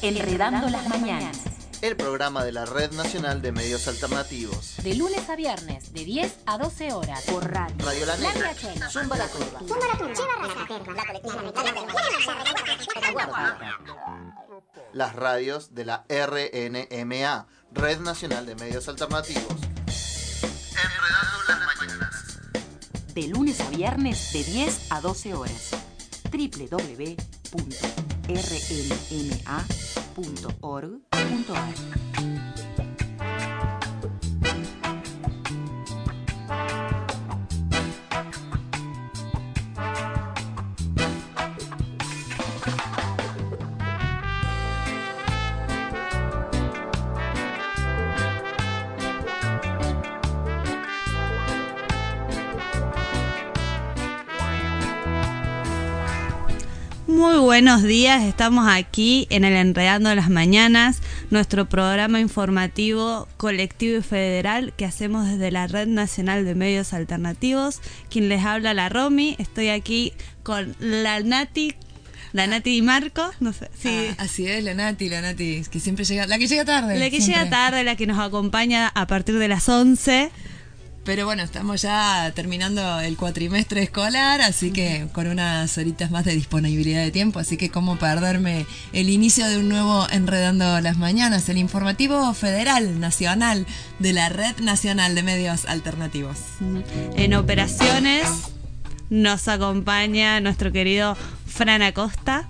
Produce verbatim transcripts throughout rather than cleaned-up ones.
Enredando las Mañanas. El programa de la Red Nacional de Medios Alternativos. De lunes a viernes, de diez a doce horas. Por radio. Radio La Negra. La Chena. Zumba la Turba. Zumba la Turba. La colectiva. Las radios de la R N M A, Red Nacional de Medios Alternativos. Enredando las Mañanas. De lunes a viernes, de diez a doce horas. doble u doble u doble u punto r n m a punto org punto a r. Muy buenos días, estamos aquí en el Enredando las Mañanas, nuestro programa informativo colectivo y federal que hacemos desde la Red Nacional de Medios Alternativos. Quien les habla, la Romy, estoy aquí con la Nati, la Nati y Marco, no sé, sí. Ah, así es, la Nati, la Nati, que siempre llega, la que llega tarde. La que siempre. llega tarde, la que nos acompaña a partir de las once. Pero bueno, estamos ya terminando el cuatrimestre escolar, así que con unas horitas más de disponibilidad de tiempo, así que cómo perderme el inicio de un nuevo Enredando las Mañanas, el informativo federal, nacional, de la Red Nacional de Medios Alternativos. En operaciones nos acompaña nuestro querido Fran Acosta.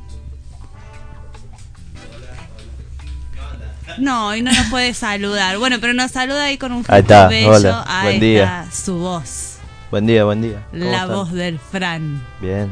No, y no nos puede saludar. Bueno, pero nos saluda ahí con un Ahí está, bello. hola, Ahí buen día. está su voz. Buen día, buen día. ¿Cómo La están? voz del Fran. Bien.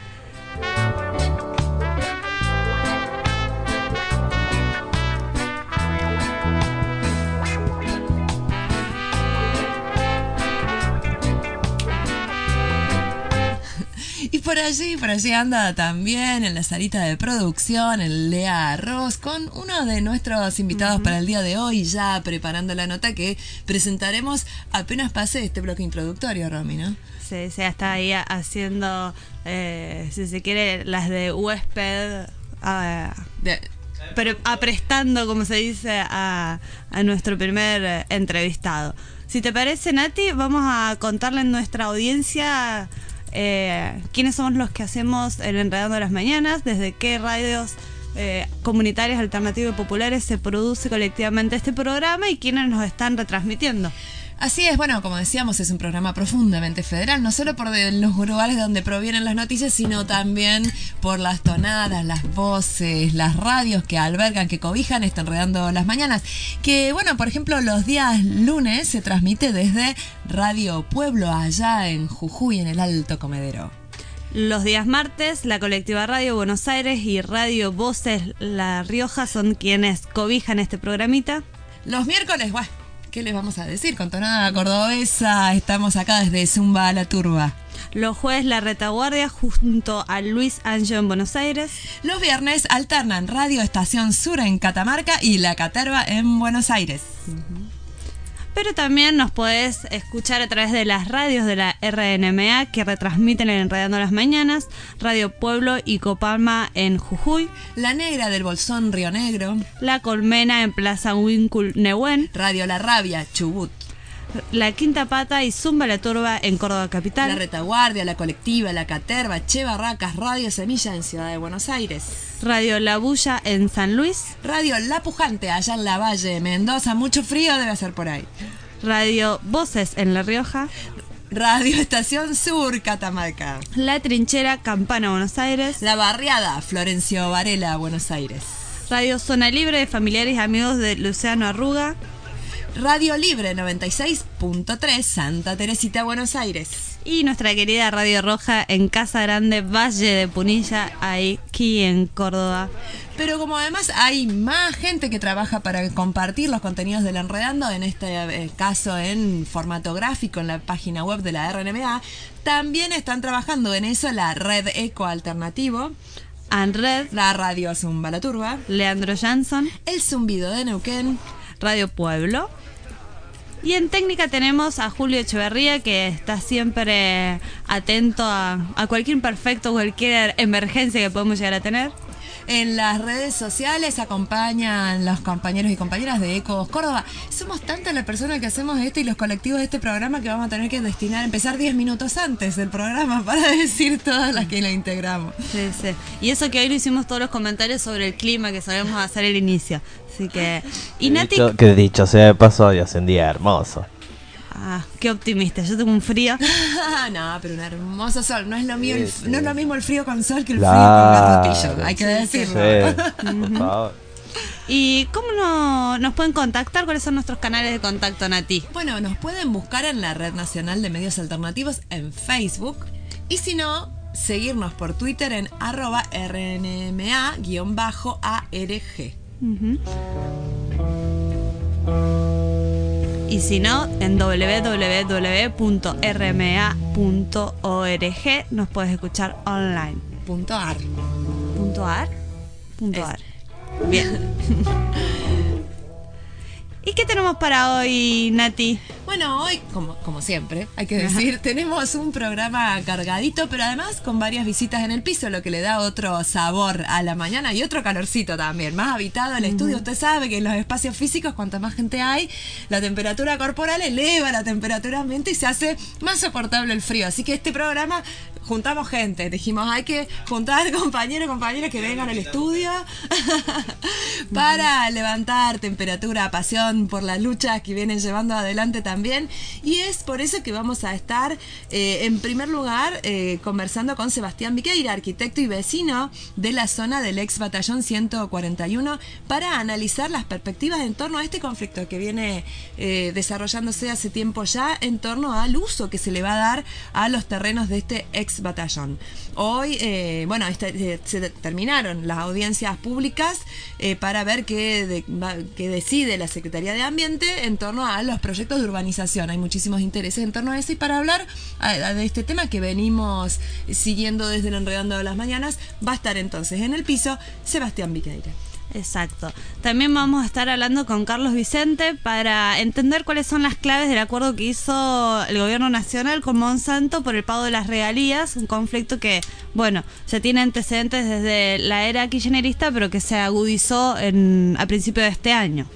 Y por allí, por allí anda también en la salita de producción, el Lea Arroz, con uno de nuestros invitados uh-huh. para el día de hoy, ya preparando la nota que presentaremos apenas pase este bloque introductorio, Romy, ¿no? Sí, sí, está ahí haciendo, eh, si se quiere, las de huésped, uh, de, pero aprestando, como se dice, a, a nuestro primer eh, entrevistado. Si te parece, Nati, vamos a contarle en nuestra audiencia Eh, quiénes somos los que hacemos el Enredando las Mañanas, desde qué radios eh, comunitarias, alternativas y populares se produce colectivamente este programa y quiénes nos están retransmitiendo. Así es, bueno, como decíamos, es un programa profundamente federal, no solo por de los lugares de donde provienen las noticias, sino también por las tonadas, las voces, las radios que albergan, que cobijan este Enredando las Mañanas. Que, bueno, por ejemplo, los días lunes se transmite desde Radio Pueblo, allá en Jujuy, en el Alto Comedero. Los días martes, la colectiva Radio Buenos Aires y Radio Voces La Rioja son quienes cobijan este programita. Los miércoles, bueno, ¿qué les vamos a decir? Con tonada cordobesa, estamos acá desde Zumba la Turba. Los jueves, La Retaguardia junto a Luis Anjo en Buenos Aires. Los viernes alternan Radio Estación Sur en Catamarca y La Caterva en Buenos Aires. Uh-huh. Pero también nos podés escuchar a través de las radios de la R N M A que retransmiten el Enredando las Mañanas, Radio Pueblo y Copalma en Jujuy, La Negra del Bolsón Río Negro, La Colmena en Plaza Huíncul Nehuen, Radio La Rabia Chubut, La Quinta Pata y Zumba la Turba en Córdoba Capital, La Retaguardia, La Colectiva, La Caterva, Che Barracas, Radio Semilla en Ciudad de Buenos Aires, Radio La Bulla en San Luis, Radio La Pujante allá en La Valle, Mendoza, mucho frío debe hacer por ahí, Radio Voces en La Rioja, Radio Estación Sur Catamarca, La Trinchera Campana Buenos Aires, La Barriada Florencio Varela Buenos Aires, Radio Zona Libre de familiares y amigos de Luciano Arruga, Radio Libre noventa y seis punto tres Santa Teresita Buenos Aires y nuestra querida Radio Roja en Casa Grande Valle de Punilla, aquí en Córdoba. Pero como además hay más gente que trabaja para compartir los contenidos del Enredando, en este eh, caso en formato gráfico en la página web de la R N M A, también están trabajando en eso la Red Eco Alternativo, ANRED, la Radio Zumba la Turba, Leandro Jansson, El Zumbido de Neuquén, Radio Pueblo. Y en técnica tenemos a Julio Echeverría, que está siempre atento a, a cualquier imperfecto, cualquier emergencia que podemos llegar a tener. en las redes sociales, acompañan los compañeros y compañeras de Ecos Córdoba. Somos tantas las personas que hacemos esto y los colectivos de este programa que vamos a tener que destinar, empezar diez minutos antes del programa para decir todas las que lo integramos. Sí, sí. Y eso que hoy lo hicimos todos los comentarios sobre el clima que sabemos hacer el inicio. Así que... Y Nati... Dicho, que dicho sea de paso, hoy hace un día hermoso. Ah, qué optimista. Yo tengo un frío. No, pero un hermoso sol. No es lo mío, Sí, el, sí. no es lo mismo el frío con sol que el Claro. frío con garrotillo. Hay que decirlo. Sí, por favor. ¿Y cómo no, nos pueden contactar? ¿Cuáles son nuestros canales de contacto, Nati? Bueno, nos pueden buscar en la Red Nacional de Medios Alternativos en Facebook. Y si no, seguirnos por Twitter en arroba R N M A guión bajo A R G. Uh-huh. Y si no, en doble u doble u doble u punto r m a punto org nos puedes escuchar online. Punto ar. ¿Punto ar? Punto Es- ar. Bien. ¿Y qué tenemos para hoy, Nati? Bueno, hoy, como, como siempre, hay que decir, tenemos un programa cargadito, pero además con varias visitas en el piso, lo que le da otro sabor a la mañana y otro calorcito también, más habitado el estudio. Usted sabe que en los espacios físicos, cuanta más gente hay, la temperatura corporal eleva la temperatura ambiente y se hace más soportable el frío. Así que este programa juntamos gente, dijimos, hay que juntar compañeros, compañeras que vengan al estudio para levantar temperatura, pasión por las luchas que vienen llevando adelante también. Y es por eso que vamos a estar, eh, en primer lugar, eh, conversando con Sebastián Viqueira, arquitecto y vecino de la zona del ex batallón ciento cuarenta y uno, para analizar las perspectivas en torno a este conflicto que viene eh, desarrollándose hace tiempo ya en torno al uso que se le va a dar a los terrenos de este ex batallón. Hoy, eh, bueno, este, eh, se terminaron las audiencias públicas eh, para ver qué, de, va, qué decide la Secretaría de Ambiente en torno a los proyectos de urbanización. Hay muchísimos intereses en torno a eso, y para hablar a, a, de este tema que venimos siguiendo desde el Enredando de las Mañanas, va a estar entonces en el piso Sebastián Viqueira. Exacto. También vamos a estar hablando con Carlos Vicente para entender cuáles son las claves del acuerdo que hizo el gobierno nacional con Monsanto por el pago de las regalías, un conflicto que, bueno, ya tiene antecedentes desde la era kirchnerista, pero que se agudizó en, a principios de este año.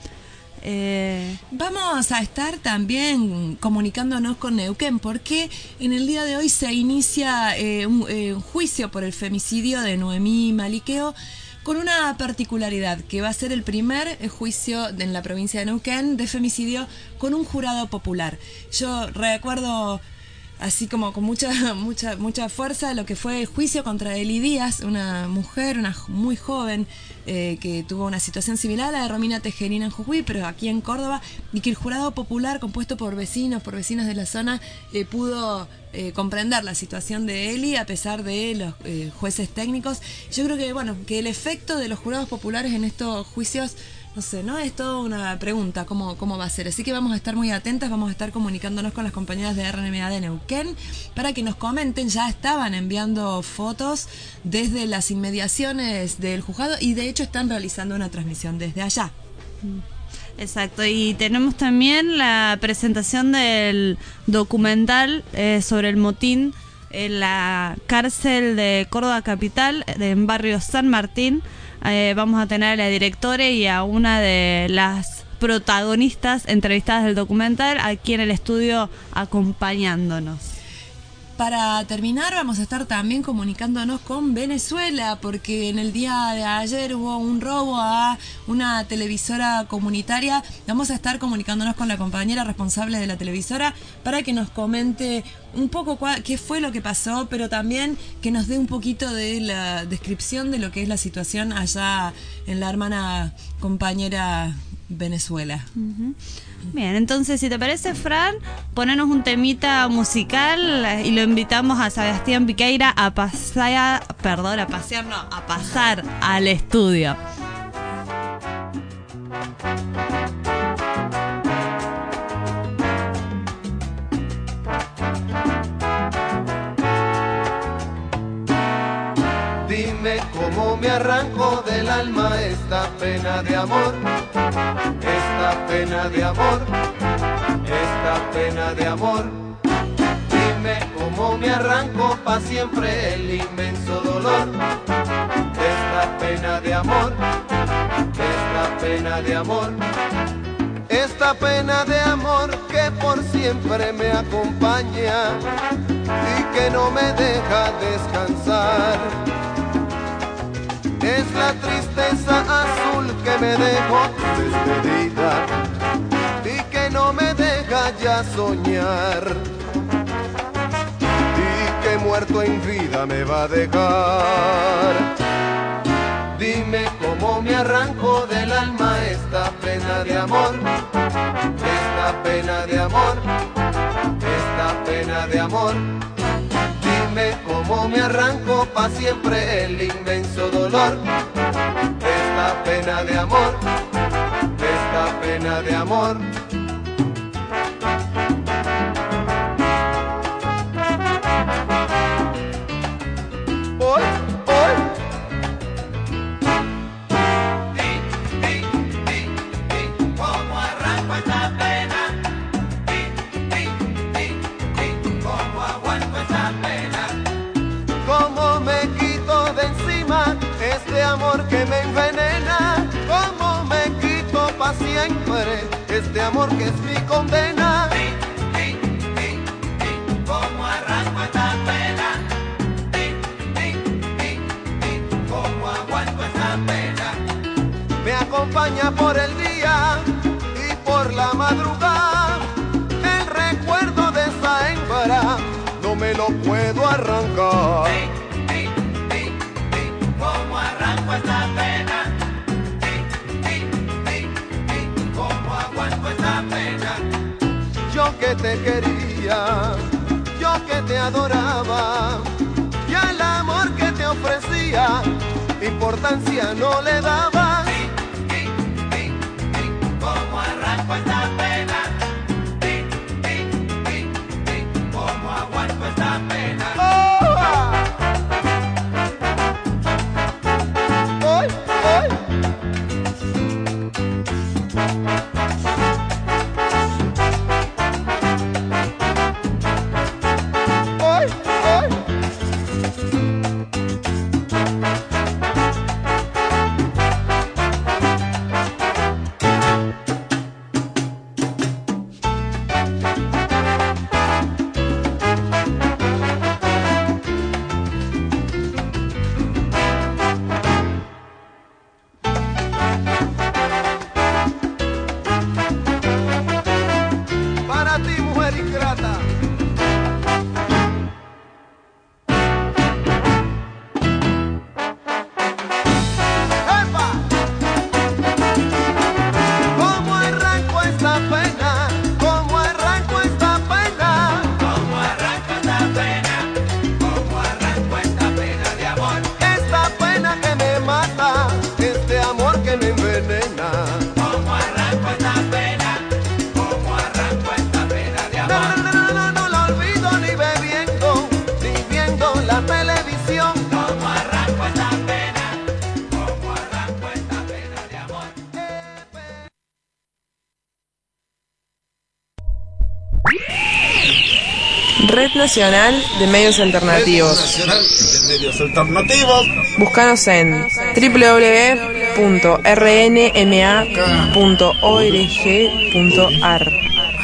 Eh... Vamos a estar también comunicándonos con Neuquén, porque en el día de hoy se inicia eh, un, eh, un juicio por el femicidio de Noemí Maliqueo, con una particularidad, que va a ser el primer juicio en la provincia de Neuquén de femicidio con un jurado popular. Yo recuerdo así como con mucha mucha mucha fuerza lo que fue el juicio contra Eli Díaz, una mujer, una muy joven, eh, que tuvo una situación similar a la de Romina Tejerina en Jujuy, pero aquí en Córdoba, y que el jurado popular, compuesto por vecinos, por vecinas de la zona, eh, pudo eh, comprender la situación de Eli a pesar de los eh, jueces técnicos. Yo creo que, bueno, que el efecto de los jurados populares en estos juicios, no sé, ¿no? Es toda una pregunta cómo, cómo va a ser. Así que vamos a estar muy atentas, vamos a estar comunicándonos con las compañeras de R N M A de Neuquén para que nos comenten. Ya estaban enviando fotos desde las inmediaciones del juzgado y de hecho están realizando una transmisión desde allá. Exacto, y tenemos también la presentación del documental eh, sobre el motín en la cárcel de Córdoba Capital, en barrio San Martín. Eh, vamos a tener a la directora y a una de las protagonistas entrevistadas del documental aquí en el estudio acompañándonos. Para terminar, vamos a estar también comunicándonos con Venezuela, porque en el día de ayer hubo un robo a una televisora comunitaria. Vamos a estar comunicándonos con la compañera responsable de la televisora para que nos comente un poco cuál, qué fue lo que pasó, pero también que nos dé un poquito de la descripción de lo que es la situación allá en la hermana compañera Venezuela. Uh-huh. Bien, entonces si te parece, Fran, ponernos un temita musical y lo invitamos a Sebastián Viqueira a pasar, perdón, a pasear, no, a pasar al estudio. Dime cómo me arranco del alma esta pena de amor, esta pena de amor, esta pena de amor. Dime cómo me arranco pa' siempre el inmenso dolor, esta esta pena de amor, esta pena de amor, esta pena de amor que por siempre me acompaña y que no me deja descansar. Es la tristeza azul que me dejó despedida y que no me deja ya soñar, y que muerto en vida me va a dejar. Dime cómo me arranco del alma esta pena de amor, esta pena de amor, esta pena de amor. Dime cómo me arranco pa' siempre el inmenso dolor, esta pena de amor, esta pena de amor. Hoy, hoy. ¿Cómo arranco esta pena? ¿Cómo aguanto esta pena? ¿Cómo me quito de encima este amor que me envenena? ¿Cómo me quito pa' siempre este amor que es mi condena? ¿Cómo arranco esta pena? ¿Cómo aguanto esta pena? Me acompaña por el día y por la madrugada el recuerdo de esa hembra, no me lo puedo arrancar. ¿Cómo arranco esta pena? ¿Cómo aguanto esta pena? Yo que te quería, yo que te adoraba, y al amor que te ofrecía importancia no le daba. ¿Cómo arranco esta pena? ¿Cómo aguanto esta pena? ¡Oh! ¡Hoy! ¡Hoy! ¡Hoy! ¡Hoy! Para ti, mujer ingrata. ¡Epa! ¿Cómo arranco esta pena? ¿Cómo arranco esta pena? ¿Cómo arranco esta pena? ¿Cómo arranco esta pena de amor? Esta pena que me mata, este amor que me envenena. ¿Cómo arranco esta pena? ¿Cómo arranco esta pena de amor? No, no, no, no, no lo olvido ni bebiendo, ni viendo la televisión. ¿Cómo arranco esta pena? ¿Cómo arranco esta pena de amor? Red Nacional de Medios Alternativos. Nacional de Medios Alternativos. Búscanos en doble u doble u doble u punto r n m a punto org punto a r.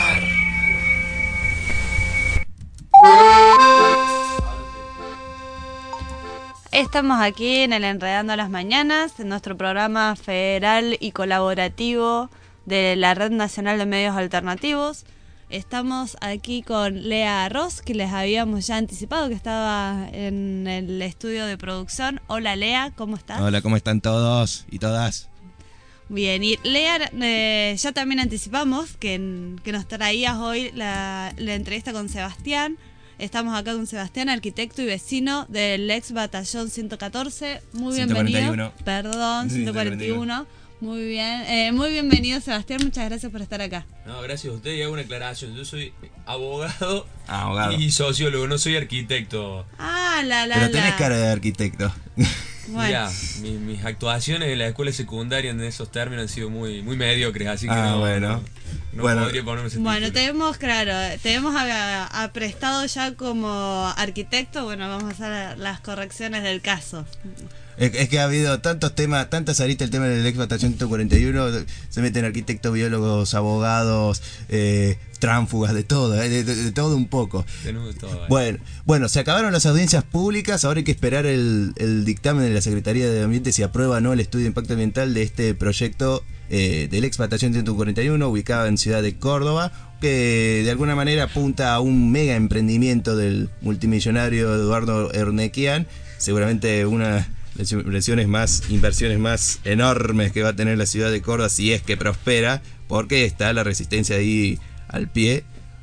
Estamos aquí en el Enredando las Mañanas, en nuestro programa federal y colaborativo de la Red Nacional de Medios Alternativos. Estamos aquí con Lea Ross, que les habíamos ya anticipado que estaba en el estudio de producción. Hola Lea, ¿cómo estás? Hola, ¿cómo están todos y todas? Bien, y Lea, eh, ya también anticipamos que, que nos traías hoy la, la entrevista con Sebastián. Estamos acá con Sebastián, arquitecto y vecino del ex batallón ciento catorce. Muy bienvenido. ciento cuarenta y uno. Perdón, ciento cuarenta y uno. Muy bien, eh, muy bienvenido Sebastián, muchas gracias por estar acá. No, gracias a usted y hago una aclaración. Yo soy abogado, ah, abogado. y sociólogo, no soy arquitecto. Ah, la, la, Pero tenés la. cara de arquitecto. Bueno. Mirá, mi, mis actuaciones en la escuela secundaria en esos términos han sido muy, muy mediocres, así que ah, no, bueno. no, no bueno. podría ponerme ese Bueno, título. te hemos, claro, te hemos a- aprestado ya como arquitecto. Bueno, vamos a hacer las correcciones del caso. Es, es que ha habido tantos temas, tantas aristas el tema de la explotación ciento cuarenta y uno, se meten arquitectos, biólogos, abogados, eh, tránsfugas, de todo, eh, de, de, de todo un poco. Tenemos todo, eh. Bueno, bueno, se acabaron las audiencias públicas, ahora hay que esperar el, el dictamen de la Secretaría de Ambiente si aprueba o no el estudio de impacto ambiental de este proyecto eh, de la explotación ciento cuarenta y uno, ubicado en Ciudad de Córdoba, que de alguna manera apunta a un mega emprendimiento del multimillonario Eduardo Ernequian, seguramente una las inversiones más, inversiones más enormes que va a tener la ciudad de Córdoba si es que prospera, porque está la resistencia ahí al pie.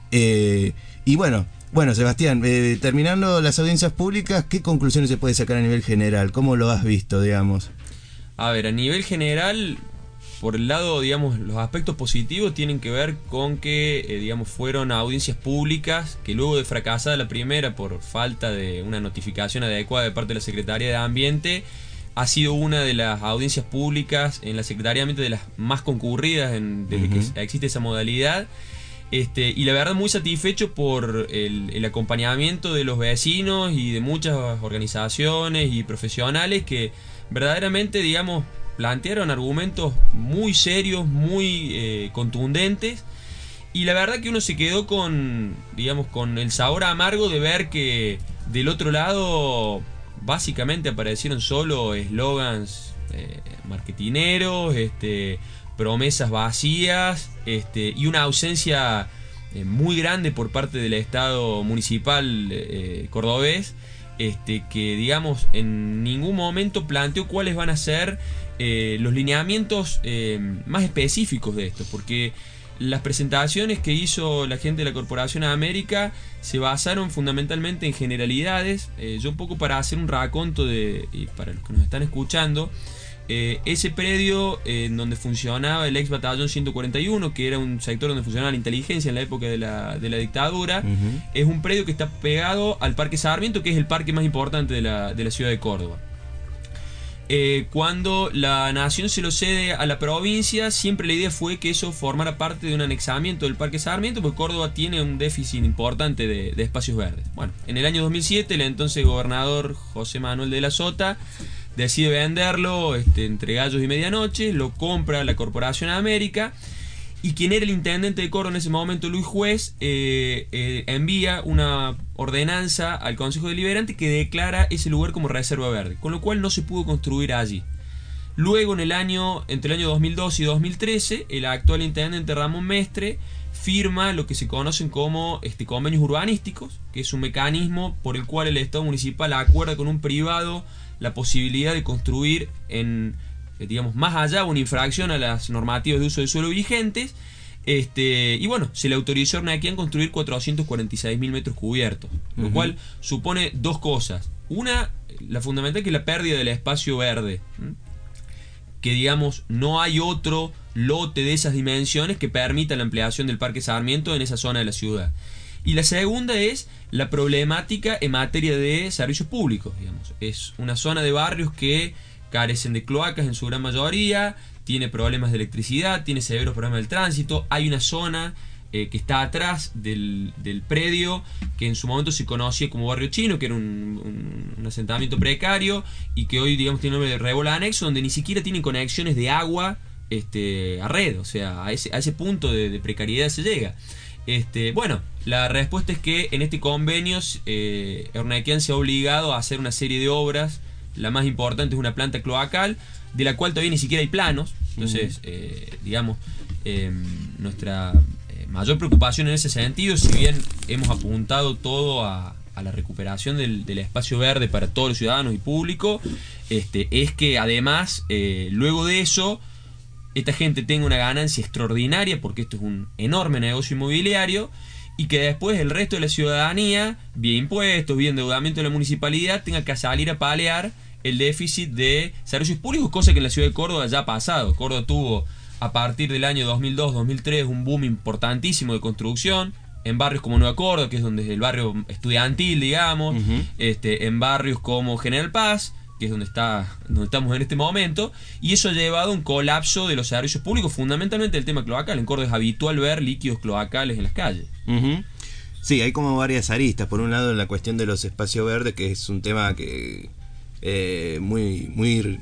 Eh, y bueno, bueno Sebastián, eh, terminando las audiencias públicas, ¿qué conclusiones se puede sacar a nivel general? ¿Cómo lo has visto, digamos? A ver, a nivel general, por el lado, digamos, los aspectos positivos tienen que ver con que, eh, digamos, fueron audiencias públicas que luego de fracasada la primera por falta de una notificación adecuada de parte de la Secretaría de Ambiente, ha sido una de las audiencias públicas en la Secretaría de Ambiente de las más concurridas en, desde uh-huh. que existe esa modalidad. Este, y la verdad muy satisfecho por el, el acompañamiento de los vecinos y de muchas organizaciones y profesionales que verdaderamente, digamos, plantearon argumentos muy serios, muy eh, contundentes, y la verdad que uno se quedó con, digamos, con el sabor amargo de ver que del otro lado básicamente aparecieron solo eslogans eh, marketineros, este, promesas vacías, este, y una ausencia eh, muy grande por parte del Estado municipal eh, cordobés, este, que digamos en ningún momento planteó cuáles van a ser eh, los lineamientos eh, más específicos de esto, porque las presentaciones que hizo la gente de la Corporación América se basaron fundamentalmente en generalidades. Eh, yo un poco para hacer un raconto de, y para los que nos están escuchando, eh, ese predio eh, en donde funcionaba el ex batallón ciento cuarenta y uno, que era un sector donde funcionaba la inteligencia en la época de la, de la dictadura, uh-huh. es un predio que está pegado al Parque Sarmiento, que es el parque más importante de la, de la ciudad de Córdoba. Eh, cuando la nación se lo cede a la provincia, siempre la idea fue que eso formara parte de un anexamiento del Parque Sarmiento, porque Córdoba tiene un déficit importante de, de espacios verdes. Bueno, en el año dos mil siete el entonces gobernador José Manuel de la Sota decide venderlo este, entre gallos y medianoche, lo compra la Corporación América, y quien era el intendente de Córdoba en ese momento, Luis Juez, eh, eh, envía una ordenanza al Consejo Deliberante que declara ese lugar como reserva verde, con lo cual no se pudo construir allí. Luego, en el año, entre el año dos mil doce y dos mil trece, el actual intendente Ramón Mestre firma lo que se conocen como este, convenios urbanísticos, que es un mecanismo por el cual el Estado municipal acuerda con un privado la posibilidad de construir en, digamos, más allá, una infracción a las normativas de uso de suelo vigentes. Este, y bueno, se le autorizó a Ernequian construir cuatrocientos cuarenta y seis mil metros cubiertos, uh-huh. lo cual supone dos cosas. Una, la fundamental, que es la pérdida del espacio verde, ¿sí? Que digamos no hay otro lote de esas dimensiones que permita la ampliación del Parque Sarmiento en esa zona de la ciudad. Y la segunda es la problemática en materia de servicios públicos, digamos. Es una zona de barrios que carecen de cloacas en su gran mayoría, tiene problemas de electricidad, tiene severos problemas del tránsito. Hay una zona eh, que está atrás del, del predio, que en su momento se conocía como Barrio Chino, que era un, un, un asentamiento precario, y que hoy, digamos, tiene nombre de Rebola Anexo, donde ni siquiera tienen conexiones de agua este, a red. O sea, a ese, a ese punto de, de precariedad se llega. Este, bueno, la respuesta es que en este convenio eh, Ernequian se ha obligado a hacer una serie de obras. La más importante es una planta cloacal, de la cual todavía ni siquiera hay planos. Entonces, eh, digamos, eh, nuestra eh, mayor preocupación en ese sentido, si bien hemos apuntado todo a, a la recuperación del, del espacio verde para todos los ciudadanos y público, este, es que además, eh, luego de eso, esta gente tenga una ganancia extraordinaria, porque esto es un enorme negocio inmobiliario, y que después el resto de la ciudadanía, vía impuestos, vía endeudamiento de la municipalidad, tenga que salir a paliar el déficit de servicios públicos, cosa que en la ciudad de Córdoba ya ha pasado. Córdoba tuvo a partir del año dos mil dos dos mil tres un boom importantísimo de construcción en barrios como Nueva Córdoba, que es donde es el barrio estudiantil, digamos, uh-huh. este, en barrios como General Paz, que es donde está donde estamos en este momento, y eso ha llevado a un colapso de los servicios públicos, fundamentalmente el tema cloacal. En Córdoba es habitual ver líquidos cloacales en las calles. Uh-huh. Sí, hay como varias aristas. Por un lado, la cuestión de los espacios verdes, que es un tema que eh, muy, muy,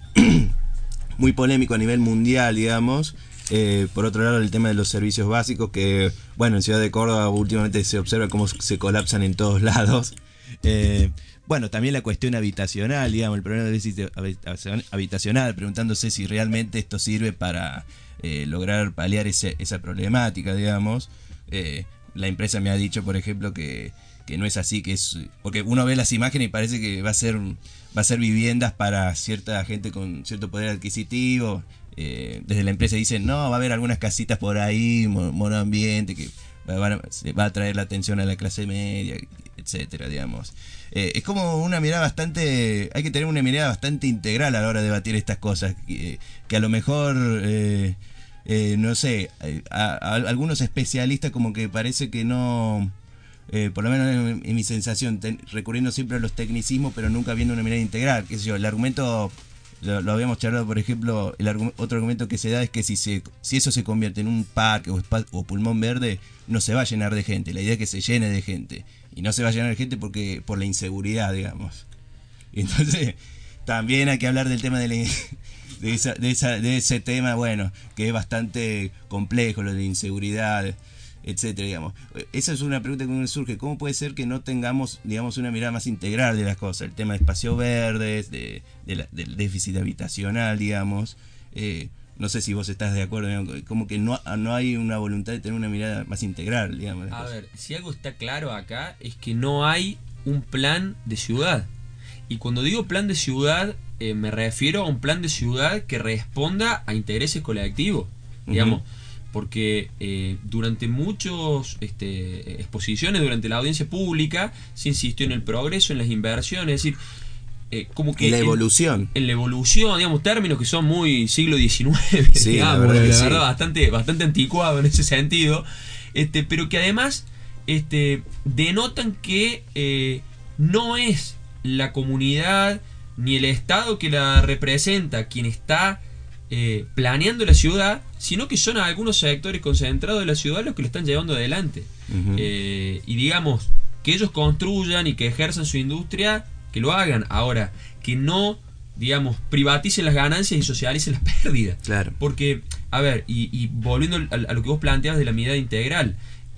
muy polémico a nivel mundial, digamos. Eh, por otro lado, el tema de los servicios básicos, que, bueno, en Ciudad de Córdoba últimamente se observa cómo se colapsan en todos lados. Eh, bueno, también la cuestión habitacional, digamos, el problema del déficit habitacional, preguntándose si realmente esto sirve para eh, lograr paliar ese, esa problemática, digamos. Eh, la empresa me ha dicho, por ejemplo, que, que no es así, que es porque uno ve las imágenes y parece que va a ser, va a ser viviendas para cierta gente con cierto poder adquisitivo. Eh, desde la empresa dicen, no, va a haber algunas casitas por ahí, monoambiente, que va a, va a atraer la atención a la clase media, etcétera, digamos. Eh, es como una mirada bastante, hay que tener una mirada bastante integral a la hora de debatir estas cosas, que, que a lo mejor, eh, eh, no sé, a, a algunos especialistas como que parece que no, eh, por lo menos en, en mi sensación, ten, recurriendo siempre a los tecnicismos, pero nunca viendo una mirada integral, qué sé yo, el argumento... Lo, lo habíamos charlado, por ejemplo, el argu- otro argumento que se da es que si se si eso se convierte en un parque o, spa- o pulmón verde, no se va a llenar de gente. La idea es que se llene de gente. Y no se va a llenar de gente porque por la inseguridad, digamos. Y entonces, también hay que hablar del tema de, la, de, esa, de, esa, de ese tema, bueno, que es bastante complejo, lo de la inseguridad, etcétera, digamos. Esa es una pregunta que me surge. ¿Cómo puede ser que no tengamos, digamos, una mirada más integral de las cosas? El tema de espacios verdes, de, de la, del déficit habitacional, digamos. Eh, no sé si vos estás de acuerdo, digamos, como que no, no hay una voluntad de tener una mirada más integral, digamos. A ver, si algo está claro acá es que no hay un plan de ciudad. Y cuando digo plan de ciudad, eh, me refiero a un plan de ciudad que responda a intereses colectivos, digamos. Uh-huh. Porque eh, durante muchas este, exposiciones, durante la audiencia pública, se insistió en el progreso, en las inversiones, es decir, eh, como que... En la evolución. En, en la evolución, digamos, términos que son muy siglo diecinueve, sí, digamos, la verdad, la sí. verdad bastante, bastante anticuado en ese sentido, este, pero que además este, denotan que eh, no es la comunidad ni el Estado que la representa quien está... Eh, planeando la ciudad, sino que son algunos sectores concentrados de la ciudad los que lo están llevando adelante. Uh-huh. eh, y digamos, que ellos construyan y que ejerzan su industria, que lo hagan. Ahora, que no, digamos, privaticen las ganancias y socialicen las pérdidas. Claro. Porque, a ver, y, y volviendo a, a lo que vos planteabas de la mirada integral,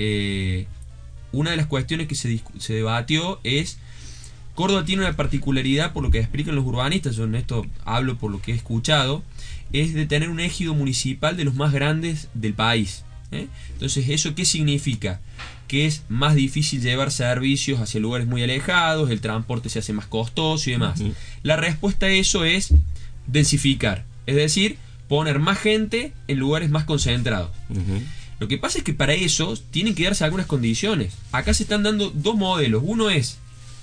eh, una de las cuestiones que se, discu- se debatió es... Córdoba tiene una particularidad, por lo que explican los urbanistas, yo en esto hablo por lo que he escuchado, es de tener un ejido municipal de los más grandes del país. ¿eh? Entonces, ¿eso qué significa? Que es más difícil llevar servicios hacia lugares muy alejados, el transporte se hace más costoso y demás. Uh-huh. La respuesta a eso es densificar, es decir, poner más gente en lugares más concentrados. Uh-huh. Lo que pasa es que para eso tienen que darse algunas condiciones. Acá se están dando dos modelos. Uno es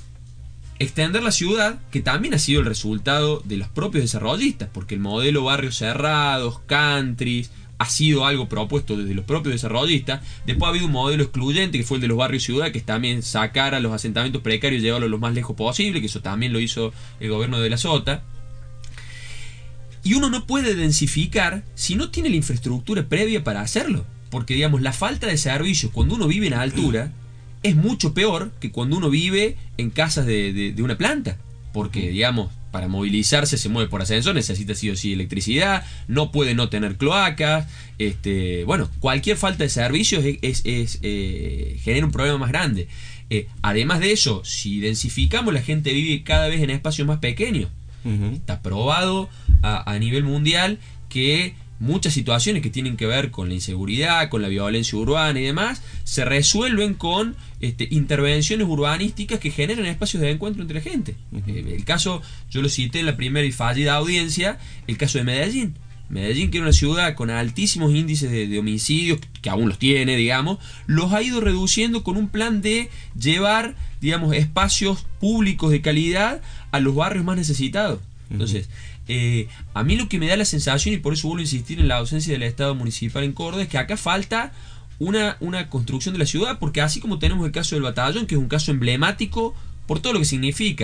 extender la ciudad, que también ha sido el resultado de los propios desarrollistas, porque el modelo barrios cerrados, countries, ha sido algo propuesto desde los propios desarrollistas. Después ha habido un modelo excluyente, que fue el de los barrios ciudad, que es también sacar a los asentamientos precarios y llevarlos lo más lejos posible, que eso también lo hizo el gobierno de la Sota. Y uno no puede densificar si no tiene la infraestructura previa para hacerlo, porque digamos, la falta de servicios cuando uno vive en altura es mucho peor que cuando uno vive en casas de, de, de una planta. Porque, digamos, para movilizarse se mueve por ascensor, necesita sí o sí electricidad, no puede no tener cloacas, este, bueno, cualquier falta de servicios es, es, es, eh, genera un problema más grande. Eh, además de eso, si densificamos, la gente vive cada vez en espacios más pequeños. Uh-huh. Está probado a, a nivel mundial que muchas situaciones que tienen que ver con la inseguridad, con la violencia urbana y demás, se resuelven con este, intervenciones urbanísticas que generan espacios de encuentro entre la gente. Uh-huh. Eh, el caso, yo lo cité en la primera y fallida audiencia, el caso de Medellín. Medellín, que era una ciudad con altísimos índices de, de homicidios, que aún los tiene, digamos, los ha ido reduciendo con un plan de llevar, digamos, espacios públicos de calidad a los barrios más necesitados. Entonces, eh, a mí lo que me da la sensación, y por eso vuelvo a insistir en la ausencia del Estado municipal en Córdoba, es que acá falta una, una construcción de la ciudad, porque así como tenemos el caso del Batallón, que es un caso emblemático por todo lo que significa,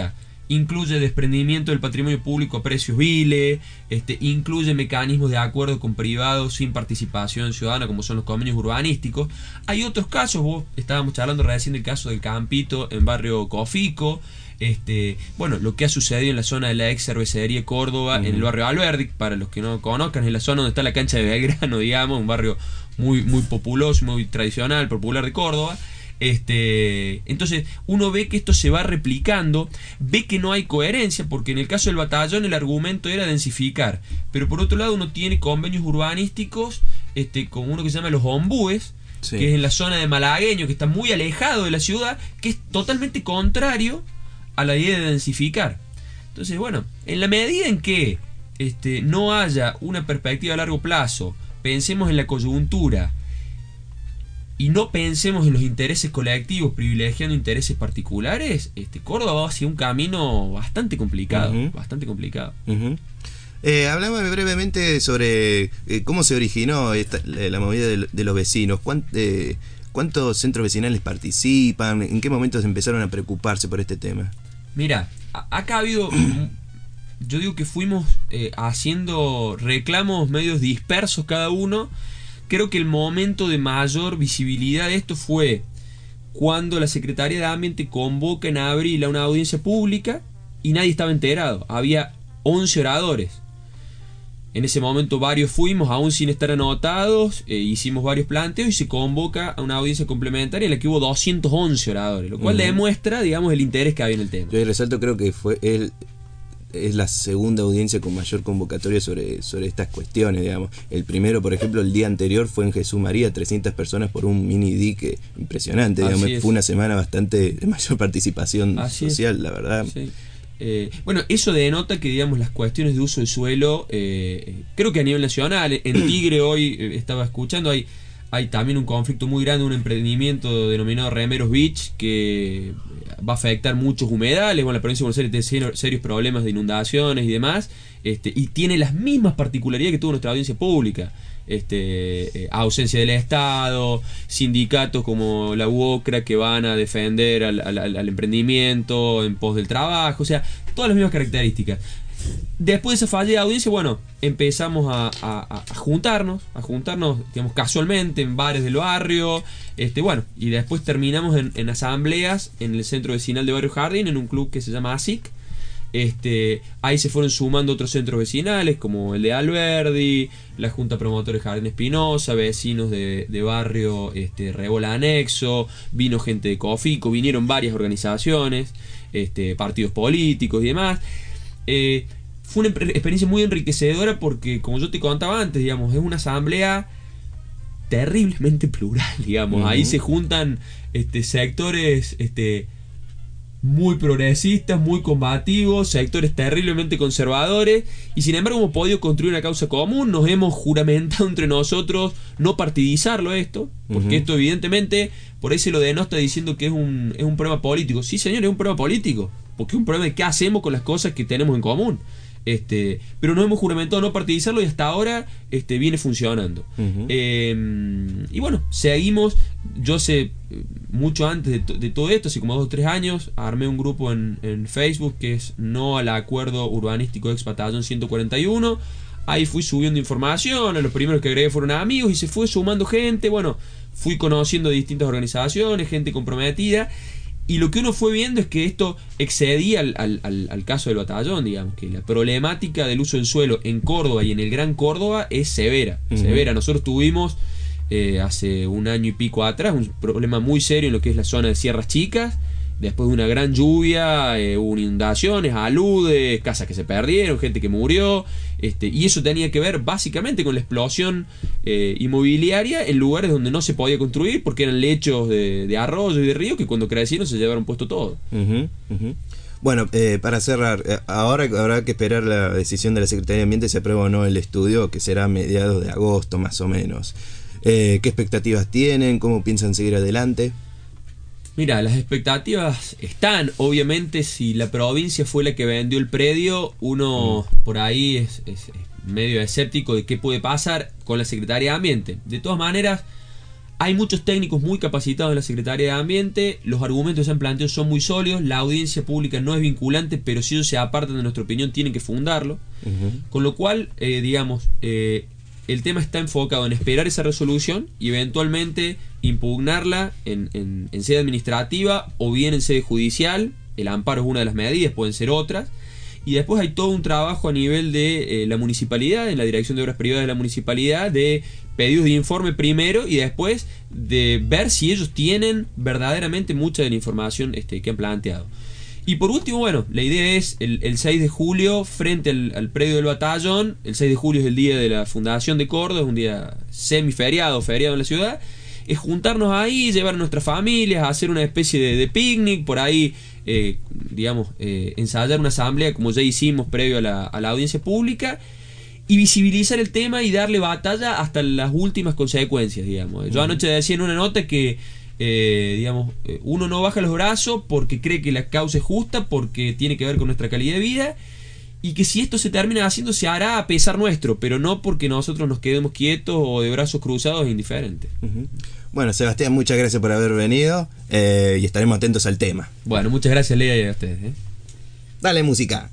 incluye desprendimiento del patrimonio público a precios viles, este, incluye mecanismos de acuerdo con privados sin participación ciudadana, como son los convenios urbanísticos. Hay otros casos, vos estábamos charlando recién del caso del Campito en barrio Cofico, este, bueno, lo que ha sucedido en la zona de la ex cervecería Córdoba, uh-huh. en el barrio Alberdi, para los que no conozcan, es la zona donde está la cancha de Belgrano, digamos, un barrio muy, muy populoso, muy tradicional, popular de Córdoba. Este, entonces uno ve que esto se va replicando, ve que no hay coherencia, porque en el caso del Batallón el argumento era densificar, pero por otro lado uno tiene convenios urbanísticos este, con uno que se llama Los Ombúes, sí. que es en la zona de Malagueño, que está muy alejado de la ciudad, que es totalmente contrario a la idea de densificar. Entonces, bueno, en la medida en que este, no haya una perspectiva a largo plazo, pensemos en la coyuntura y no pensemos en los intereses colectivos privilegiando intereses particulares, este, Córdoba va hacia un camino bastante complicado, uh-huh. bastante complicado. Uh-huh. Eh, hablamos brevemente sobre eh, cómo se originó esta, la movida de, de los vecinos, ¿Cuánt, eh, cuántos centros vecinales participan, en qué momentos empezaron a preocuparse por este tema. Mira, acá ha habido, yo digo que fuimos eh, haciendo reclamos medios dispersos cada uno. Creo que el momento de mayor visibilidad de esto fue cuando la Secretaría de Ambiente convoca en abril a una audiencia pública y nadie estaba enterado. Había once oradores. En ese momento varios fuimos, aún sin estar anotados, eh, hicimos varios planteos y se convoca a una audiencia complementaria en la que hubo doscientos once oradores, lo cual uh-huh. demuestra, digamos, el interés que había en el tema. Yo resalto, creo que fue el... es la segunda audiencia con mayor convocatoria sobre, sobre estas cuestiones, digamos. El primero, por ejemplo, el día anterior fue en Jesús María, trescientas personas por un mini dique impresionante, digamos. Fue una semana bastante de mayor participación Así social, es. la verdad. Sí. Eh, bueno, eso denota que, digamos, las cuestiones de uso del suelo, eh, creo que a nivel nacional, en Tigre hoy eh, estaba escuchando, hay Hay también un conflicto muy grande, un emprendimiento denominado Remeros Beach, que va a afectar muchos humedales. Bueno, la provincia de Buenos Aires tiene serios problemas de inundaciones y demás, este, y tiene las mismas particularidades que tuvo nuestra audiencia pública. Este, eh, ausencia del Estado, sindicatos como la U O C R A que van a defender al, al, al emprendimiento en pos del trabajo, o sea, todas las mismas características. Después de esa fallida audiencia, bueno, empezamos a, a, a juntarnos, a juntarnos, digamos, casualmente en bares del barrio, este, bueno, y después terminamos en, en asambleas en el centro vecinal de Barrio Jardín, en un club que se llama A S I C. Este, ahí se fueron sumando otros centros vecinales como el de Alberdi, la Junta Promotora de Jardín Espinosa, vecinos de, de barrio este, Rebola Anexo, vino gente de Cofico, vinieron varias organizaciones, este, partidos políticos y demás. Eh, fue una experiencia muy enriquecedora porque, como yo te contaba antes, digamos, es una asamblea terriblemente plural, digamos. Uh-huh. Ahí se juntan este, sectores este, muy progresistas, muy combativos, sectores terriblemente conservadores, y sin embargo hemos podido construir una causa común. Nos hemos juramentado entre nosotros no partidizarlo esto, porque uh-huh. esto evidentemente por ahí se lo denota diciendo que es un, es un problema político. Sí, señor, es un problema político, porque es un problema de qué hacemos con las cosas que tenemos en común. Este, pero nos hemos juramentado no partidizarlo y hasta ahora este, viene funcionando. Uh-huh. Eh, y bueno, seguimos. Yo sé, mucho antes de, to- de todo esto, hace como dos o tres años, armé un grupo en, en Facebook que es No al Acuerdo Urbanístico Ex Batallón ciento cuarenta y uno. Ahí fui subiendo información, a los primeros que agregué fueron amigos y se fue sumando gente. Bueno, fui conociendo distintas organizaciones, gente comprometida. Y lo que uno fue viendo es que esto excedía al, al, al, al caso del Batallón, digamos, que la problemática del uso del suelo en Córdoba y en el Gran Córdoba es severa, uh-huh. severa. Nosotros tuvimos eh, hace un año y pico atrás un problema muy serio en lo que es la zona de Sierras Chicas. Después de una gran lluvia, eh, hubo inundaciones, aludes, casas que se perdieron, gente que murió, este, y eso tenía que ver básicamente con la explosión eh, inmobiliaria en lugares donde no se podía construir porque eran lechos de, de arroyo y de río que cuando crecieron se llevaron puesto todo. Uh-huh, uh-huh. Bueno, eh, para cerrar, eh, ahora habrá que esperar la decisión de la Secretaría de Ambiente si aprueba o no el estudio, que será a mediados de agosto más o menos. Eh, ¿Qué expectativas tienen? ¿Cómo piensan seguir adelante? Mira, las expectativas están, obviamente si la provincia fue la que vendió el predio, uno mm. por ahí es, es, es medio escéptico de qué puede pasar con la Secretaría de Ambiente. De todas maneras, Hay muchos técnicos muy capacitados en la Secretaría de Ambiente, los argumentos que se han planteado son muy sólidos, la audiencia pública no es vinculante, pero si ellos se apartan de nuestra opinión tienen que fundarlo, uh-huh. Con lo cual, eh, digamos, eh, el tema está enfocado en esperar esa resolución y eventualmente impugnarla en, en, en sede administrativa o bien en sede judicial. El amparo es una de las medidas, pueden ser otras. Y después hay todo un trabajo a nivel de eh, la municipalidad, en la Dirección de Obras Privadas de la municipalidad, de pedidos de informe primero y después de ver si ellos tienen verdaderamente mucha de la información este, que han planteado. Y por último, bueno, la idea es el, el seis de julio frente al, al predio del batallón. El seis de julio es el día de la Fundación de Córdoba, es un día semiferiado, feriado en la ciudad. Es juntarnos ahí, llevar a nuestras familias, hacer una especie de, de picnic, por ahí, eh, digamos, eh, ensayar una asamblea como ya hicimos previo a la, a la audiencia pública y visibilizar el tema y darle batalla hasta las últimas consecuencias, digamos. Yo anoche decía en una nota que, eh, digamos, uno no baja los brazos porque cree que la causa es justa, porque tiene que ver con nuestra calidad de vida, y que si esto se termina haciendo se hará a pesar nuestro, pero no porque nosotros nos quedemos quietos o de brazos cruzados e indiferentes. Uh-huh. Bueno, Sebastián, muchas gracias por haber venido eh, y estaremos atentos al tema. Bueno, muchas gracias, Lea, y a ustedes. ¿eh? Dale música.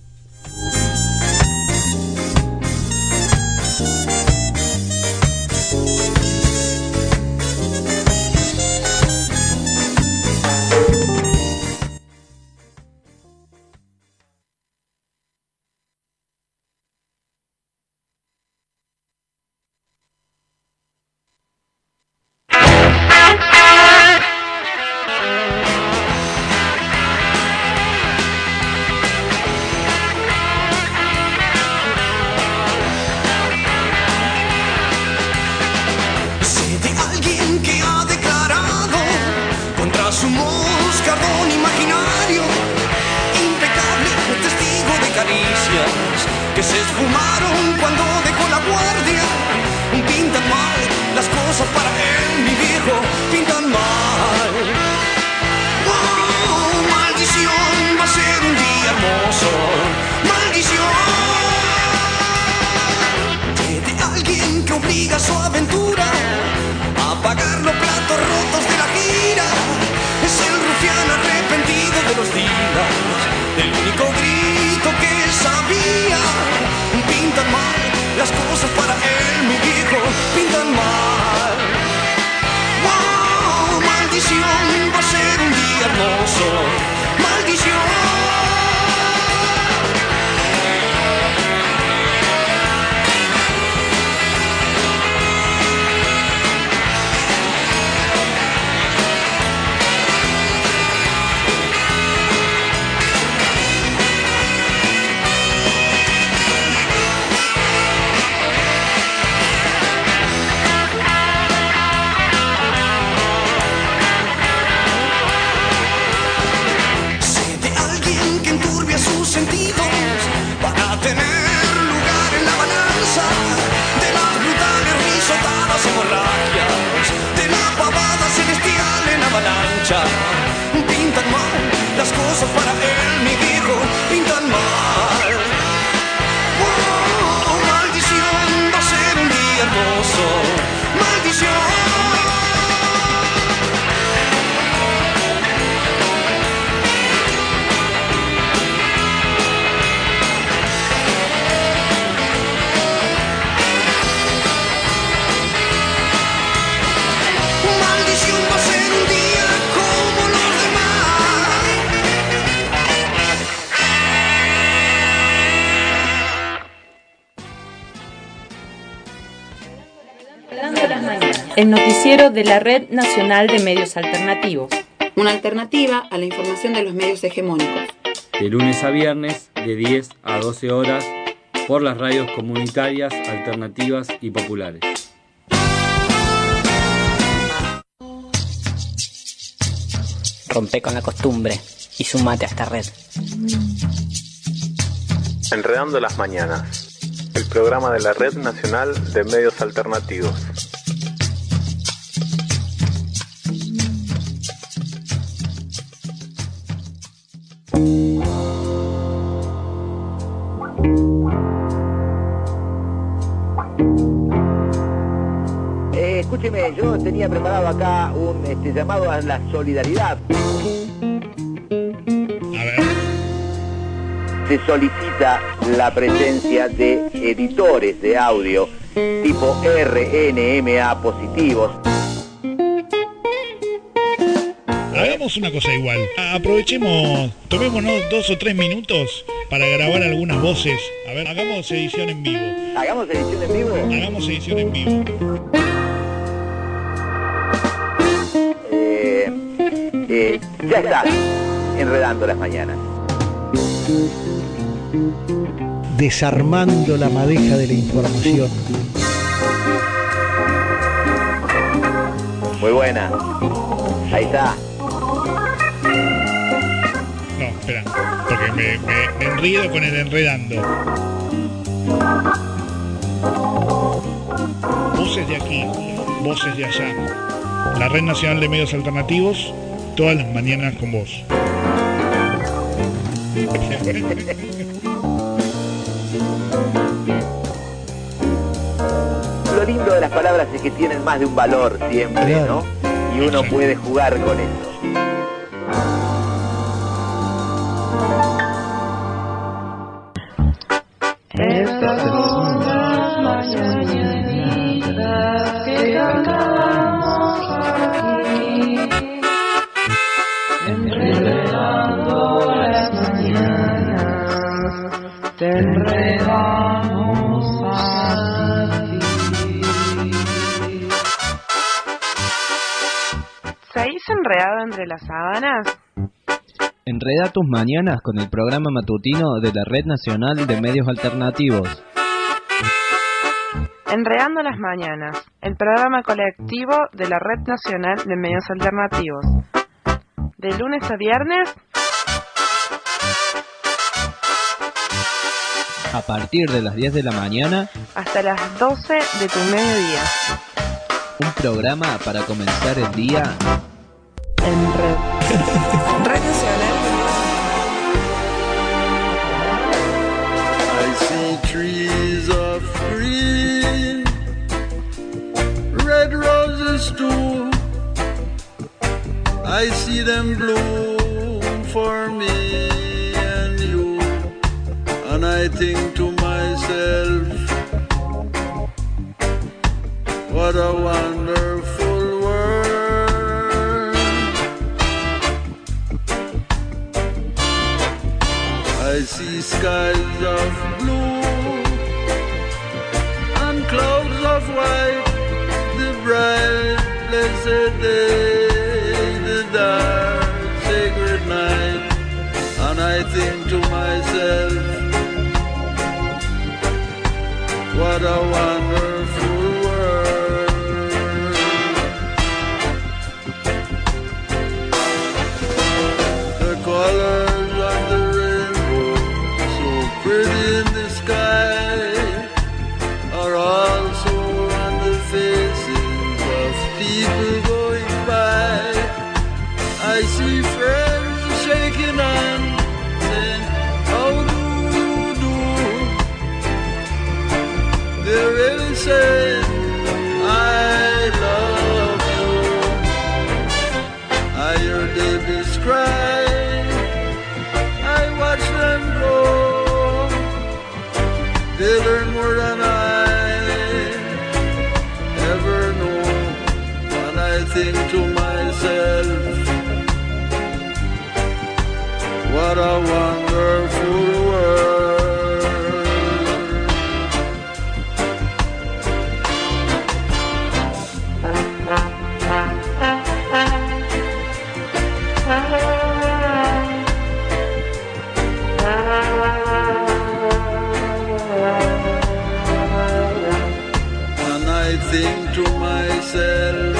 Pintan mal las cosas para él, mi viejo, pintan mal. Oh, maldición, va a ser un día hermoso. Maldición. Maldición, va a ser un día como los El noticiero de la Red Nacional de Medios Alternativos. Una alternativa a la información de los medios hegemónicos. De lunes a viernes, de diez a doce horas, por las radios comunitarias, alternativas y populares. Rompe con la costumbre y sumate a esta red. Enredando las mañanas, el programa de la Red Nacional de Medios Alternativos. escúcheme, yo tenía preparado acá un este, llamado a la solidaridad. A ver. Se solicita la presencia de editores de audio tipo R N M A positivos. Hagamos una cosa igual. Aprovechemos, tomémonos dos o tres minutos para grabar algunas voces. A ver, hagamos edición en vivo. ¿Hagamos edición en vivo? Hagamos edición en vivo. Eh, eh, ya está, enredando las mañanas. Desarmando la madeja de la información. Muy buena. Ahí está. No, espera, porque me, me, me enredo con el enredando. Voces de aquí, voces de allá. La Red Nacional de Medios Alternativos, todas las mañanas con vos. Lo lindo de las palabras es que tienen más de un valor siempre, ¿no? Y uno puede jugar con eso. Estas son las mañanitas que cantamos aquí, enredando las mañanas, te enredamos a ti. ¿Seguís enredado entre las sábanas? Enreda tus mañanas con el programa matutino de la Red Nacional de Medios Alternativos. Enredando las mañanas, el programa colectivo de la Red Nacional de Medios Alternativos. De lunes a viernes, A partir de las diez de la mañana, hasta las doce de tu mediodía. un programa para comenzar el día en red. Red Nacional. I see trees of green, red roses too. I see them bloom for me and you, and I think to myself, what a wonderful world. I see skies of blue and clouds of white, the bright blessed day, the dark sacred night, and I think to myself, what a wonderful world. The colors of the rainbow, so pretty in the sky, are also on the faces of people going by. I see friends shaking hands, saying, how do you do? They're really saying, I love you. I hear babies cry, I watch them grow. They learn more than I ever know. And I think to myself, what a wonderful world. And I think to myself,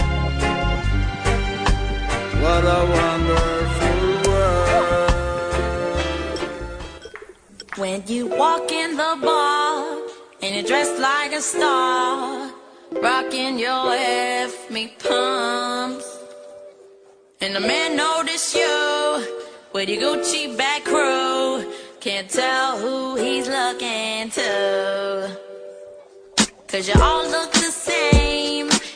what a wonderful world. When you walk in the bar and you're dressed like a star, rocking your F me pumps, and the man notice you with your Gucci back crew, can't tell who he's looking to, 'cause you all look the same,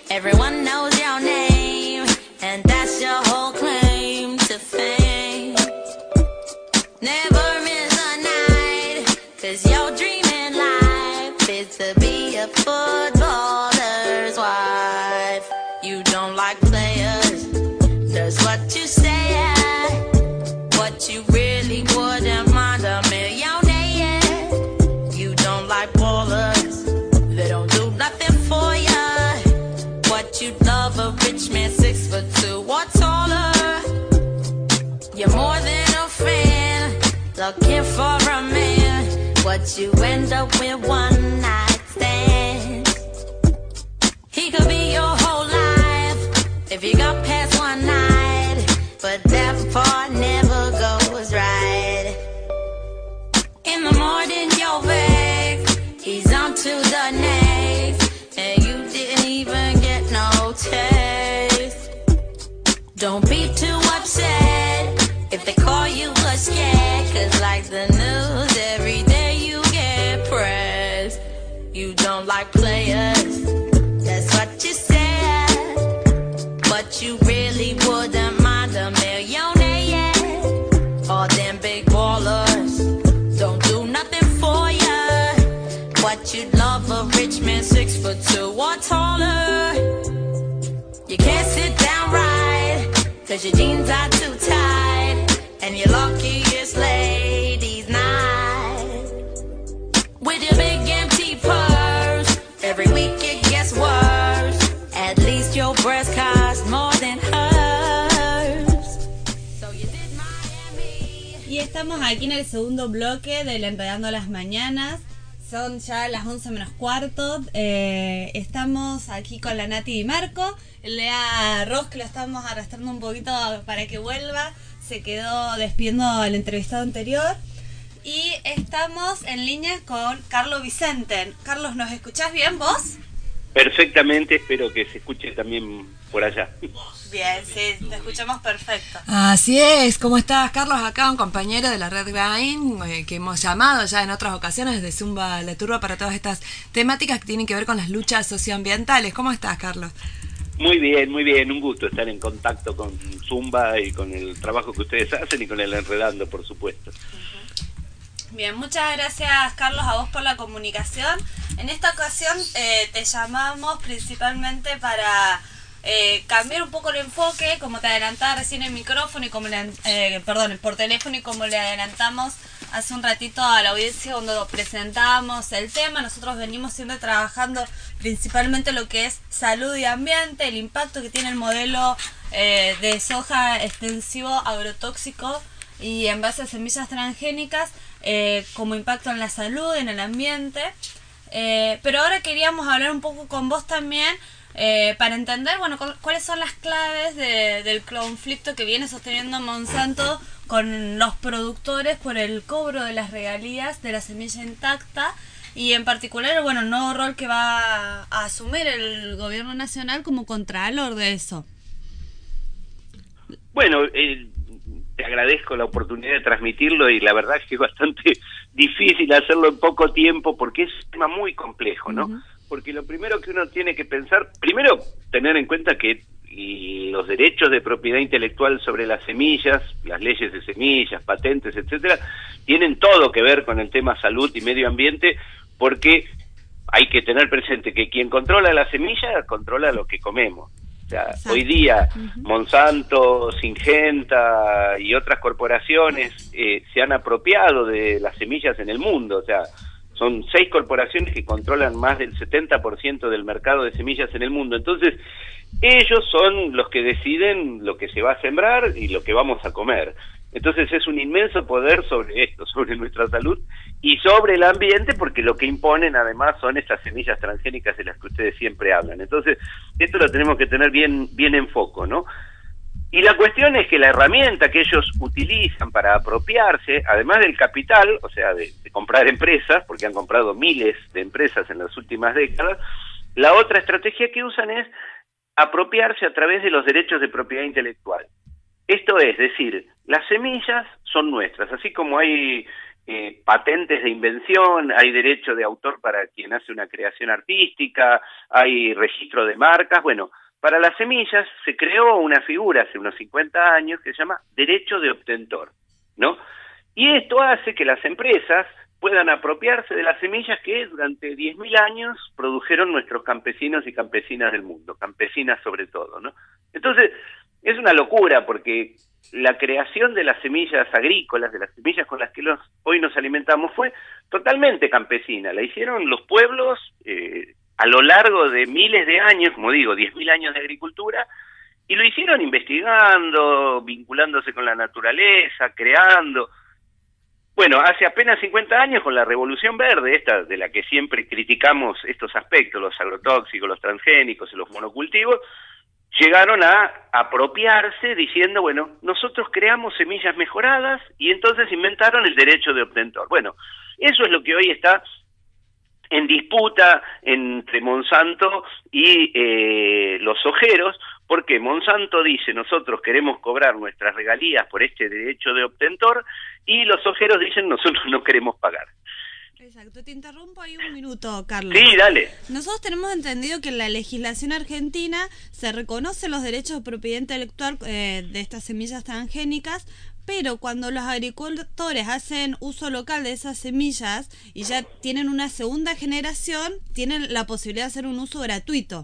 Everyone knows your name, and that's your whole claim to fame. Never miss a night, cause your dream in life is to be a footballer's wife. You don't like players, that's what you say. What you really wouldn't mind a millionaire. You don't like ballers, they don't do nothing for ya. What you'd love a rich man six foot two or taller. You're more than a fan, looking for a man. What you end up with one night stands. He could be your whole life if you got past one night, but that part never goes right. In the morning you're vexed, he's on to the next, and you didn't even get no taste. Don't be too upset if they call you a scared, cause like the news every day you get pressed. You don't like players, that's what you said, but you really wouldn't mind a millionaire. All them big ballers don't do nothing for ya. What you'd love a rich man six foot two or taller. You can't sit down right, cause your jeans are too tight, and your luckiest ladies night. With your big empty purse, every week it gets worse. At least your breast costs more than hers. Y estamos aquí en el segundo bloque del Enredando las Mañanas. Son ya las once menos cuarto. Eh, estamos aquí con la Nati y Marco. Lea Ross, que lo estamos arrastrando un poquito para que vuelva. Se quedó despidiendo al entrevistado anterior. Y estamos en línea con Carlos Vicente. Carlos, ¿nos escuchás bien vos? Perfectamente, espero que se escuche también por allá. Bien, sí, te escuchamos perfecto. Así es, ¿cómo estás, Carlos? Acá un compañero de la Red Grain, eh, que hemos llamado ya en otras ocasiones de Zumba La Turba para todas estas temáticas que tienen que ver con las luchas socioambientales. ¿Cómo estás, Carlos? Muy bien, muy bien, un gusto estar en contacto con Zumba y con el trabajo que ustedes hacen y con el Enredando, por supuesto. Bien, muchas gracias, Carlos, a vos por la comunicación. En esta ocasión eh, te llamamos principalmente para eh, cambiar un poco el enfoque, como te adelantaba recién el micrófono y como le, eh, perdón, por teléfono, y como le adelantamos hace un ratito a la audiencia cuando presentábamos el tema. Nosotros venimos siempre trabajando principalmente lo que es salud y ambiente, el impacto que tiene el modelo eh, de soja extensivo agrotóxico y en base a semillas transgénicas, eh, como impacto en la salud, en el ambiente. Eh, pero ahora queríamos hablar un poco con vos también eh, para entender, bueno, cuáles son las claves de, del conflicto que viene sosteniendo Monsanto con los productores por el cobro de las regalías de la semilla intacta, y en particular, bueno, el nuevo rol que va a asumir el gobierno nacional como contralor de eso. Bueno, eh, te agradezco la oportunidad de transmitirlo, y la verdad es que es bastante difícil hacerlo en poco tiempo porque es un tema muy complejo, ¿no? Uh-huh. Porque lo primero que uno tiene que pensar, primero tener en cuenta que los derechos de propiedad intelectual sobre las semillas, las leyes de semillas, patentes, etcétera, tienen todo que ver con el tema salud y medio ambiente, porque hay que tener presente que quien controla la semilla controla lo que comemos. O sea, hoy día uh-huh. Monsanto, Syngenta y otras corporaciones eh, se han apropiado de las semillas en el mundo. O sea, son seis corporaciones que controlan más del setenta por ciento del mercado de semillas en el mundo. Entonces, ellos son los que deciden lo que se va a sembrar y lo que vamos a comer. Entonces es un inmenso poder sobre esto, sobre nuestra salud y sobre el ambiente, porque lo que imponen además son estas semillas transgénicas de las que ustedes siempre hablan. Entonces, esto lo tenemos que tener bien, bien en foco, ¿no? Y la cuestión es que la herramienta que ellos utilizan para apropiarse, además del capital, o sea, de, de comprar empresas, porque han comprado miles de empresas en las últimas décadas, la otra estrategia que usan es apropiarse a través de los derechos de propiedad intelectual. Esto es decir, las semillas son nuestras, así como hay eh, patentes de invención, hay derecho de autor para quien hace una creación artística, hay registro de marcas. Bueno, para las semillas se creó una figura hace unos cincuenta años que se llama derecho de obtentor, ¿no? Y esto hace que las empresas puedan apropiarse de las semillas que durante diez mil años produjeron nuestros campesinos y campesinas del mundo, campesinas sobre todo, ¿no? Entonces, es una locura porque la creación de las semillas agrícolas, de las semillas con las que los, hoy nos alimentamos, fue totalmente campesina. La hicieron los pueblos eh, a lo largo de miles de años, como digo, diez mil años de agricultura, y lo hicieron investigando, vinculándose con la naturaleza, creando. Bueno, hace apenas cincuenta años, con la Revolución Verde, esta de la que siempre criticamos estos aspectos, los agrotóxicos, los transgénicos y los monocultivos, llegaron a apropiarse diciendo, bueno, nosotros creamos semillas mejoradas y entonces inventaron el derecho de obtentor. Bueno, eso es lo que hoy está en disputa entre Monsanto y eh, los sojeros, porque Monsanto dice, nosotros queremos cobrar nuestras regalías por este derecho de obtentor, y los sojeros dicen, nosotros no queremos pagar. Exacto, te interrumpo ahí un minuto, Carlos. Sí, dale. Nosotros tenemos entendido que en la legislación argentina se reconocen los derechos de propiedad intelectual eh, de estas semillas transgénicas, pero cuando los agricultores hacen uso local de esas semillas y ya tienen una segunda generación, tienen la posibilidad de hacer un uso gratuito.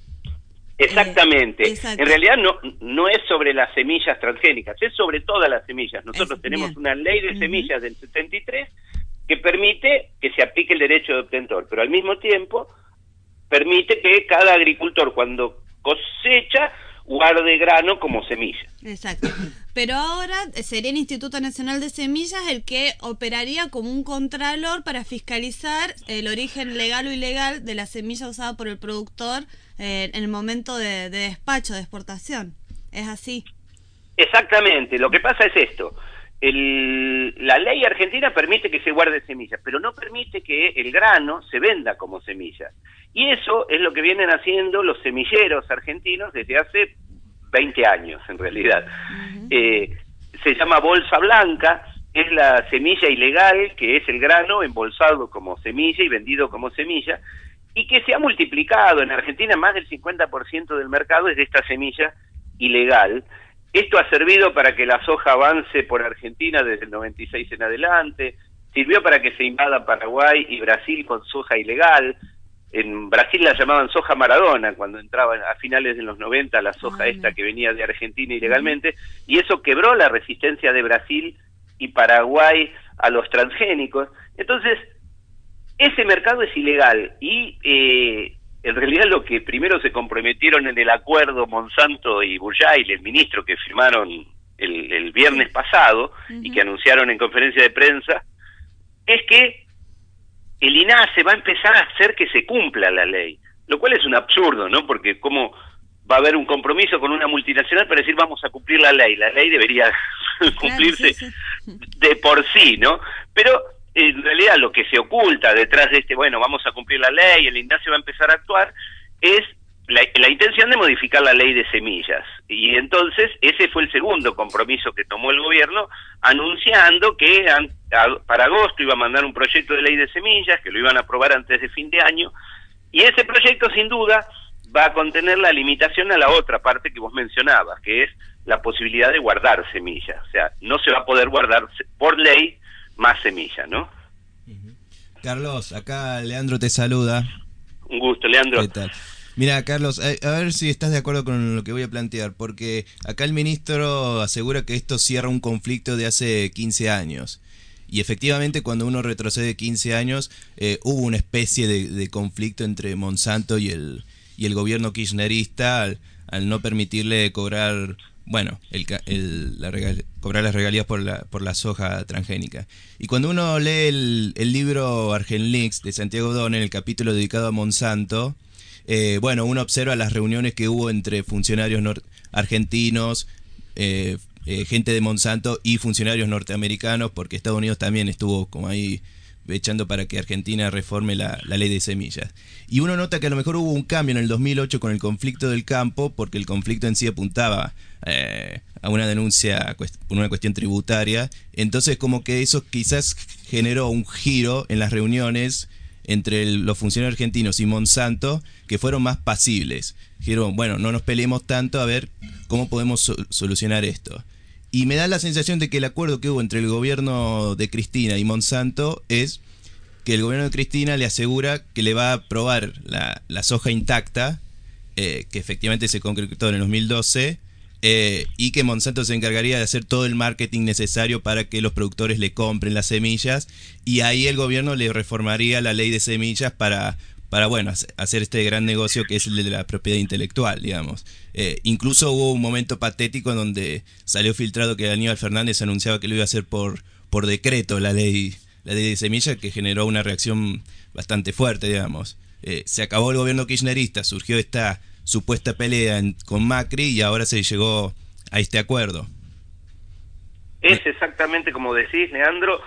Exactamente. Eh, exacto. En realidad no no es sobre las semillas transgénicas, es sobre todas las semillas. Nosotros es, tenemos bien. una ley de semillas uh-huh. del setenta y tres que permite que se aplique el derecho de obtentor, pero al mismo tiempo permite que cada agricultor cuando cosecha guarde grano como semilla. Exacto. Pero ahora sería el Instituto Nacional de Semillas el que operaría como un contralor para fiscalizar el origen legal o ilegal de la semilla usada por el productor eh, en el momento de, de despacho, de exportación. ¿Es así? Exactamente. Lo que pasa es esto. El, la ley argentina permite que se guarde semillas, pero no permite que el grano se venda como semilla. Y eso es lo que vienen haciendo los semilleros argentinos desde hace veinte años, en realidad. Uh-huh. Eh, se llama bolsa blanca, es la semilla ilegal, que es el grano embolsado como semilla y vendido como semilla, y que se ha multiplicado. En Argentina más del cincuenta por ciento del mercado es de esta semilla ilegal. Esto ha servido para que la soja avance por Argentina desde el noventa y seis en adelante, sirvió para que se invada Paraguay y Brasil con soja ilegal. En Brasil la llamaban soja Maradona cuando entraba a finales de los noventa la soja ah, esta que venía de Argentina ilegalmente, y eso quebró la resistencia de Brasil y Paraguay a los transgénicos. Entonces, ese mercado es ilegal y eh, en realidad lo que primero se comprometieron en el acuerdo Monsanto y Burjay, el ministro que firmaron el, el viernes pasado uh-huh. y que anunciaron en conferencia de prensa, es que el INASE va a empezar a hacer que se cumpla la ley, lo cual es un absurdo, ¿no? Porque cómo va a haber un compromiso con una multinacional para decir vamos a cumplir la ley, la ley debería cumplirse claro, sí, sí. de por sí, ¿no? Pero en realidad lo que se oculta detrás de este, bueno, vamos a cumplir la ley, el INASE va a empezar a actuar, es la, la intención de modificar la ley de semillas. Y entonces ese fue el segundo compromiso que tomó el gobierno, anunciando que an, a, para agosto iba a mandar un proyecto de ley de semillas, que lo iban a aprobar antes de fin de año, y ese proyecto sin duda va a contener la limitación a la otra parte que vos mencionabas, que es la posibilidad de guardar semillas. O sea, no se va a poder guardar por ley más semillas, ¿no? Carlos, acá Leandro te saluda. Un gusto, Leandro. ¿Qué tal? Mira, Carlos, a, a ver si estás de acuerdo con lo que voy a plantear, porque acá el ministro asegura que esto cierra un conflicto de hace quince años. Y efectivamente, cuando uno retrocede quince años, eh, hubo una especie de, de conflicto entre Monsanto y el, y el gobierno kirchnerista al, al no permitirle cobrar, bueno, el, el, la regal, cobrar las regalías por la, por la soja transgénica. Y cuando uno lee el, el libro Argenlinks de Santiago Donner, el capítulo dedicado a Monsanto, Eh, bueno, uno observa las reuniones que hubo entre funcionarios argentinos, eh, eh, gente de Monsanto y funcionarios norteamericanos, porque Estados Unidos también estuvo como ahí echando para que Argentina reforme la, la ley de semillas. Y uno nota que a lo mejor hubo un cambio en el dos mil ocho con el conflicto del campo, porque el conflicto en sí apuntaba eh, a una denuncia por una cuestión tributaria. Entonces como que eso quizás generó un giro en las reuniones entre el, los funcionarios argentinos y Monsanto, que fueron más pasibles. Dijeron, bueno, no nos peleemos tanto, a ver cómo podemos so- solucionar esto. Y me da la sensación de que el acuerdo que hubo entre el gobierno de Cristina y Monsanto es que el gobierno de Cristina le asegura que le va a aprobar la, la soja intacta, eh, que efectivamente se concretó en el dos mil doce, eh, y que Monsanto se encargaría de hacer todo el marketing necesario para que los productores le compren las semillas, y ahí el gobierno le reformaría la ley de semillas para, para bueno, hacer este gran negocio que es el de la propiedad intelectual, digamos. Eh, incluso hubo un momento patético en donde salió filtrado que Aníbal Fernández anunciaba que lo iba a hacer por, por decreto la ley, la ley de semillas, que generó una reacción bastante fuerte, digamos. Eh, se acabó el gobierno kirchnerista, surgió esta supuesta pelea en, con Macri, y ahora se llegó a este acuerdo. Es exactamente como decís, Leandro.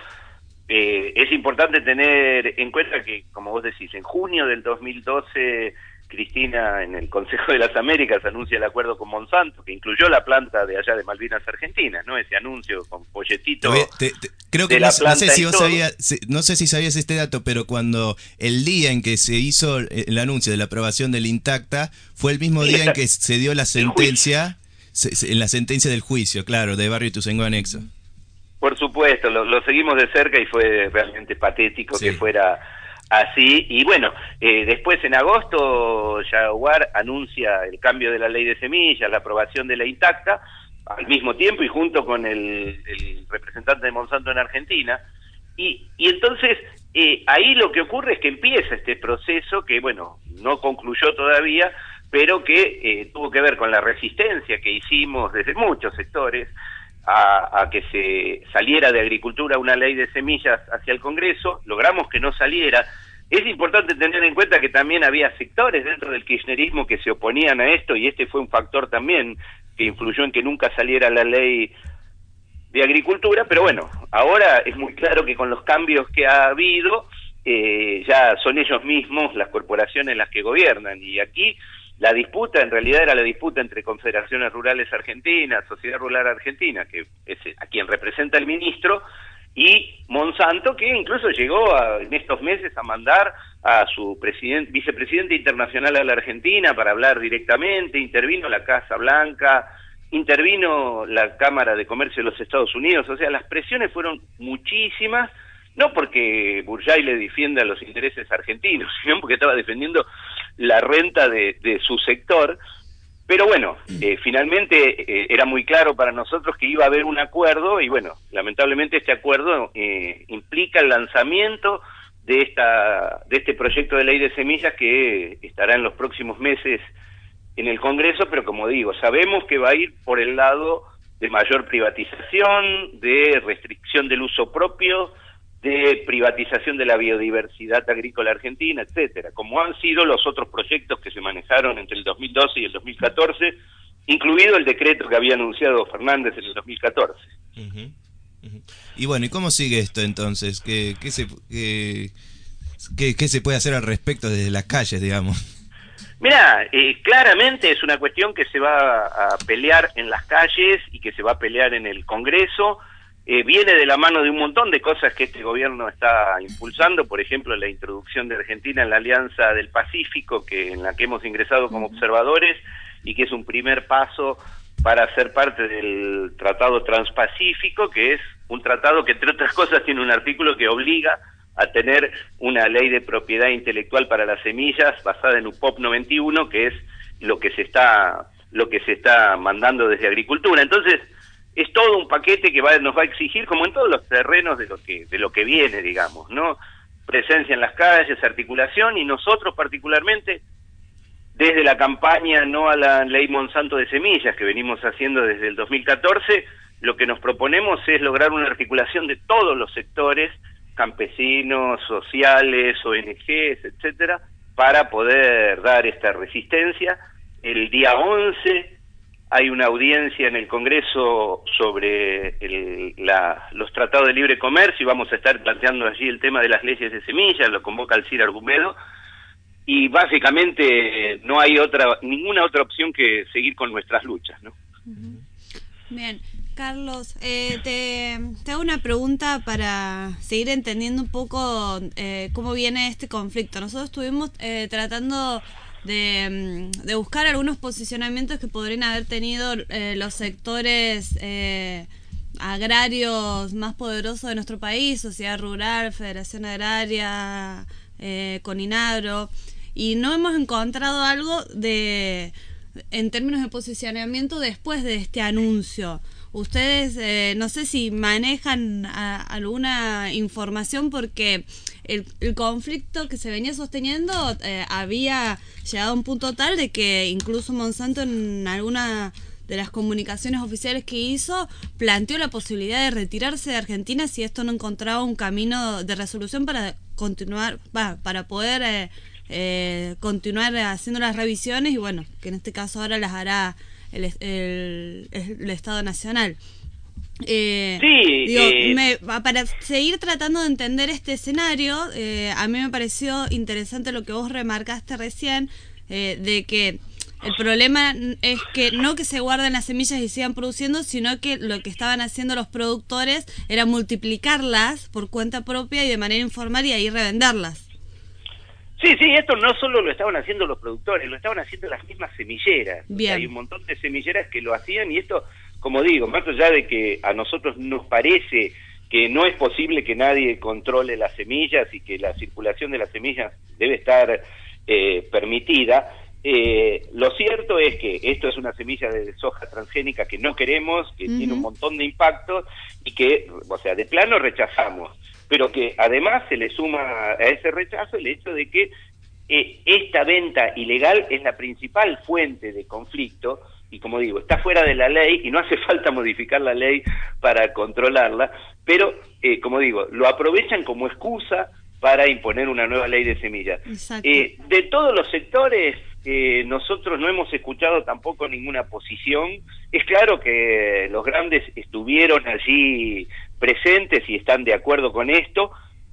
Eh, es importante tener en cuenta que, como vos decís, en junio del dos mil doce, Cristina en el Consejo de las Américas anuncia el acuerdo con Monsanto, que incluyó la planta de allá de Malvinas Argentinas, ¿no? Ese anuncio con folletito. Te, te, creo que de no, la no sé si vos todo. sabías, no sé si sabías este dato, pero cuando el día en que se hizo el anuncio de la aprobación del Intacta fue el mismo día en que se dio la sentencia, se, se, en la sentencia del juicio, claro, de Barrio Ituzaingó Anexo. Por supuesto, lo, lo seguimos de cerca y fue realmente patético sí. que fuera así. Y bueno, eh, después en agosto Jaguar anuncia el cambio de la ley de semillas, la aprobación de la Intacta, al mismo tiempo y junto con el, el representante de Monsanto en Argentina. Y, y entonces eh, ahí lo que ocurre es que empieza este proceso que, bueno, no concluyó todavía, pero que eh, tuvo que ver con la resistencia que hicimos desde muchos sectores A, a que se saliera de agricultura una ley de semillas hacia el Congreso. Logramos que no saliera. Es importante tener en cuenta que también había sectores dentro del kirchnerismo que se oponían a esto, y este fue un factor también que influyó en que nunca saliera la ley de agricultura, pero bueno, ahora es muy claro que con los cambios que ha habido, eh, ya son ellos mismos, las corporaciones, las que gobiernan, y aquí la disputa en realidad era la disputa entre Confederaciones Rurales Argentinas, Sociedad Rural Argentina, que es a quien representa el ministro, y Monsanto, que incluso llegó a, en estos meses a mandar a su presidente, vicepresidente internacional a la Argentina para hablar directamente. Intervino la Casa Blanca, intervino la Cámara de Comercio de los Estados Unidos. O sea, las presiones fueron muchísimas, no porque Burjay le defienda los intereses argentinos, sino porque estaba defendiendo la renta de, de su sector. Pero bueno, eh, finalmente eh, era muy claro para nosotros que iba a haber un acuerdo, y bueno, lamentablemente este acuerdo eh, implica el lanzamiento de esta de este proyecto de ley de semillas que estará en los próximos meses en el Congreso, pero como digo, sabemos que va a ir por el lado de mayor privatización, de restricción del uso propio, de privatización de la biodiversidad agrícola argentina, etcétera, como han sido los otros proyectos que se manejaron entre el dos mil doce y el dos mil catorce, incluido el decreto que había anunciado Fernández en el dos mil catorce. Uh-huh. Uh-huh. Y bueno, ¿y cómo sigue esto entonces? ¿Qué, qué, se, qué, qué, qué se puede hacer al respecto desde las calles, digamos? Mirá, eh, claramente es una cuestión que se va a pelear en las calles y que se va a pelear en el Congreso. Eh, viene de la mano de un montón de cosas que este gobierno está impulsando, por ejemplo, la introducción de Argentina en la Alianza del Pacífico, que en la que hemos ingresado como observadores, y que es un primer paso para ser parte del Tratado Transpacífico, que es un tratado que, entre otras cosas, tiene un artículo que obliga a tener una ley de propiedad intelectual para las semillas basada en U P O P noventa y uno, que es lo que se está lo que se está mandando desde agricultura. Entonces, es todo un paquete que va, nos va a exigir, como en todos los terrenos de lo que de lo que viene, digamos, ¿no? Presencia en las calles, articulación, y nosotros particularmente, desde la campaña no a la ley Monsanto de semillas que venimos haciendo desde el dos mil catorce, lo que nos proponemos es lograr una articulación de todos los sectores, campesinos, sociales, O N Ges, etcétera, para poder dar esta resistencia. El día once hay una audiencia en el Congreso sobre el, la, los tratados de libre comercio y vamos a estar planteando allí el tema de las leyes de semillas, lo convoca Alcira Argumedo, y básicamente no hay otra ninguna otra opción que seguir con nuestras luchas, ¿no? Bien, Carlos, eh, te, te hago una pregunta para seguir entendiendo un poco eh, cómo viene este conflicto. Nosotros estuvimos eh, tratando de, de buscar algunos posicionamientos que podrían haber tenido eh, los sectores eh, agrarios más poderosos de nuestro país, Sociedad Rural, Federación Agraria, eh, Coninagro, y no hemos encontrado algo de en términos de posicionamiento después de este anuncio. Ustedes, eh, no sé si manejan a, alguna información, porque el, el conflicto que se venía sosteniendo eh, había llegado a un punto tal de que incluso Monsanto en alguna de las comunicaciones oficiales que hizo planteó la posibilidad de retirarse de Argentina si esto no encontraba un camino de resolución para continuar, bah, para poder eh, eh, continuar haciendo las revisiones, y bueno, que en este caso ahora las hará el, el, el Estado Nacional. Eh, sí, digo, eh, me, para seguir tratando de entender este escenario, eh, a mí me pareció interesante lo que vos remarcaste recién, eh, de que el problema es que no que se guarden las semillas y sigan produciendo, sino que lo que estaban haciendo los productores era multiplicarlas por cuenta propia y de manera informal y ahí revenderlas. Sí, sí, esto no solo lo estaban haciendo los productores, lo estaban haciendo las mismas semilleras. Bien. Hay un montón de semilleras que lo hacían, y esto, como digo, más allá de que a nosotros nos parece que no es posible que nadie controle las semillas y que la circulación de las semillas debe estar eh, permitida, eh, lo cierto es que esto es una semilla de soja transgénica que no queremos, que uh-huh. tiene un montón de impactos y que, o sea, de plano rechazamos, pero que además se le suma a ese rechazo el hecho de que eh, esta venta ilegal es la principal fuente de conflicto, y como digo, está fuera de la ley y no hace falta modificar la ley para controlarla, pero eh, como digo, lo aprovechan como excusa para imponer una nueva ley de semillas. Eh, de todos los sectores, eh, nosotros no hemos escuchado tampoco ninguna posición. Es claro que los grandes estuvieron allí presentes y están de acuerdo con esto.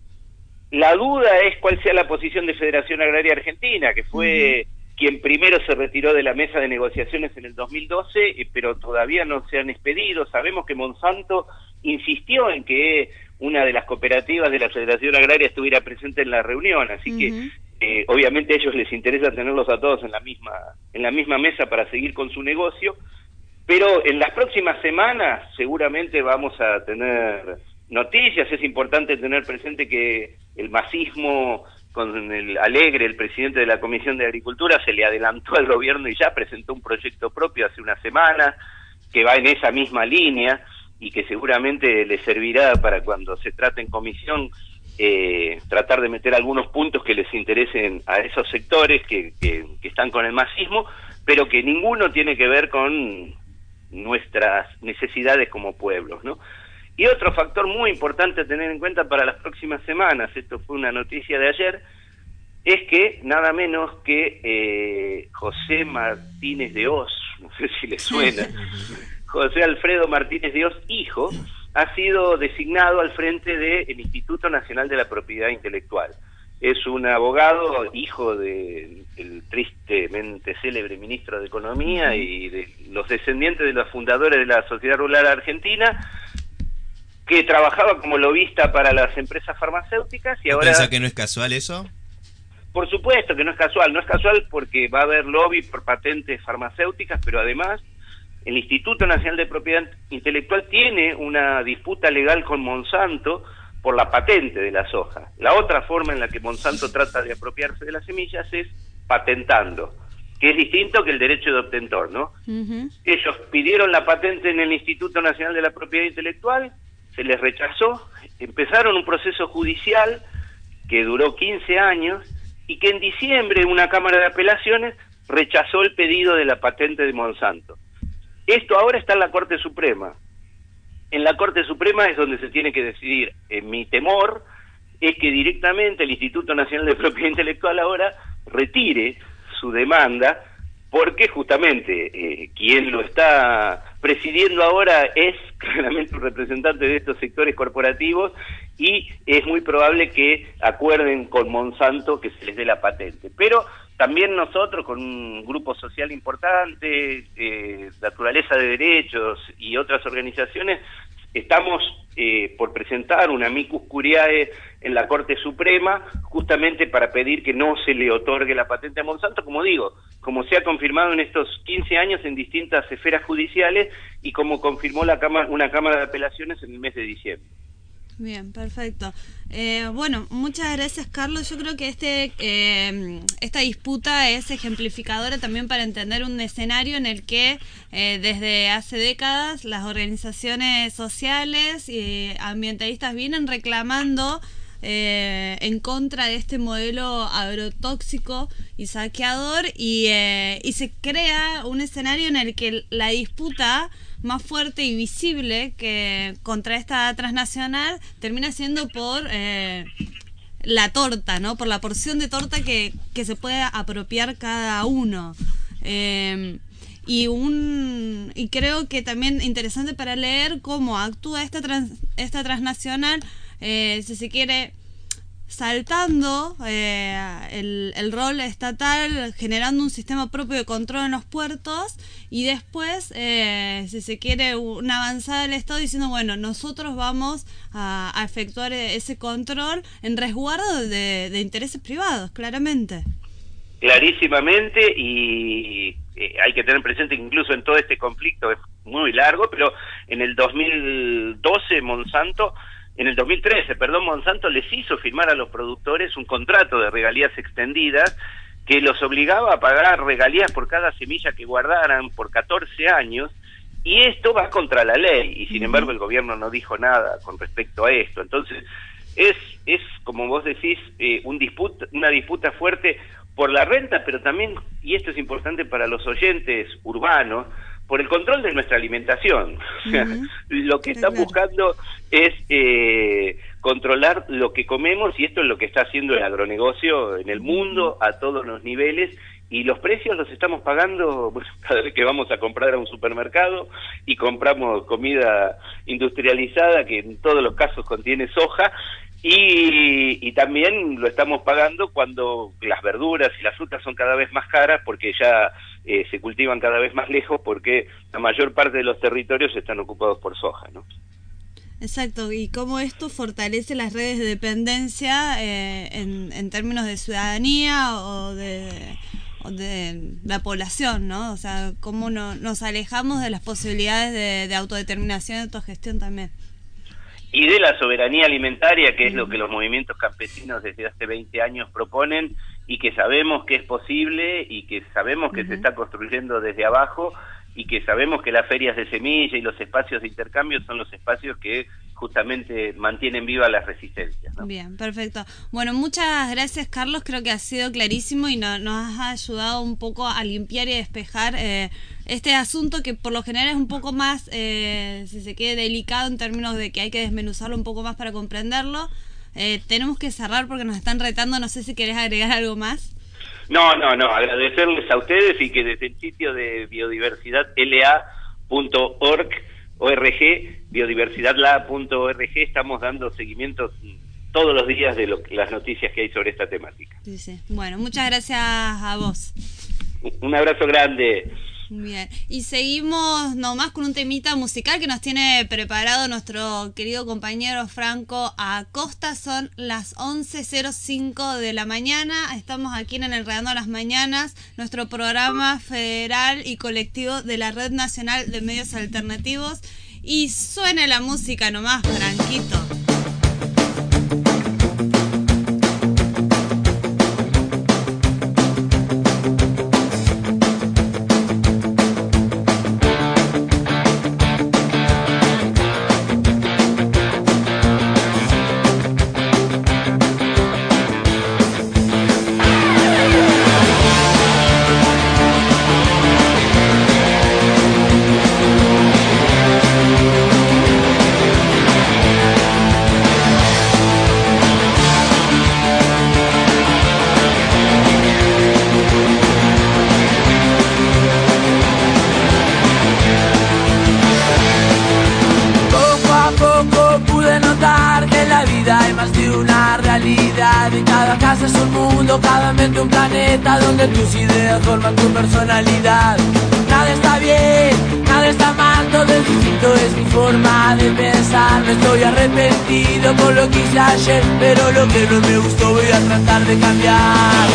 La duda es cuál sea la posición de Federación Agraria Argentina, que fue uh-huh. quien primero se retiró de la mesa de negociaciones en el dos mil doce, pero todavía no se han expedido. Sabemos que Monsanto insistió en que una de las cooperativas de la Federación Agraria estuviera presente en la reunión, así uh-huh. que eh, obviamente a ellos les interesa tenerlos a todos en la misma en la misma mesa para seguir con su negocio, pero en las próximas semanas seguramente vamos a tener noticias. Es importante tener presente que el masismo, con el Alegre, el presidente de la Comisión de Agricultura, se le adelantó al gobierno y ya presentó un proyecto propio hace una semana que va en esa misma línea y que seguramente le servirá para cuando se trate en comisión eh, tratar de meter algunos puntos que les interesen a esos sectores que, que, que están con el masismo, pero que ninguno tiene que ver con nuestras necesidades como pueblos, ¿no? Y otro factor muy importante a tener en cuenta para las próximas semanas, esto fue una noticia de ayer, es que nada menos que eh, José Martínez de Oz, no sé si le suena, José Alfredo Martínez de Oz, hijo, ha sido designado al frente del Instituto Nacional de la Propiedad Intelectual. Es un abogado, hijo del tristemente célebre ministro de Economía y de los descendientes de los fundadores de la Sociedad Rural Argentina, que trabajaba como lobista para las empresas farmacéuticas y ahora... ¿Piensa que no es casual eso? Por supuesto que no es casual, no es casual porque va a haber lobby por patentes farmacéuticas, pero además el Instituto Nacional de Propiedad Intelectual tiene una disputa legal con Monsanto por la patente de la soja. La otra forma en la que Monsanto trata de apropiarse de las semillas es patentando, que es distinto que el derecho de obtentor, ¿no? Uh-huh. Ellos pidieron la patente en el Instituto Nacional de la Propiedad Intelectual, se les rechazó, empezaron un proceso judicial que duró quince años y que en diciembre una Cámara de Apelaciones rechazó el pedido de la patente de Monsanto. Esto ahora está en la Corte Suprema. En la Corte Suprema es donde se tiene que decidir. Eh, mi temor es que directamente el Instituto Nacional de Propiedad Intelectual ahora retire su demanda porque justamente eh, quien lo está presidiendo ahora es claramente un representante de estos sectores corporativos y es muy probable que acuerden con Monsanto que se les dé la patente. Pero también nosotros, con un grupo social importante, eh, Naturaleza de Derechos y otras organizaciones, estamos eh, por presentar una amicus curiae en la Corte Suprema, justamente para pedir que no se le otorgue la patente a Monsanto, como digo, como se ha confirmado en estos quince años en distintas esferas judiciales y como confirmó la cámara, una Cámara de Apelaciones en el mes de diciembre. Bien, perfecto. Eh, bueno, muchas gracias, Carlos. Yo creo que este eh, esta disputa es ejemplificadora también para entender un escenario en el que eh, desde hace décadas las organizaciones sociales y ambientalistas vienen reclamando eh, en contra de este modelo agrotóxico y saqueador y, eh, y se crea un escenario en el que la disputa más fuerte y visible que contra esta transnacional termina siendo por eh, la torta, ¿no? Por la porción de torta que, que se puede apropiar cada uno. Eh, y un y creo que también interesante para leer cómo actúa esta trans, esta transnacional, eh, si se quiere, saltando eh, el, el rol estatal, generando un sistema propio de control en los puertos y después, eh, si se quiere, una avanzada del Estado diciendo, bueno, nosotros vamos a, a efectuar ese control en resguardo de, de intereses privados, claramente. Clarísimamente, y eh, hay que tener presente que incluso en todo este conflicto es muy largo, pero en el dos mil doce Monsanto En el dos mil trece, perdón, Monsanto les hizo firmar a los productores un contrato de regalías extendidas que los obligaba a pagar regalías por cada semilla que guardaran por catorce años, y esto va contra la ley, y sin embargo el gobierno no dijo nada con respecto a esto. Entonces, es, es como vos decís, eh, un disputa, una disputa fuerte por la renta, pero también, y esto es importante para los oyentes urbanos, por el control de nuestra alimentación. O sea, uh-huh. Lo que están buscando es eh, controlar lo que comemos, y esto es lo que está haciendo el agronegocio en el mundo a todos los niveles, y los precios los estamos pagando, bueno, cada vez que vamos a comprar a un supermercado y compramos comida industrializada que en todos los casos contiene soja, y, y también lo estamos pagando cuando las verduras y las frutas son cada vez más caras, porque ya eh, se cultivan cada vez más lejos, porque la mayor parte de los territorios están ocupados por soja, ¿no? Exacto, y cómo esto fortalece las redes de dependencia eh, en, en términos de ciudadanía o de, o de la población, ¿no? O sea, cómo no, nos alejamos de las posibilidades de, de autodeterminación y autogestión también. Y de la soberanía alimentaria, que es lo que los movimientos campesinos desde hace veinte años proponen, y que sabemos que es posible, y que sabemos que uh-huh. se está construyendo desde abajo, y que sabemos que las ferias de semilla y los espacios de intercambio son los espacios que justamente mantienen vivas las resistencias, ¿no? Bien, perfecto. Bueno, muchas gracias, Carlos, creo que ha sido clarísimo y no, nos ha ayudado un poco a limpiar y despejar eh, este asunto que por lo general es un poco más, eh, si se quiere, delicado en términos de que hay que desmenuzarlo un poco más para comprenderlo. Eh, tenemos que cerrar porque nos están retando, no sé si querés agregar algo más. No, no, no, agradecerles a ustedes, y que desde el sitio de biodiversidad L A punto org, biodiversidad L A punto org, estamos dando seguimiento todos los días de lo, las noticias que hay sobre esta temática. Sí, sí. Bueno, muchas gracias a vos. Un abrazo grande. Bien, y seguimos nomás con un temita musical que nos tiene preparado nuestro querido compañero Franco Acosta. Son las once cero cinco de la mañana, estamos aquí en Enredando las Mañanas, nuestro programa federal y colectivo de la Red Nacional de Medios Alternativos, y suena la música nomás, Franquito. We'll be right back. mundo, cada mente un planeta donde tus ideas forman tu personalidad. Nada está bien, nada está mal, todo es distinto, es mi forma de pensar. No estoy arrepentido por lo que hice ayer, pero lo que no me gustó voy a tratar de cambiar.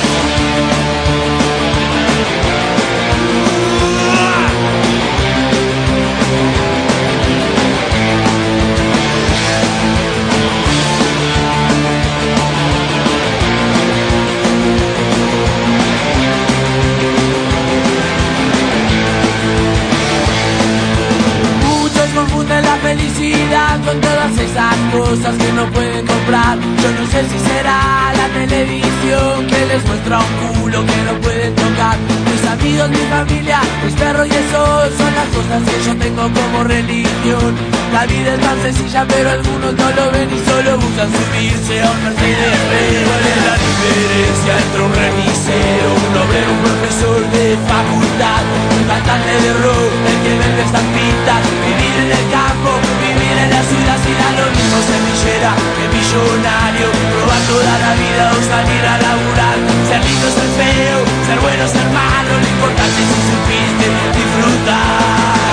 Confunden la felicidad con todas esas cosas que no pueden comprar. Yo no sé si será la televisión que les muestra un culo que no pueden tocar. Mis amigos, mi familia, mis perros y eso son las cosas que yo tengo como religión. La vida es tan sencilla pero algunos no lo ven y solo buscan subirse a un Mercedes. ¿Cuál es la diferencia entre un remisero, un obrero, un profesor de facultad, un cantante de rock, el que vende estampitas? Vivir en el campo, vivir en la ciudad, si da lo mismo ser millera que millonario, probar toda la vida o salir a laburar. Ser lindo, ser feo, ser bueno, ser malo, lo importante es si supiste disfrutar.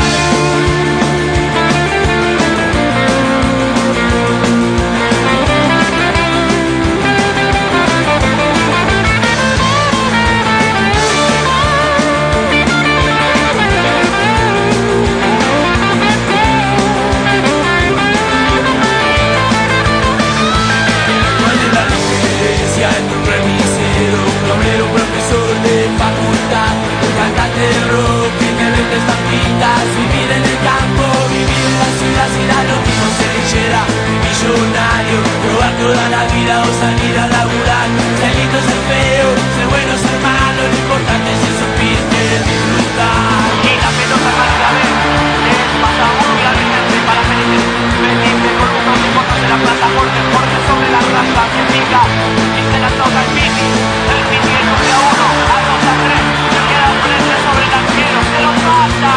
Vivir en el campo, vivir en la ciudad, si da lo mismo ser lechera, millonario, probar toda la vida o salir a laburar. Ser lindo, ser feo, ser bueno, ser malo, lo importante es si supiste disfrutar. Y la pelota para la vez, es pasaburro, la vigente para felices, vestirse con un montón de fotos de la plata, porque corte sobre la raza que pica, y se la toca el piti, el piti el nueve a uno, a dos a tres, se queda frente sobre el arquero, se lo pasa.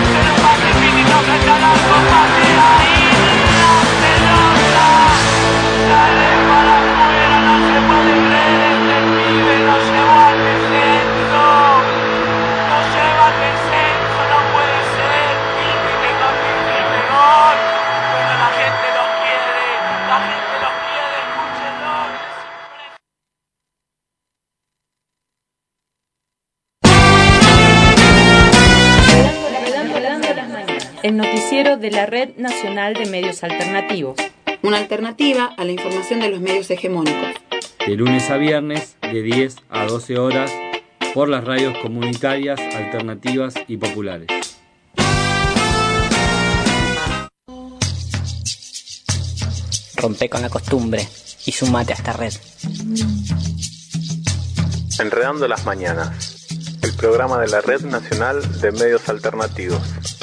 El noticiero de la Red Nacional de Medios Alternativos. Una alternativa a la información de los medios hegemónicos. De lunes a viernes, de diez a doce horas, por las radios comunitarias, alternativas y populares. Rompe con la costumbre y sumate a esta red. Enredando las mañanas, el programa de la Red Nacional de Medios Alternativos.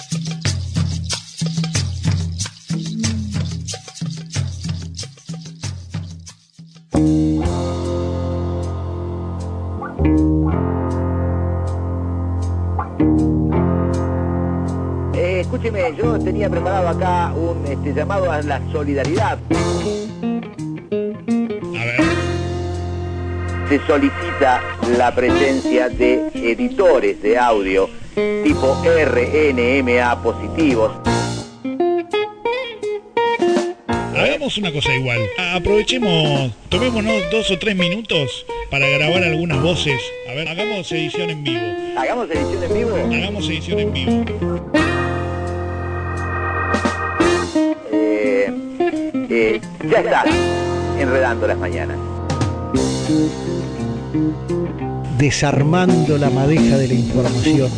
Eh, escúcheme, yo tenía preparado acá un este, llamado a la solidaridad. A ver. Se solicita la presencia de editores de audio tipo R N M A positivos. Hagamos una cosa igual. Aprovechemos, tomémonos dos o tres minutos para grabar algunas voces. A ver, hagamos edición en vivo. ¿Hagamos edición en vivo? Hagamos edición en vivo. Eh, eh, ya está, enredando las mañanas. Desarmando la madeja de la información.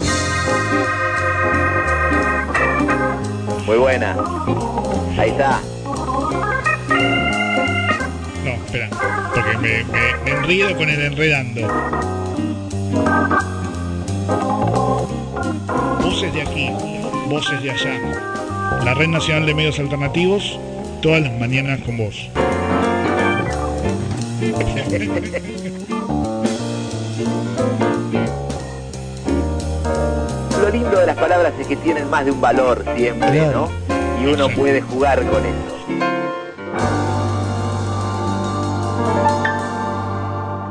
Muy buena. Ahí está. No, espera, porque me, me, me enredo con el enredando. Voces de aquí, voces de allá. La Red Nacional de Medios Alternativos, todas las mañanas con vos. Lo lindo de las palabras es que tienen más de un valor siempre, claro, ¿no? Y uno puede jugar con eso.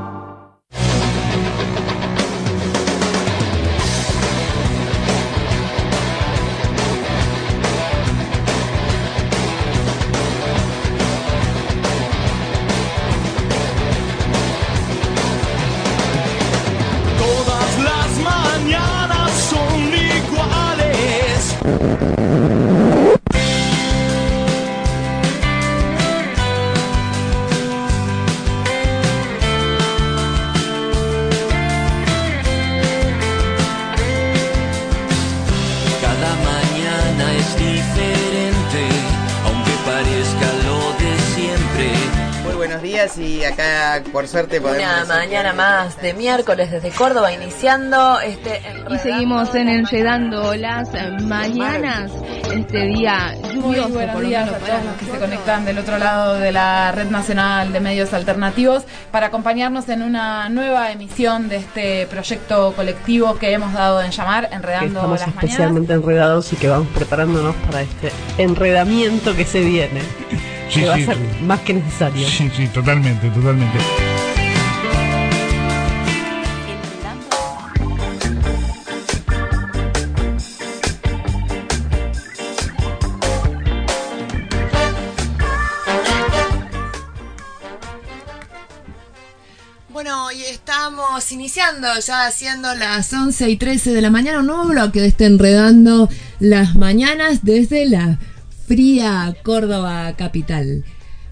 días y acá por suerte podemos... Una mañana más de miércoles desde Córdoba iniciando este... Y seguimos en Enredando las Mañanas, este día lluvioso. Muy buenos días a todos los que se conectan del otro lado de la Red Nacional de Medios Alternativos para acompañarnos en una nueva emisión de este proyecto colectivo que hemos dado en llamar Enredando Estamos las Mañanas. especialmente enredados y que vamos preparándonos para este enredamiento que se viene. Sí, que va sí, a ser más que necesario. Sí, sí, totalmente, totalmente. Bueno, y estamos iniciando ya siendo las once y trece de la mañana, un nuevo bloque de este Enredando las Mañanas desde la fría Córdoba capital.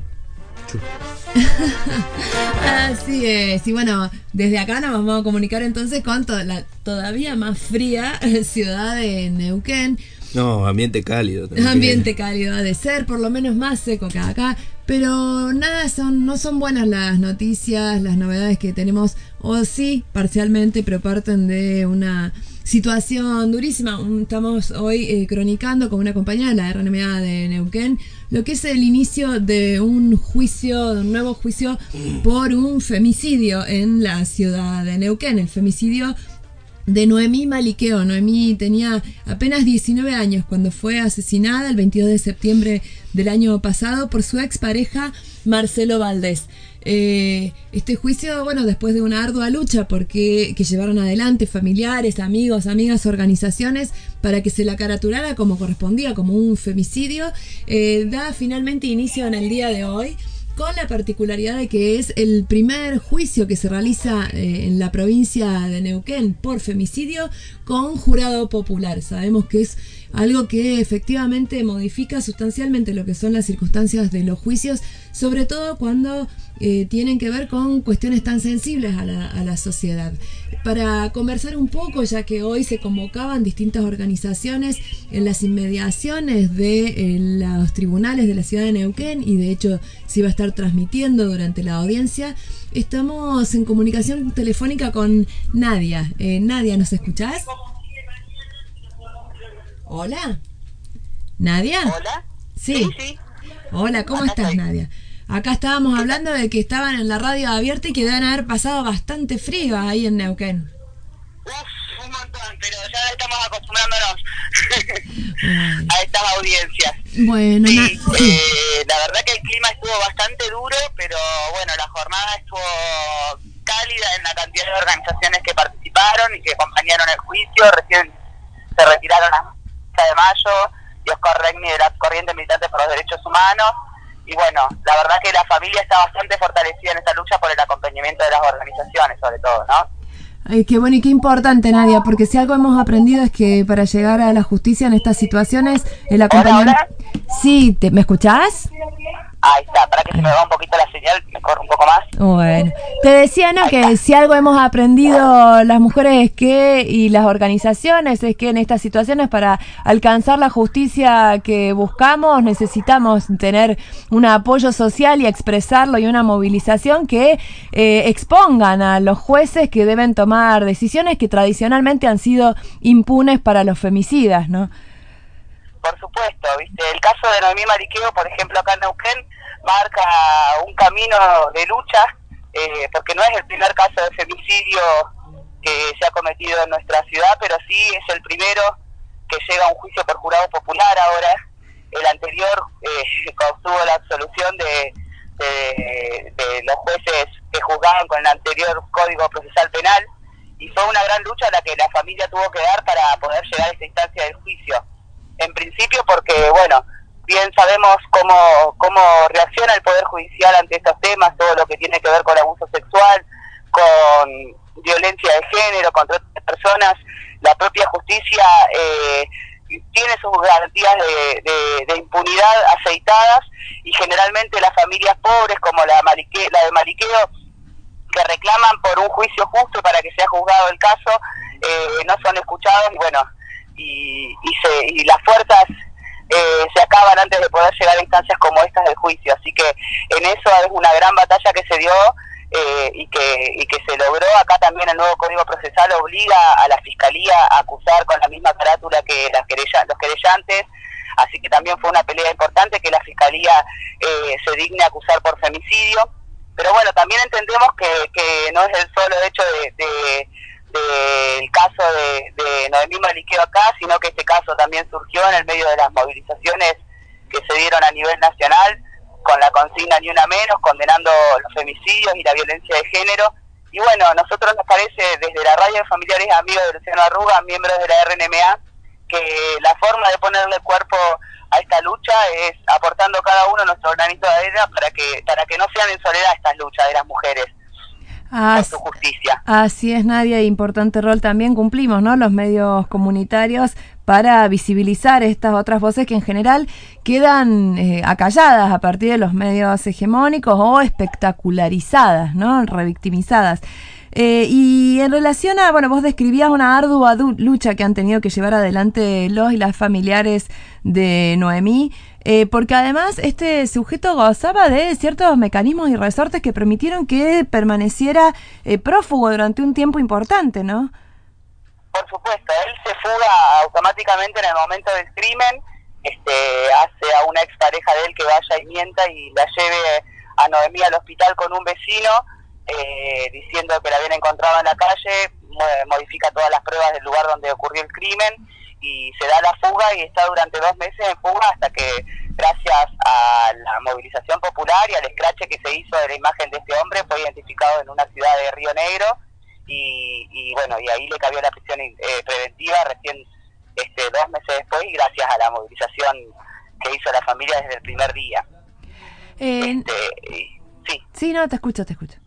Así es, y bueno, desde acá nos vamos a comunicar entonces con to- la todavía más fría ciudad de Neuquén. No, ambiente cálido también. Ambiente cálido ha de ser, por lo menos más seco que acá, pero nada, son no son buenas las noticias, las novedades que tenemos, o sí, parcialmente, pero parten de una situación durísima. Estamos hoy eh, cronicando con una compañera de la R N M A de Neuquén lo que es el inicio de un juicio, de un nuevo juicio por un femicidio en la ciudad de Neuquén, el femicidio de Noemí Maliqueo. Noemí tenía apenas diecinueve años cuando fue asesinada el veintidós de septiembre del año pasado por su expareja Marcelo Valdés. Eh, este juicio, bueno, después de una ardua lucha porque que llevaron adelante familiares, amigos, amigas, organizaciones para que se la caraturara como correspondía, como un femicidio, eh, da finalmente inicio en el día de hoy, con la particularidad de que es el primer juicio que se realiza eh, en la provincia de Neuquén por femicidio con jurado popular. Sabemos que es algo que efectivamente modifica sustancialmente lo que son las circunstancias de los juicios, sobre todo cuando eh, tienen que ver con cuestiones tan sensibles a la, a la sociedad. Para conversar un poco, ya que hoy se convocaban distintas organizaciones en las inmediaciones de eh, los tribunales de la ciudad de Neuquén, y de hecho se iba a estar transmitiendo durante la audiencia, estamos en comunicación telefónica con Nadia. Eh, Nadia, ¿nos escuchás? Hola. ¿Nadia? Hola. Sí. Sí, sí. Hola, ¿cómo Acá estás, estoy. Nadia? Acá estábamos hablando de que estaban en la radio abierta y que deben haber pasado bastante frío ahí en Neuquén. Uf, un montón, pero ya estamos acostumbrándonos a estas audiencias. Bueno, Sí, na- eh, la verdad que el clima estuvo bastante duro, pero bueno, la jornada estuvo cálida en la cantidad de organizaciones que participaron y que acompañaron el juicio. Recién se retiraron las de Mayo y Oscar Regni de la Corriente Militante por los Derechos Humanos. Y bueno, la verdad que la familia está bastante fortalecida en esta lucha por el acompañamiento de las organizaciones, sobre todo, ¿no? Ay, qué bueno y qué importante, Nadia, porque si algo hemos aprendido es que para llegar a la justicia en estas situaciones, el acompañamiento... Sí, te, ¿me escuchás? Ahí está, para que se me va un poquito la señal, me corre un poco más. Bueno, te decía, ¿no? Que si algo hemos aprendido las mujeres que y las organizaciones es que en estas situaciones para alcanzar la justicia que buscamos necesitamos tener un apoyo social y expresarlo, y una movilización que eh, expongan a los jueces que deben tomar decisiones que tradicionalmente han sido impunes para los femicidas, ¿no? Por supuesto, ¿viste? El caso de Noemí Mariqueo, por ejemplo, acá en Neuquén, marca un camino de lucha, eh, porque no es el primer caso de femicidio que se ha cometido en nuestra ciudad, pero sí es el primero que llega a un juicio por jurado popular ahora. El anterior eh, obtuvo la absolución de, de, de los jueces que juzgaban con el anterior Código Procesal Penal, y fue una gran lucha la que la familia tuvo que dar para poder llegar a esta instancia del juicio. En principio porque, bueno, bien sabemos cómo, cómo reacciona el Poder Judicial ante estos temas, todo lo que tiene que ver con abuso sexual, con violencia de género, contra otras personas. La propia justicia eh, tiene sus garantías de, de, de impunidad aceitadas, y generalmente las familias pobres, como la, Marique, la de Mariqueo, que reclaman por un juicio justo para que sea juzgado el caso, eh, no son escuchados, y bueno, y, y, se, y las fuerzas eh, se acaban antes de poder llegar a instancias como estas del juicio. Así que en eso es una gran batalla que se dio eh, y, que, y que se logró. Acá también el nuevo Código Procesal obliga a la Fiscalía a acusar con la misma carátula que las querella, los querellantes. Así que también fue una pelea importante que la Fiscalía eh, se digne a acusar por femicidio. Pero bueno, también entendemos que, que no es el solo hecho de, de, de el caso de, de Noemí Maliqueo acá, sino que este caso también surgió en el medio de las movilizaciones que se dieron a nivel nacional, con la consigna Ni Una Menos, condenando los femicidios y la violencia de género. Y bueno, a nosotros nos parece, desde la radio de Familiares y Amigos de Luciano Arruga, miembros de la R N M A, que la forma de ponerle cuerpo a esta lucha es aportando cada uno nuestro granito de arena para que para que no sean en soledad estas luchas de las mujeres por su justicia. Así es, Nadia, importante rol también cumplimos, ¿no? Los medios comunitarios para visibilizar estas otras voces que en general quedan eh, acalladas a partir de los medios hegemónicos o espectacularizadas, ¿no? Revictimizadas. Eh, y en relación a, bueno, vos describías una ardua lucha que han tenido que llevar adelante los y las familiares de Noemí, eh, porque además este sujeto gozaba de ciertos mecanismos y resortes que permitieron que permaneciera eh, prófugo durante un tiempo importante, ¿no? Por supuesto, él se fuga automáticamente en el momento del crimen, este, hace a una expareja de él que vaya y mienta y la lleve a Noemí al hospital con un vecino, Eh, diciendo que la habían encontrado en la calle, modifica todas las pruebas del lugar donde ocurrió el crimen y se da la fuga y está durante dos meses en fuga hasta que, gracias a la movilización popular y al escrache que se hizo de la imagen de este hombre, fue identificado en una ciudad de Río Negro y, y bueno, y ahí le cabió la prisión eh, preventiva recién este, dos meses después, y gracias a la movilización que hizo la familia desde el primer día. Eh, este, sí. Sí, no, te escucho, te escucho.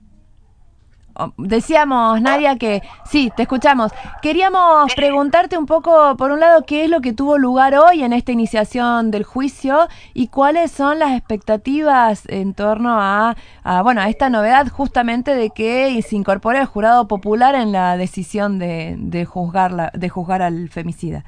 Decíamos, Nadia, que sí, te escuchamos. Queríamos preguntarte un poco, por un lado, qué es lo que tuvo lugar hoy en esta iniciación del juicio y cuáles son las expectativas en torno a, a bueno, a esta novedad justamente de que se incorpore el jurado popular en la decisión de, de, juzgar, la, de juzgar al femicida.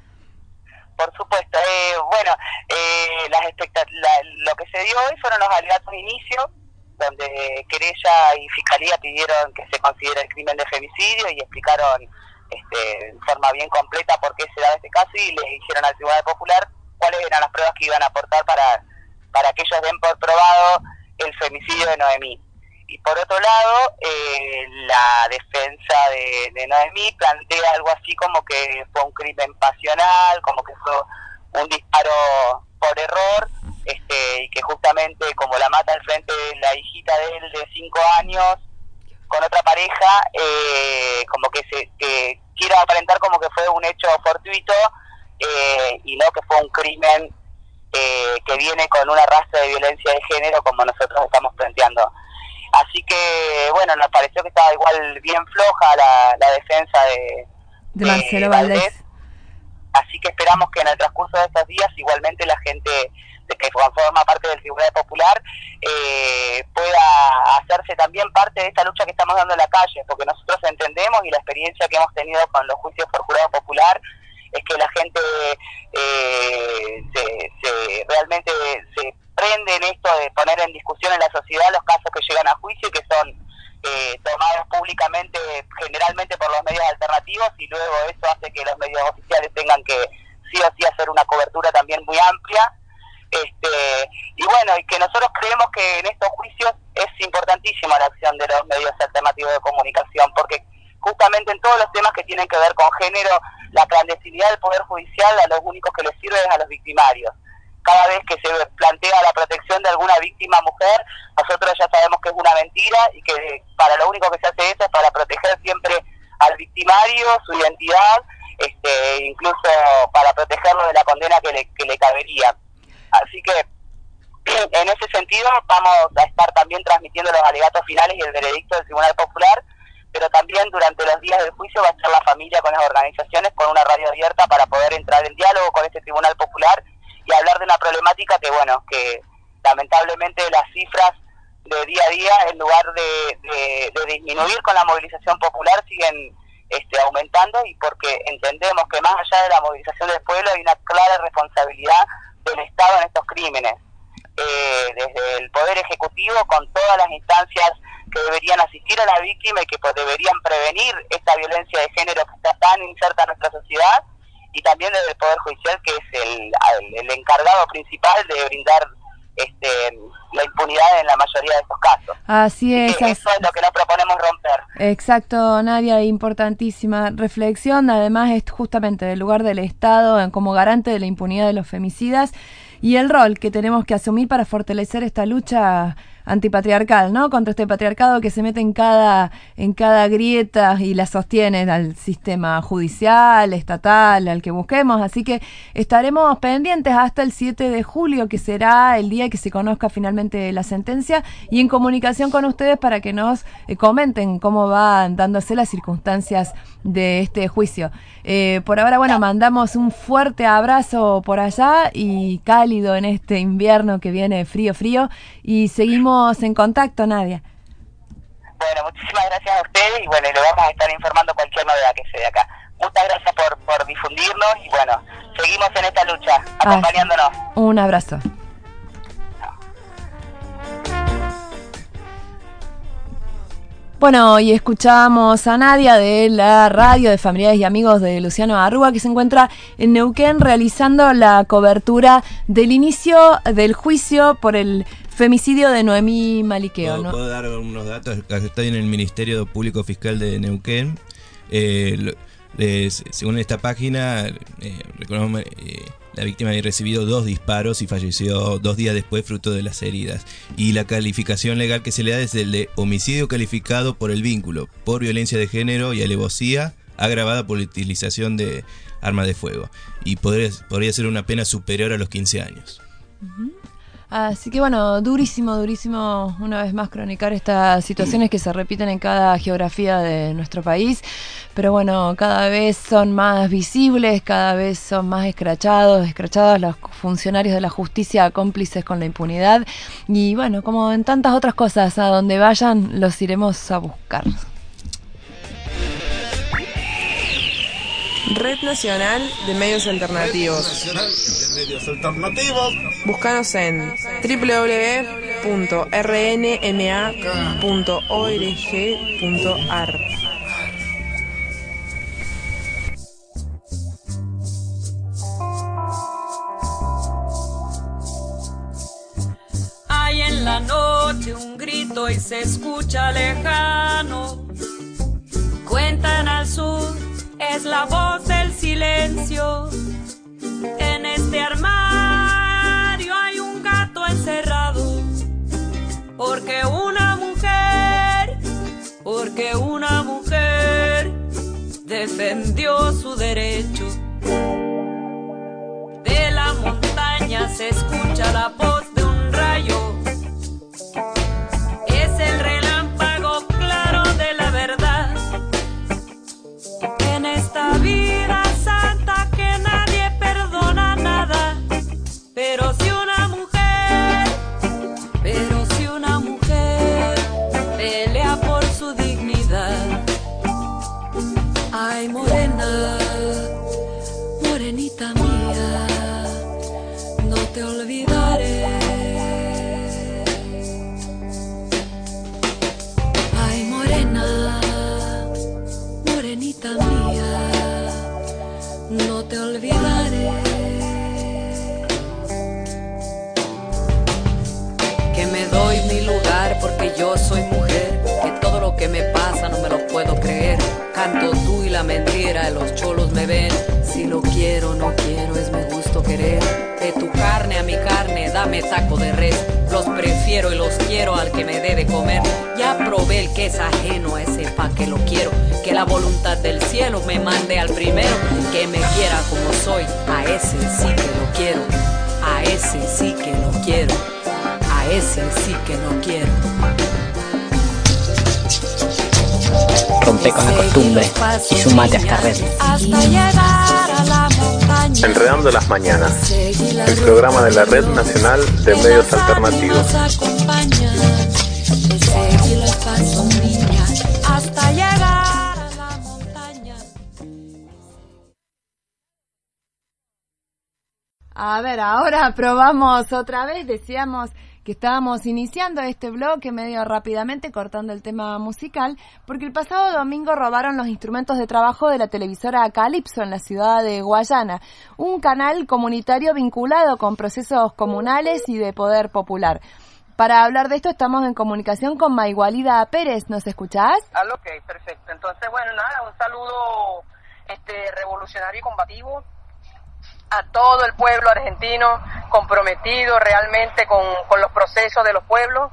Por supuesto. Eh, bueno, eh, las expectat- la, lo que se dio hoy fueron los alegatos de inicio, donde querella y fiscalía pidieron que se considere el crimen de femicidio y explicaron este, de forma bien completa por qué se daba este caso y le dijeron al Tribunal Popular cuáles eran las pruebas que iban a aportar para, para que ellos den por probado el femicidio de Noemí. Y por otro lado, eh, la defensa de, de Noemí plantea algo así como que fue un crimen pasional, como que fue un disparo por error, este, y que justamente como la mata al frente de la hijita de él de cinco años con otra pareja, eh, como que se que quiera aparentar como que fue un hecho fortuito eh, y no que fue un crimen eh, que viene con una rastra de violencia de género como nosotros estamos planteando. Así que, bueno, nos pareció que estaba igual bien floja la, la defensa de, de Marcelo Valdés. Valdés. Así que esperamos que en el transcurso de estos días igualmente la gente de que forma parte del Tribunal Popular eh, pueda hacerse también parte de esta lucha que estamos dando en la calle, porque nosotros entendemos y la experiencia que hemos tenido con los juicios por jurado popular es que la gente eh, se, se realmente se prende en esto de poner en discusión en la sociedad los casos que llegan a juicio y que son eh, tomados públicamente generalmente por los medios alternativos, y luego eso hace que los medios oficiales tengan que sí o sí hacer una cobertura también muy amplia. Este, y bueno, y que nosotros creemos que en estos juicios es importantísima la acción de los medios alternativos de comunicación, porque justamente en todos los temas que tienen que ver con género, la clandestinidad del Poder Judicial a los únicos que les sirve es a los victimarios. Cada vez que se plantea la protección de alguna víctima mujer, nosotros ya sabemos que es una mentira y que para lo único que se hace eso es para proteger siempre al victimario, su identidad, este, incluso para protegerlo de la condena que le, que le cabería. Así que en ese sentido vamos a estar también transmitiendo los alegatos finales y el veredicto del Tribunal Popular, pero también durante los días del juicio va a estar la familia con las organizaciones con una radio abierta para poder entrar en diálogo con este Tribunal Popular y hablar de una problemática que, bueno, que lamentablemente las cifras de día a día, en lugar de, de, de disminuir con la movilización popular, siguen este, aumentando, y porque entendemos que más allá de la movilización del pueblo hay una clara responsabilidad del Estado en estos crímenes, eh, desde el Poder Ejecutivo con todas las instancias que deberían asistir a la víctima y que pues, deberían prevenir esta violencia de género que está tan inserta en nuestra sociedad, y también desde el Poder Judicial, que es el, el, el encargado principal de brindar este, la impunidad en la mayoría de estos casos. Así es. Así eso es lo que nos proponemos romper. Exacto, Nadia, importantísima reflexión. Además, es justamente del lugar del Estado como garante de la impunidad de los femicidas y el rol que tenemos que asumir para fortalecer esta lucha antipatriarcal, ¿no? Contra este patriarcado que se mete en cada en cada grieta y la sostiene al sistema judicial, estatal, al que busquemos. Así que estaremos pendientes hasta el siete de julio, que será el día que se conozca finalmente la sentencia, y en comunicación con ustedes para que nos eh, comenten cómo van dándose las circunstancias de este juicio. Eh, por ahora, bueno, mandamos un fuerte abrazo por allá y cálido en este invierno que viene frío, frío, y seguimos en contacto, Nadia. Bueno, muchísimas gracias a ustedes y bueno, le vamos a estar informando cualquier novedad que se dé acá. Muchas gracias por, por difundirnos y bueno, seguimos en esta lucha, acompañándonos. Ah, un abrazo. Bueno, y escuchamos a Nadia de la radio de Familiares y Amigos de Luciano Arrúa, que se encuentra en Neuquén realizando la cobertura del inicio del juicio por el femicidio de Noemí Maliqueo, ¿Puedo, ¿no? ¿Puedo dar unos datos? Estoy en el Ministerio Público Fiscal de Neuquén. Eh, les, según esta página, eh, recordamos, eh, la víctima había recibido dos disparos y falleció dos días después fruto de las heridas. Y la calificación legal que se le da es el de homicidio calificado por el vínculo, por violencia de género y alevosía agravada por la utilización de armas de fuego. Y podría, podría ser una pena superior a los quince años. Uh-huh. Así que bueno, durísimo, durísimo una vez más cronicar estas situaciones que se repiten en cada geografía de nuestro país, pero bueno, cada vez son más visibles, cada vez son más escrachados, escrachados los funcionarios de la justicia cómplices con la impunidad, y bueno, como en tantas otras cosas, a donde vayan los iremos a buscar. Red Nacional de Medios Alternativos. Red Nacional de Medios Alternativos. Búscanos en doble u doble u doble u punto r n m a punto org punto a r. Hay en la noche un grito y se escucha lejano. Cuentan al sur. Es la voz del silencio. En este armario hay un gato encerrado. Porque una mujer, porque una mujer defendió su derecho. De la montaña se escucha la voz de un rayo. Es el relámpago claro de la verdad. En esta vida santa que nadie perdona nada, pero si una mujer, pero si una mujer pelea por su dignidad. Ay, morena, morenita mía, no te olvidaré. Ay, morena, morenita mía, no te olvidaré. Que me doy mi lugar porque yo soy mujer, que todo lo que me pasa no me lo puedo creer. Canto tú y la mentira, de los cholos me ven. Si lo quiero, no quiero, es mi gusto querer. De tu carne a mi carne, dame taco de res. Los prefiero y los quiero al que me debe comer. Ya probé el que es ajeno, a ese pa' que lo quiero. Que la voluntad del cielo me mande al primero. Que me quiera como soy, a ese sí que lo quiero. A ese sí que lo quiero. A ese sí que lo quiero. Rompe con la costumbre y sumate a esta red. Hasta llegar a la montaña. Enredando las mañanas, el programa de la Red Nacional de Medios Alternativos. Hasta llegar a la montaña. A ver, ahora probamos otra vez, decíamos que estábamos iniciando este bloque medio rápidamente, cortando el tema musical, porque el pasado domingo robaron los instrumentos de trabajo de la televisora Calypso en la ciudad de Guayana, un canal comunitario vinculado con procesos comunales y de poder popular. Para hablar de esto estamos en comunicación con Maygualida Pérez, ¿nos escuchás? Ah, ok, perfecto. Entonces, bueno, nada, un saludo este, revolucionario y combativo a todo el pueblo argentino comprometido realmente con, con los procesos de los pueblos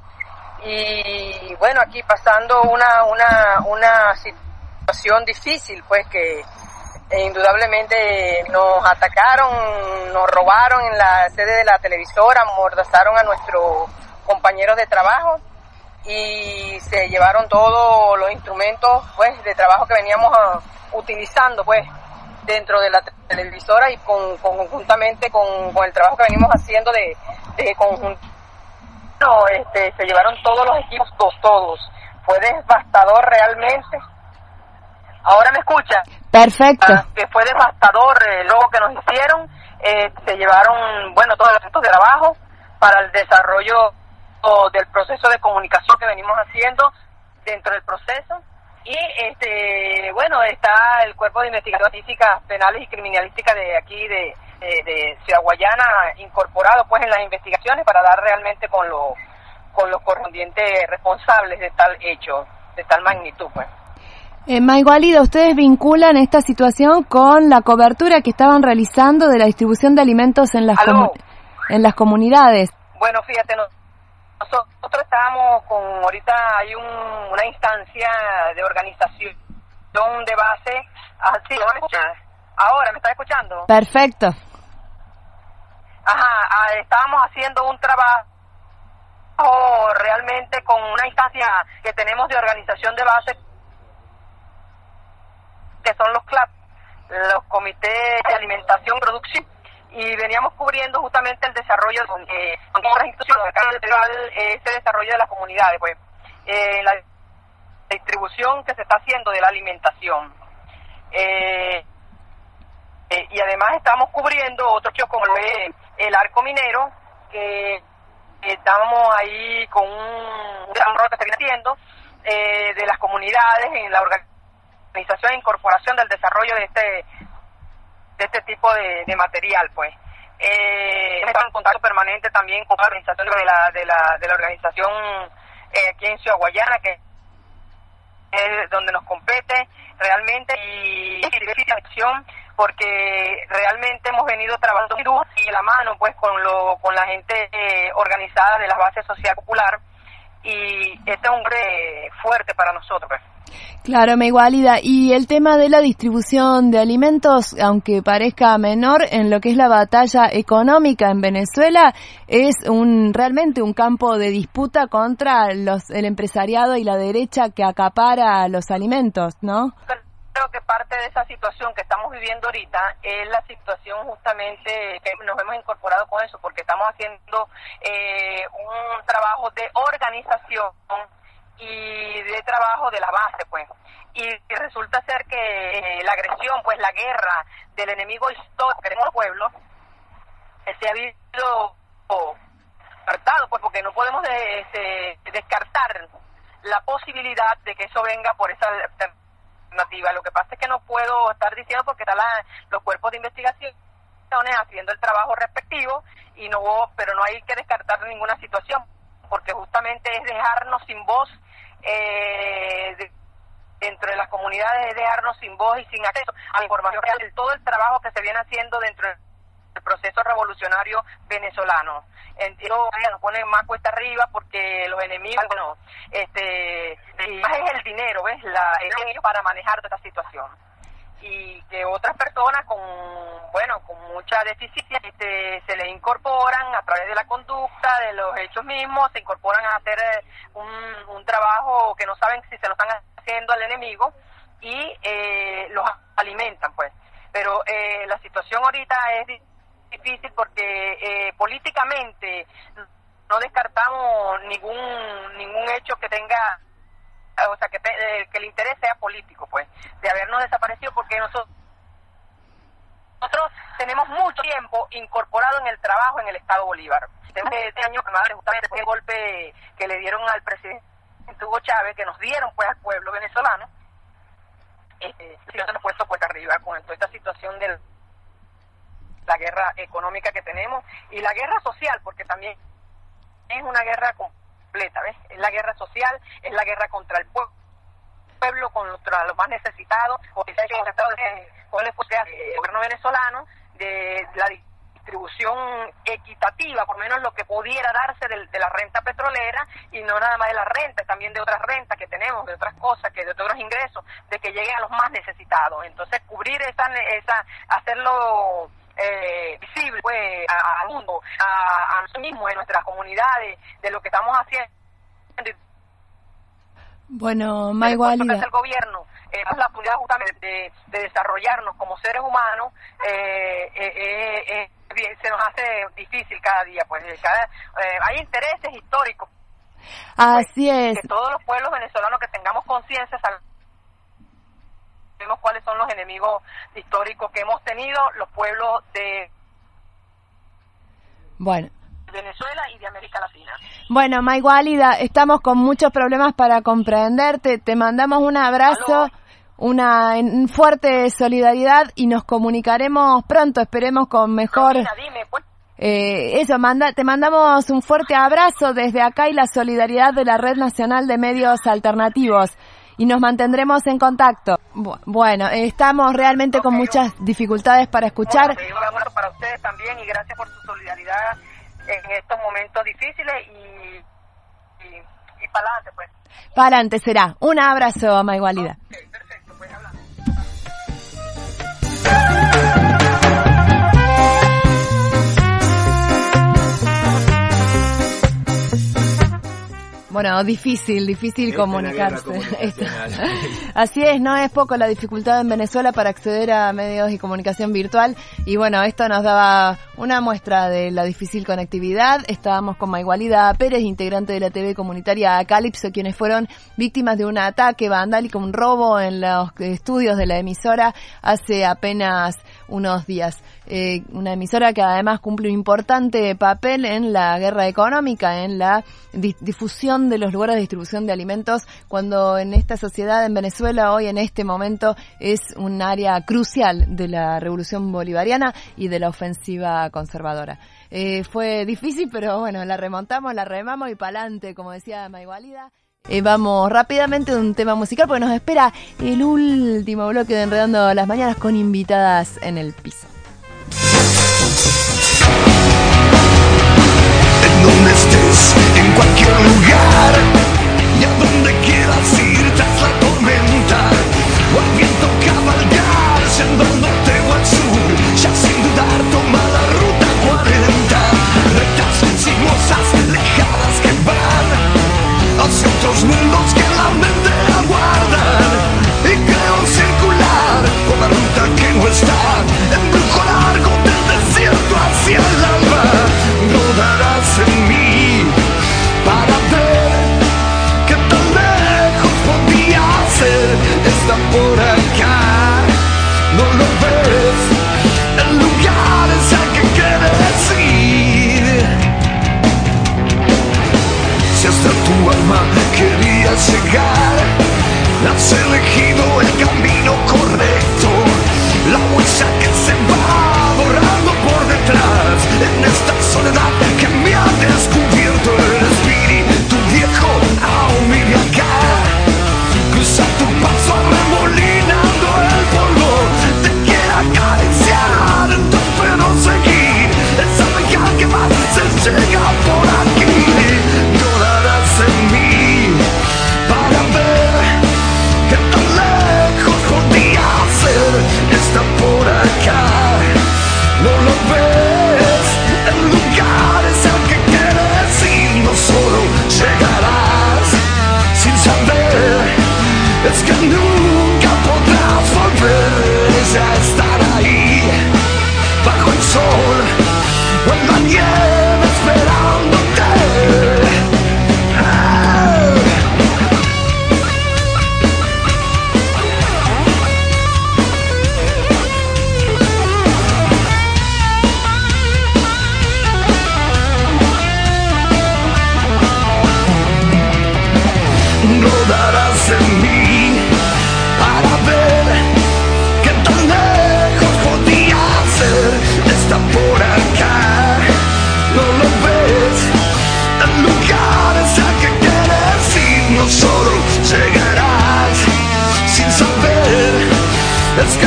y bueno, aquí pasando una una una situación difícil, pues que eh, indudablemente nos atacaron, nos robaron en la sede de la televisora, amordazaron a nuestros compañeros de trabajo y se llevaron todos los instrumentos pues de trabajo que veníamos a, utilizando pues dentro de la televisora y con, con conjuntamente con, con el trabajo que venimos haciendo de, de conjunto. No, este, se llevaron todos los equipos, todos, todos. Fue devastador realmente. ¿Ahora me escucha? Perfecto. Ah, que fue devastador el robo que nos hicieron. Eh, se llevaron, bueno, todos los equipos de trabajo para el desarrollo del proceso de comunicación que venimos haciendo dentro del proceso. Y este bueno, está el Cuerpo de Investigación Científicas Penales y Criminalísticas de aquí de, de, de Ciudad Guayana incorporado pues en las investigaciones para dar realmente con los con los correspondientes responsables de tal hecho, de tal magnitud pues. Eh, Maygualida, ustedes vinculan esta situación con la cobertura que estaban realizando de la distribución de alimentos en las comu- en las comunidades. Bueno, fíjate, no nosotros estábamos con, ahorita hay un, una instancia de organización de base, ah, sí, ¿no me escuchas? Ahora, ¿me estás escuchando? Perfecto. Ajá, ah, estábamos haciendo un trabajo realmente con una instancia que tenemos de organización de base, que son los C L A P, los Comités de Alimentación y Producción, y veníamos cubriendo justamente el desarrollo de otras instituciones, ese desarrollo de las comunidades, pues, eh, la distribución que se está haciendo de la alimentación. Eh, eh, y además estamos cubriendo otros hechos como el, el arco minero, que eh, estábamos ahí con un desarrollo que se viene haciendo eh, de las comunidades en la organización e incorporación del desarrollo de este de este tipo de, de material, pues. Eh, estamos en contacto permanente también con la organización de la de la, de la organización eh, aquí en Ciudad Guayana, que es donde nos compete realmente, y acción porque realmente hemos venido trabajando y de la mano pues con lo con la gente eh, organizada de la base social popular, y este es un hombre fuerte para nosotros, pues. Claro, Maygualida, y el tema de la distribución de alimentos, aunque parezca menor en lo que es la batalla económica en Venezuela, es un realmente un campo de disputa contra los el empresariado y la derecha que acapara los alimentos, ¿no? Creo que parte de esa situación que estamos viviendo ahorita es la situación justamente que nos hemos incorporado con eso, porque estamos haciendo eh, un trabajo de organización y de trabajo de la base, pues, y, y resulta ser que eh, la agresión, pues la guerra del enemigo histórico que tenemos los pueblos eh, se ha visto oh, descartado, pues, porque no podemos de, de, descartar la posibilidad de que eso venga por esa alternativa. Lo que pasa es que no puedo estar diciendo porque están la, los cuerpos de investigación haciendo el trabajo respectivo, y no, pero no hay que descartar ninguna situación, porque justamente es dejarnos sin voz eh, de, dentro de las comunidades, es dejarnos sin voz y sin acceso a la información real de todo el trabajo que se viene haciendo dentro del proceso revolucionario venezolano. Entiendo que nos pone más cuesta arriba porque los enemigos, bueno, este, más es el dinero, ¿ves? La, el dinero para manejar toda esta situación. Y que otras personas con, bueno, con mucha deficiencia este, se les incorporan a través de la conducta, de los hechos mismos, se incorporan a hacer un, un trabajo que no saben si se lo están haciendo al enemigo, y eh, los alimentan, pues. Pero eh, la situación ahorita es difícil porque eh, políticamente no descartamos ningún ningún hecho que tenga, o sea, que, te, que el interés sea político, pues, de habernos desaparecido, porque nosotros, nosotros tenemos mucho tiempo incorporado en el trabajo en el Estado Bolívar. Este año, justamente después del golpe que le dieron al presidente Hugo Chávez, que nos dieron pues al pueblo venezolano, este, si no se nos puesto pues arriba con toda esta situación de la guerra económica que tenemos y la guerra social, porque también es una guerra completa, ¿ves? Es la guerra social, es la guerra contra el pueblo, pueblo contra los más necesitados, con el gobierno venezolano, de la distribución equitativa, por lo menos lo que pudiera darse de, de la renta petrolera, y no nada más de la renta, también de otras rentas que tenemos, de otras cosas, que de otros ingresos, de que lleguen a los más necesitados. Entonces, cubrir esa, esa hacerlo eh, visible pues, al mundo, a, a nosotros mismos, en nuestras comunidades, de lo que estamos haciendo. Bueno, Maygualida, el gobierno eh, la oportunidad justamente de, de desarrollarnos como seres humanos, eh, eh, eh, eh, se nos hace difícil cada día, pues cada, eh, hay intereses históricos. Así pues, es. Que todos los pueblos venezolanos que tengamos conciencia sabemos cuáles son los enemigos históricos que hemos tenido los pueblos de Bueno. Venezuela y de América Latina. Bueno, Maygualida, estamos con muchos problemas para comprenderte. Te mandamos un abrazo, ¿Aló? una en, fuerte solidaridad y nos comunicaremos pronto. Esperemos con mejor. Romina, dime, pues. Eh, eso, manda, te mandamos un fuerte abrazo desde acá y la solidaridad de la Red Nacional de Medios Alternativos. Y nos mantendremos en contacto. Bu- bueno, eh, estamos realmente okay, con muchas dificultades para escuchar. Bueno, un abrazo para ustedes también y gracias por su solidaridad en estos momentos difíciles y, y, y para adelante, pues. Para adelante será. Un abrazo, Maygualida. Okay, perfecto, pues hablamos. Bueno, difícil, difícil Esta comunicarse. Esta. Así es, no es poco la dificultad en Venezuela para acceder a medios y comunicación virtual. Y bueno, esto nos daba una muestra de la difícil conectividad. Estábamos con Maygualida Pérez, integrante de la T V comunitaria Calipso, quienes fueron víctimas de un ataque vandálico, un robo en los estudios de la emisora hace apenas unos días. Eh, una emisora que además cumple un importante papel en la guerra económica, en la di- difusión de los lugares de distribución de alimentos, cuando en esta sociedad, en Venezuela, hoy en este momento, es un área crucial de la revolución bolivariana y de la ofensiva conservadora. Eh, fue difícil, pero bueno, la remontamos, la remamos y pa'lante, como decía Maygualida. Eh, vamos rápidamente a un tema musical porque nos espera el último bloque de Enredando las Mañanas con invitadas en el piso. En donde estés, en cualquier lugar, y a donde quieras ir tras la tormenta, o al viento cabalgar, siendo al norte o al sur, ya sin dudar toma la ruta cuarenta, rectas sinuosas, lejanas que van hacia otros mundos que la mente aguardan, y creo circular por la ruta que no está, embrujo largo del desierto hacia el alba, rodarás en mí para ver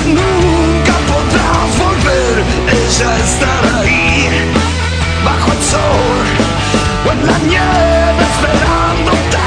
nunca podrás volver, ella estará ahí, bajo el sol o en la nieve esperándote.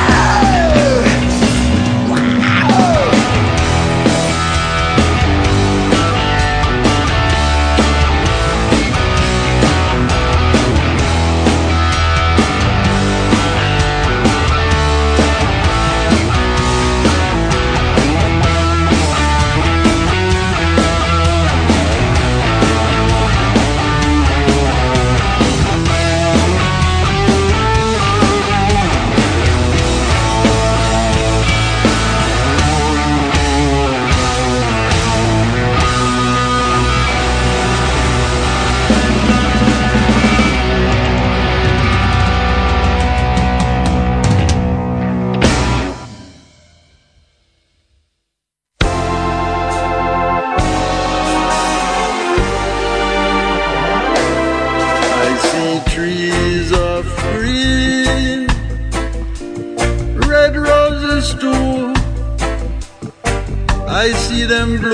I see them blue.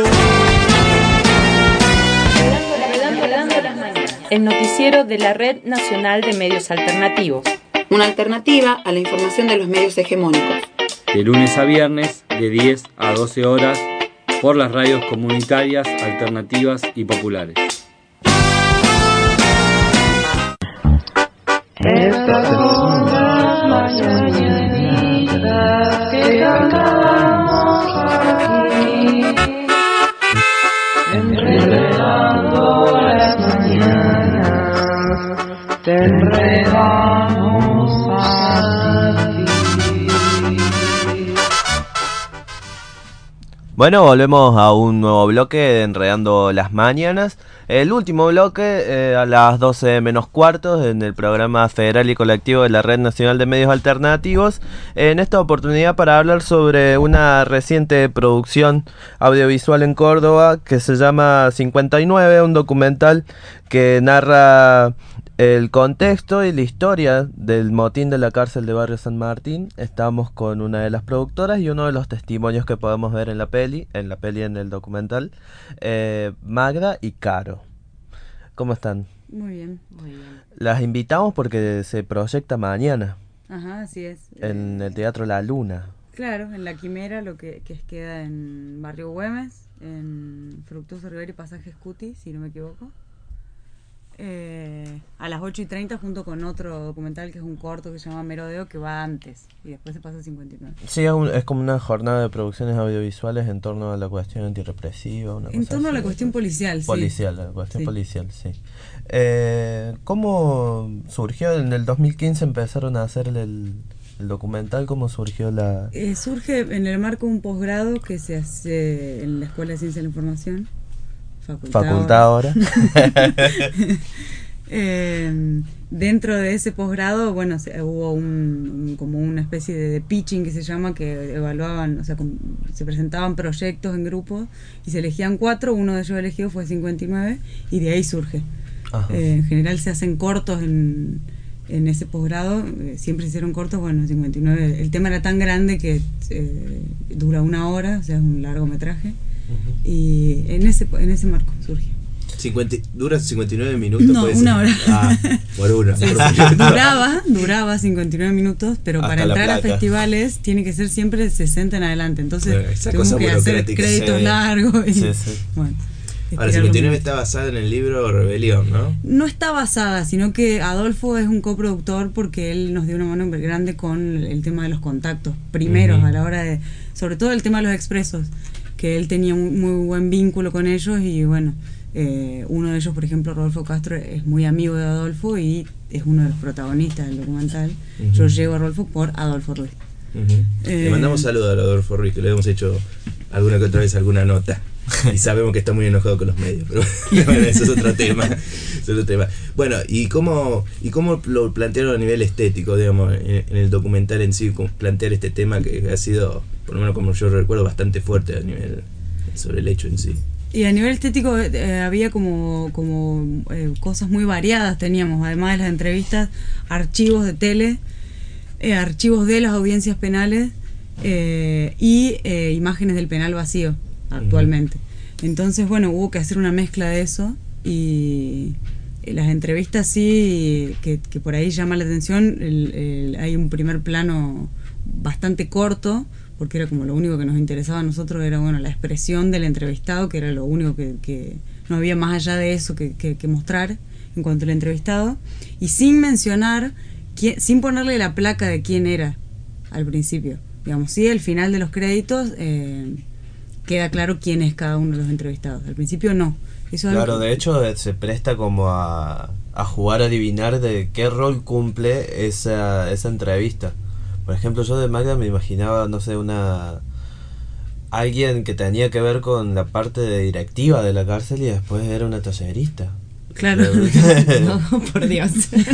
El noticiero de la Red Nacional de Medios Alternativos. Una alternativa a la información de los medios hegemónicos. De lunes a viernes, de diez a doce horas, por las radios comunitarias, alternativas y populares. Estas son las mañanitas que cantamos aquí, enredando las mañanas, te enredamos a ti. Bueno, volvemos a un nuevo bloque de Enredando las Mañanas. El último bloque eh, a las doce menos cuartos en el programa federal y colectivo de la Red Nacional de Medios Alternativos. En esta oportunidad para hablar sobre una reciente producción audiovisual en Córdoba que se llama cincuenta y nueve, un documental que narra el contexto y la historia del motín de la cárcel de Barrio San Martín. Estamos con una de las productoras y uno de los testimonios que podemos ver en la peli, en la peli en el documental, eh, Magda y Caro. ¿Cómo están? Muy bien, muy bien. Las invitamos porque se proyecta mañana. Ajá, así es. En el Teatro La Luna. Claro, en La Quimera, lo que, que es, queda en Barrio Güemes, en Fructuoso Rivera y Pasaje Scuti, si no me equivoco. Eh, a las ocho y treinta junto con otro documental que es un corto que se llama Merodeo, que va antes y después se pasa a cincuenta y nueve. Sí, es, un, es como una jornada de producciones audiovisuales en torno a la cuestión antirrepresiva. Una en cosa torno así. a la cuestión policial, sí. Policial, la cuestión Sí. policial, sí. Eh, ¿Cómo surgió? En el dos mil quince empezaron a hacer el, el documental. ¿Cómo surgió la...? Eh, surge en el marco de un posgrado que se hace en la Escuela de Ciencia de la Información. Facultad, Facultad ahora. eh, dentro de ese posgrado, bueno, se, hubo un, un como una especie de, de pitching que se llama, que evaluaban, o sea, con, se presentaban proyectos en grupos y se elegían cuatro, uno de ellos elegido fue cincuenta y nueve y de ahí surge. Eh, en general se hacen cortos en, en ese posgrado, eh, siempre se hicieron cortos, bueno, cincuenta y nueve, el tema era tan grande que eh, dura una hora, o sea, es un largometraje. Uh-huh. Y en ese en ese marco surge. cincuenta, ¿Dura cincuenta y nueve minutos? No, una hora. Ah, por una. Sí, sí. Duraba, duraba cincuenta y nueve minutos, pero hasta para entrar a festivales tiene que ser siempre sesenta en adelante. Entonces, esa tuvimos cosa que hacer créditos sí. largos. Y, sí, sí. Bueno, ahora, cincuenta y nueve está basada en el libro Rebelión, ¿no? No está basada, sino que Adolfo es un coproductor porque él nos dio una mano grande con el tema de los contactos primeros, uh-huh. a la hora de, sobre todo el tema de los expresos, que él tenía un muy buen vínculo con ellos y bueno, eh, uno de ellos, por ejemplo, Rodolfo Castro, es muy amigo de Adolfo y es uno de los protagonistas del documental. Uh-huh. Yo llego a Rodolfo por Adolfo Ruiz. Uh-huh. Eh, Le mandamos saludos a Adolfo Ruiz, que le hemos hecho alguna que otra vez alguna nota. Y sabemos que está muy enojado con los medios, pero bueno, eso es otro tema. Es otro tema. Bueno, ¿y cómo, y cómo lo plantearon a nivel estético, digamos, en, en el documental en sí, plantear este tema que ha sido, por lo menos como yo recuerdo, bastante fuerte a nivel sobre el hecho en sí? Y a nivel estético eh, había como, como eh, cosas muy variadas, teníamos, además de las entrevistas, archivos de tele, eh, archivos de las audiencias penales eh, y eh, imágenes del penal vacío actualmente. Entonces, bueno, hubo que hacer una mezcla de eso y las entrevistas sí, que, que por ahí llama la atención, el, el, hay un primer plano bastante corto, porque era como lo único que nos interesaba a nosotros, era bueno la expresión del entrevistado, que era lo único que, que no había más allá de eso que, que, que mostrar en cuanto al entrevistado, y sin mencionar, quién, sin ponerle la placa de quién era al principio. Digamos, sí, al final de los créditos eh, queda claro quién es cada uno de los entrevistados. Al principio no. Eso claro, algo... de hecho eh, se presta como a, a jugar a adivinar de qué rol cumple esa, esa entrevista. Por ejemplo, yo de Magda me imaginaba, no sé, una alguien que tenía que ver con la parte de directiva de la cárcel y después era una tallerista. Claro. No, por Dios.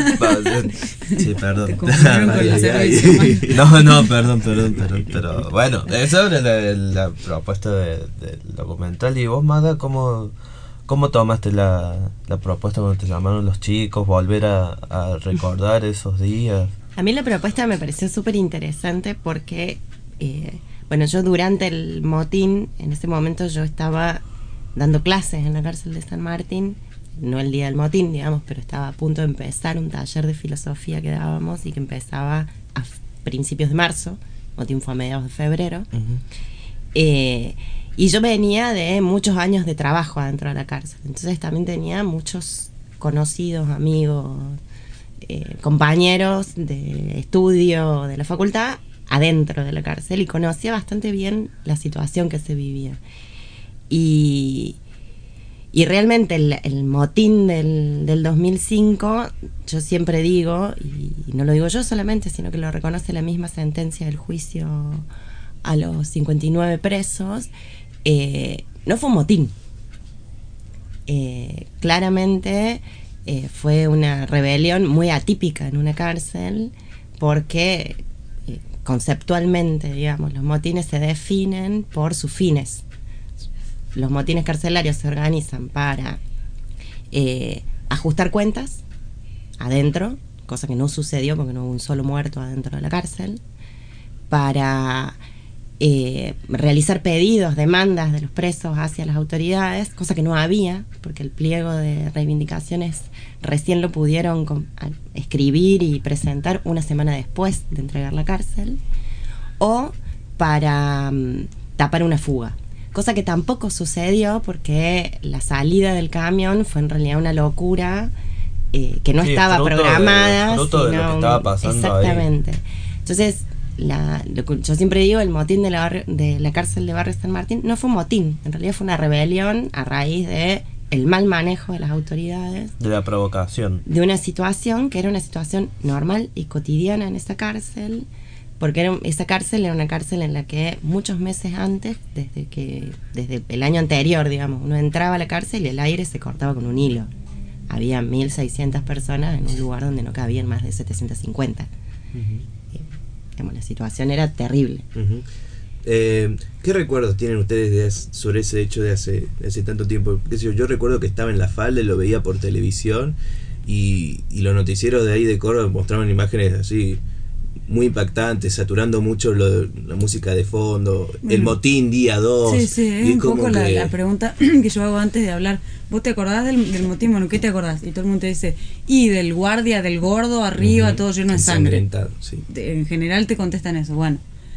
Sí, perdón. Te confundieron con la servicio. No, no, perdón, perdón, perdón. Pero bueno, esa era la, la propuesta de, del documental. ¿Y vos, Magda, cómo, cómo tomaste la, la propuesta cuando te llamaron los chicos? Volver a, a recordar esos días. A mí la propuesta me pareció súper interesante porque, eh, bueno, yo durante el motín, en ese momento yo estaba dando clases en la cárcel de San Martín, no el día del motín, digamos, pero estaba a punto de empezar un taller de filosofía que dábamos y que empezaba a principios de marzo, motín fue a mediados de febrero, uh-huh. eh, y yo venía de muchos años de trabajo adentro de la cárcel, entonces también tenía muchos conocidos, amigos, Eh, compañeros de estudio de la facultad adentro de la cárcel y conocía bastante bien la situación que se vivía y, y realmente el, el motín del, del dos mil cinco, yo siempre digo, y no lo digo yo solamente, sino que lo reconoce la misma sentencia del juicio a los cincuenta y nueve presos, eh, no fue un motín, eh, claramente Eh, fue una rebelión muy atípica en una cárcel porque eh, conceptualmente, digamos, los motines se definen por sus fines. Los motines carcelarios se organizan para eh, ajustar cuentas adentro, cosa que no sucedió porque no hubo un solo muerto adentro de la cárcel, para eh, realizar pedidos, demandas de los presos hacia las autoridades, cosa que no había, porque el pliego de reivindicaciones recién lo pudieron con, a, escribir y presentar una semana después de entregar la cárcel, o para um, tapar una fuga, cosa que tampoco sucedió porque la salida del camión fue en realidad una locura eh, que no sí, estaba fruto programada, de, fruto sino, de lo que estaba pasando exactamente. Ahí. Entonces, La, yo siempre digo, el motín de la, barrio, de la cárcel de Barrio San Martín no fue un motín, en realidad fue una rebelión a raíz de el mal manejo de las autoridades, de la provocación, de una situación que era una situación normal y cotidiana en esa cárcel, porque era, esa cárcel era una cárcel en la que muchos meses antes, desde que desde el año anterior, digamos, uno entraba a la cárcel y el aire se cortaba con un hilo. Había mil seiscientas personas en un lugar donde no cabían más de setecientas cincuenta. Uh-huh. La situación era terrible. Uh-huh. eh, ¿Qué recuerdos tienen ustedes de, sobre ese hecho de hace, de hace tanto tiempo? Yo, yo recuerdo que estaba en la falda y lo veía por televisión y, y los noticieros de ahí de Córdoba mostraban imágenes así muy impactantes, saturando mucho lo, la música de fondo, bueno, el motín día dos. Sí, sí, es un poco que... la, la pregunta que yo hago antes de hablar. ¿Vos te acordás del, del motín? Bueno, ¿qué te acordás? Y todo el mundo te dice, y del guardia, del gordo, arriba, uh-huh, todo lleno de sangre. Sí. De, en general te contestan eso. Bueno,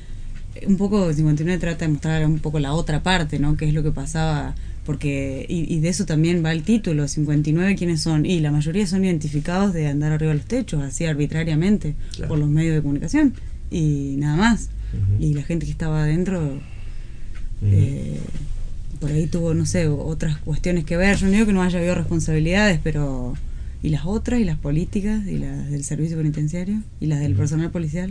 un poco cincuenta y nueve trata de mostrar un poco la otra parte, ¿no? Qué es lo que pasaba, porque y, y de eso también va el título, cincuenta y nueve, ¿quiénes son? Y la mayoría son identificados de andar arriba de los techos, así arbitrariamente, claro, por los medios de comunicación, y nada más. Uh-huh. Y la gente que estaba adentro, uh-huh, eh, por ahí tuvo, no sé, otras cuestiones que ver. Yo no digo que no haya habido responsabilidades, pero ¿y las otras? ¿Y las políticas? ¿Y las del servicio penitenciario? ¿Y las del uh-huh personal policial?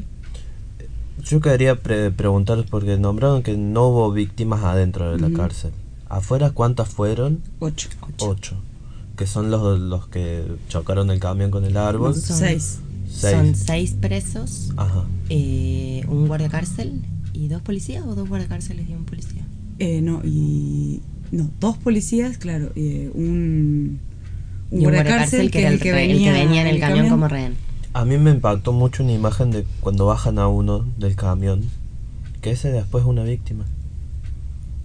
Yo quería pre- preguntar, porque nombraron que no hubo víctimas adentro de la uh-huh cárcel. ¿Afuera cuántas fueron? Ocho. Ocho. Ocho. Que son los, los que chocaron el camión con el árbol. Son seis. seis. Son seis presos, ajá, eh, un guardia cárcel y dos policías, o dos guardia cárceles y un policía. Eh, no, y no, dos policías, claro, eh, un, un guardia cárcel que, que, el, que, venía, el que venía en el, el camión, camión como rehén. A mí me impactó mucho una imagen de cuando bajan a uno del camión, que ese después es una víctima.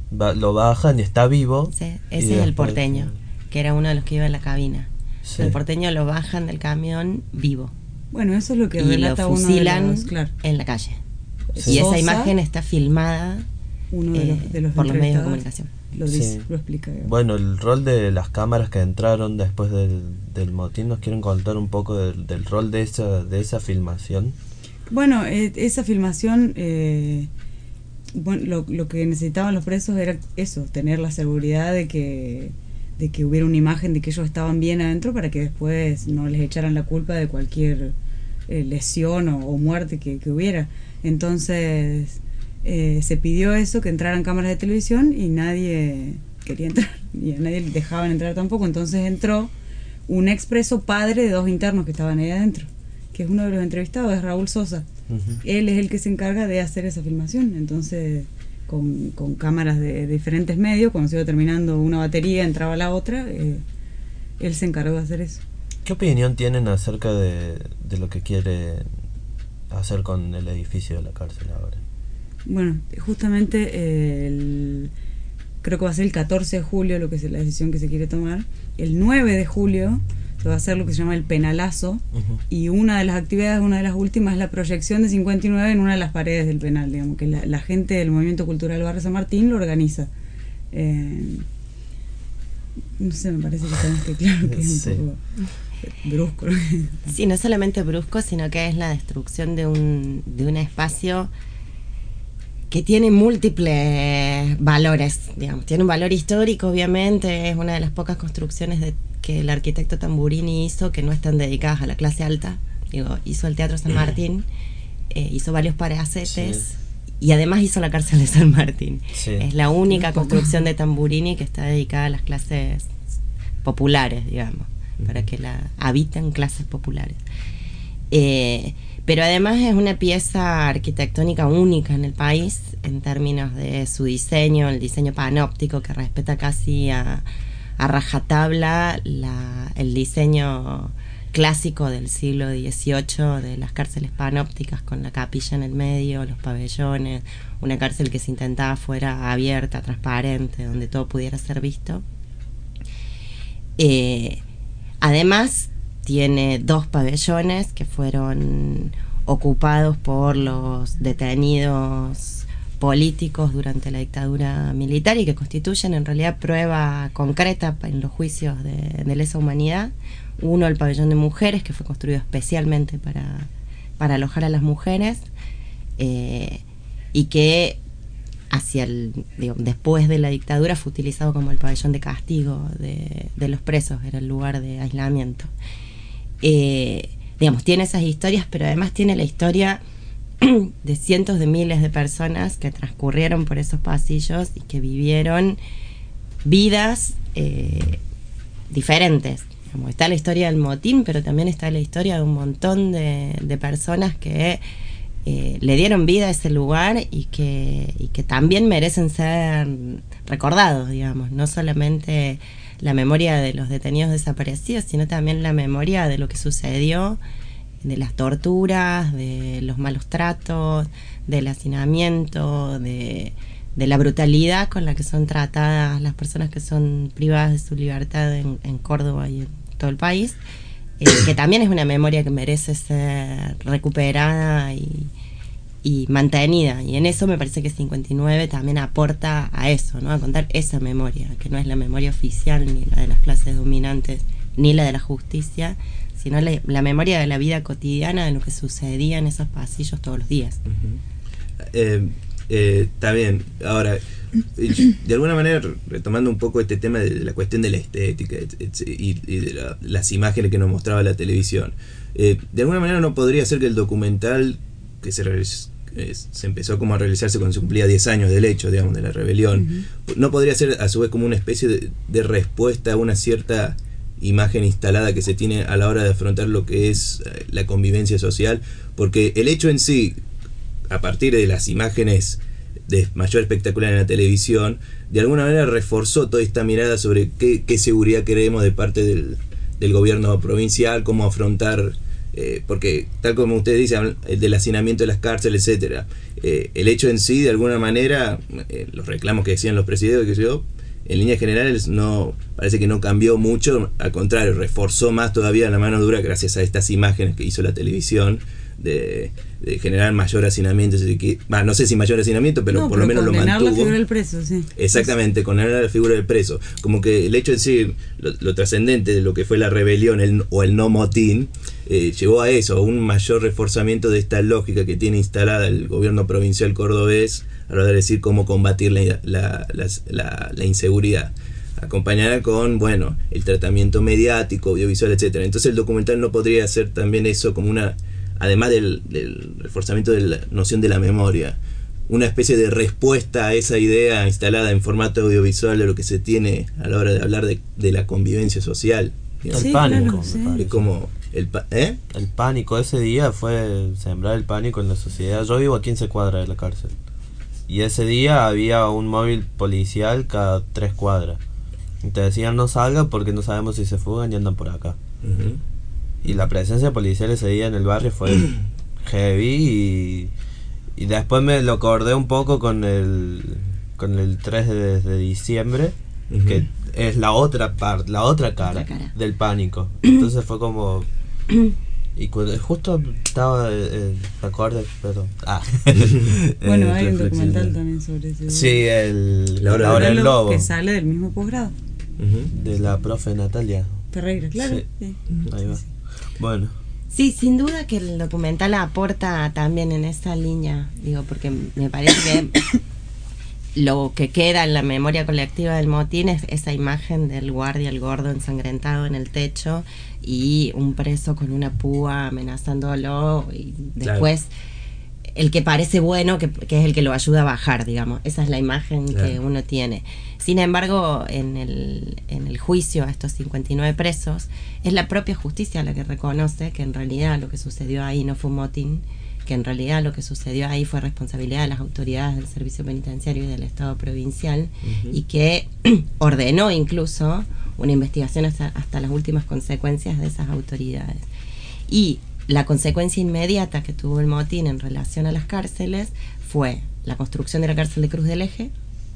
Va, lo bajan y está vivo. Sí, y ese es después, el porteño, que era uno de los que iba en la cabina. Sí. El porteño lo bajan del camión vivo. Bueno, eso es lo que y lo relata uno de fusilan los, claro. en la calle. Sí. Y esa Sosa, imagen está filmada uno de los, de los eh, por los medios de entrevistados comunicación. Lo dice, Sí. lo explica. Bueno, el rol de las cámaras que entraron después del, del motín, ¿nos quieren contar un poco del, del rol de esa, de esa filmación? Bueno, eh, esa filmación, eh, bueno, lo, lo que necesitaban los presos era eso, tener la seguridad de que de que hubiera una imagen de que ellos estaban bien adentro para que después no les echaran la culpa de cualquier eh, lesión o, o muerte que, que hubiera. Entonces eh, se pidió eso, que entraran cámaras de televisión, y nadie quería entrar, y a nadie dejaban entrar tampoco. Entonces entró un expreso padre de dos internos que estaban ahí adentro, que es uno de los entrevistados, es Raúl Sosa. Uh-huh. Él es el que se encarga de hacer esa filmación. Entonces con, con cámaras de, de diferentes medios, cuando se iba terminando una batería entraba la otra, eh, él se encargó de hacer eso. ¿Qué opinión tienen acerca de, de lo que quiere hacer con el edificio de la cárcel ahora? Bueno, justamente eh, el, creo que va a ser el catorce de julio lo que es la decisión que se quiere tomar. El nueve de julio se va a hacer lo que se llama el penalazo, uh-huh. y una de las actividades, una de las últimas, es la proyección de cincuenta y nueve en una de las paredes del penal, digamos, que la, la gente del Movimiento Cultural Barrio San Martín lo organiza. Eh, no sé, me parece que tenemos que claro que es un sí. poco brusco. Sí, no solamente brusco, sino que es la destrucción de un, de un espacio que tiene múltiples valores, digamos. Tiene un valor histórico, obviamente, es una de las pocas construcciones de, que el arquitecto Tamburini hizo que no están dedicadas a la clase alta. Digo, hizo el Teatro San Martín, eh, hizo varios palacetes, sí. y además hizo la cárcel de San Martín. Sí. Es la única construcción de Tamburini que está dedicada a las clases populares, digamos, uh-huh. para que la habiten clases populares. Eh, pero además es una pieza arquitectónica única en el país en términos de su diseño, el diseño panóptico que respeta casi a, a rajatabla la, el diseño clásico del siglo dieciocho de las cárceles panópticas, con la capilla en el medio, los pabellones, una cárcel que se intentaba fuera abierta, transparente, donde todo pudiera ser visto. Eh, además tiene dos pabellones que fueron ocupados por los detenidos políticos durante la dictadura militar y que constituyen en realidad prueba concreta en los juicios de, de lesa humanidad. Uno, el pabellón de mujeres, que fue construido especialmente para, para alojar a las mujeres, eh, y que hacia el, digo, después de la dictadura fue utilizado como el pabellón de castigo de, de los presos, era el lugar de aislamiento. Eh, digamos, tiene esas historias, pero además tiene la historia de cientos de miles de personas que transcurrieron por esos pasillos y que vivieron vidas eh, diferentes. Digamos, está la historia del motín, pero también está la historia de un montón de, de personas que eh, le dieron vida a ese lugar y que, y que también merecen ser recordados, digamos, no solamente la memoria de los detenidos desaparecidos, sino también la memoria de lo que sucedió, de las torturas, de los malos tratos, del hacinamiento, de, de la brutalidad con la que son tratadas las personas que son privadas de su libertad en, en Córdoba y en todo el país, eh, que también es una memoria que merece ser recuperada y, y mantenida, y en eso me parece que cincuenta y nueve también aporta a eso, ¿no? A contar esa memoria, que no es la memoria oficial ni la de las clases dominantes ni la de la justicia, sino la, la memoria de la vida cotidiana, de lo que sucedía en esos pasillos todos los días. Uh-huh. eh, eh, está bien, ahora de alguna manera retomando un poco este tema de la cuestión de la estética y, y de la, las imágenes que nos mostraba la televisión, eh, de alguna manera no podría ser que el documental que se, eh, se empezó como a realizarse cuando se cumplía diez años del hecho, digamos, de la rebelión, uh-huh. no podría ser a su vez como una especie de, de respuesta a una cierta imagen instalada que se tiene a la hora de afrontar lo que es la convivencia social, porque el hecho en sí, a partir de las imágenes de mayor espectacular en la televisión, de alguna manera reforzó toda esta mirada sobre qué, qué seguridad queremos de parte del, del gobierno provincial, cómo afrontar Eh, porque tal como ustedes dicen, el del hacinamiento de las cárceles, etcétera, eh, el hecho en sí, de alguna manera, eh, los reclamos que decían los presidentes, que yo, en líneas generales, no parece que no cambió mucho, al contrario, reforzó más todavía la mano dura gracias a estas imágenes que hizo la televisión de, de generar mayor hacinamiento, que, bah, no sé si mayor hacinamiento, pero no, por pero lo menos lo mantuvo. Condenar la figura del preso, sí. Exactamente, condenar la figura del preso. Como que el hecho en sí, lo, lo trascendente de lo que fue la rebelión el, o el no motín, eh, llevó a eso, a un mayor reforzamiento de esta lógica que tiene instalada el gobierno provincial cordobés a la hora de decir cómo combatir la, la, la, la, la inseguridad, acompañada con, bueno, el tratamiento mediático, audiovisual, etcétera. Entonces el documental no podría ser también eso como una, además del, del reforzamiento de la noción de la memoria, una especie de respuesta a esa idea instalada en formato audiovisual de lo que se tiene a la hora de hablar de, de la convivencia social. El sí, pánico, claro, sí. Como el, pa ¿eh? el pánico ese día fue sembrar el pánico en la sociedad. Yo vivo a quince cuadras de la cárcel y ese día había un móvil policial cada tres cuadras y te decían no salga porque no sabemos si se fugan y andan por acá. Uh-huh. Y la presencia policial ese día en el barrio fue heavy y, y después me lo acordé un poco con el con el tres de diciembre, uh-huh, que es la otra parte, la otra cara, otra cara del pánico. Entonces fue como y cuando, justo estaba eh, ¿te acuerdas? Perdón. Ah. Bueno, hay un documental también sobre eso. Sí, el La hora, la hora del lobo, que sale del mismo posgrado. Uh-huh. De la profe Natalia Ferreira, claro. Sí. Sí. Ahí va. Sí, sí. Bueno. Sí, sin duda que el documental aporta también en esa línea, digo, porque me parece que lo que queda en la memoria colectiva del motín es esa imagen del guardia, el gordo ensangrentado en el techo y un preso con una púa amenazándolo y después claro, el que parece bueno, que, que es el que lo ayuda a bajar, digamos. Esa es la imagen claro, que uno tiene. Sin embargo, en el, en el juicio a estos cincuenta y nueve presos, es la propia justicia la que reconoce que en realidad lo que sucedió ahí no fue un motín, que en realidad lo que sucedió ahí fue responsabilidad de las autoridades del servicio penitenciario y del Estado provincial, uh-huh, y que ordenó incluso una investigación hasta, hasta las últimas consecuencias de esas autoridades. Y la consecuencia inmediata que tuvo el motín en relación a las cárceles fue la construcción de la cárcel de Cruz del Eje,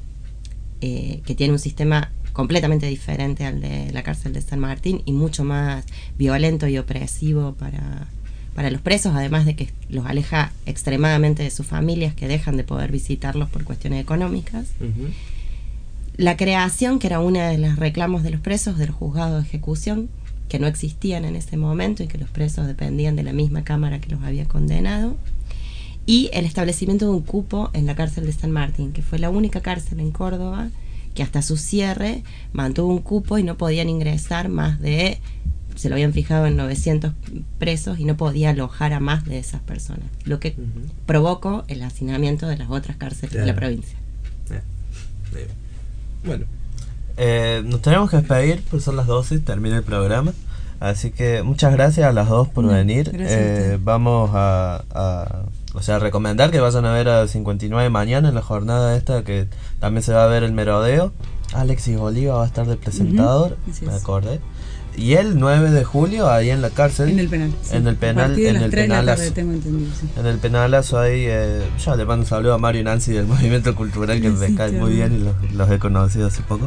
eh, que tiene un sistema completamente diferente al de la cárcel de San Martín y mucho más violento y opresivo para, para los presos, además de que los aleja extremadamente de sus familias, que dejan de poder visitarlos por cuestiones económicas. Uh-huh. La creación, que era uno de los reclamos de los presos, de los juzgados de ejecución, que no existían en ese momento y que los presos dependían de la misma cámara que los había condenado, y el establecimiento de un cupo en la cárcel de San Martín, que fue la única cárcel en Córdoba que hasta su cierre mantuvo un cupo y no podían ingresar más de, se lo habían fijado en novecientos presos y no podía alojar a más de esas personas, lo que uh-huh, provocó el hacinamiento de las otras cárceles claro, de la provincia. Yeah. Bueno, eh, nos tenemos que despedir, pues son las doce, termina el programa. Así que muchas gracias a las dos por venir. Eh, vamos a, a, o sea, recomendar que vayan a ver a cincuenta y nueve mañana en la jornada esta, que también se va a ver el merodeo. Alexis Oliva va a estar de presentador, uh-huh, me acordé. Y el nueve de julio ahí en la cárcel, en el penal, sí, en el penal, en el penalazo, tengo entendido, sí. En el penalazo ahí, eh, ya le mando un saludo a Mario y Nancy del Movimiento Cultural, que sí, me cae muy bien y los, los he conocido hace poco.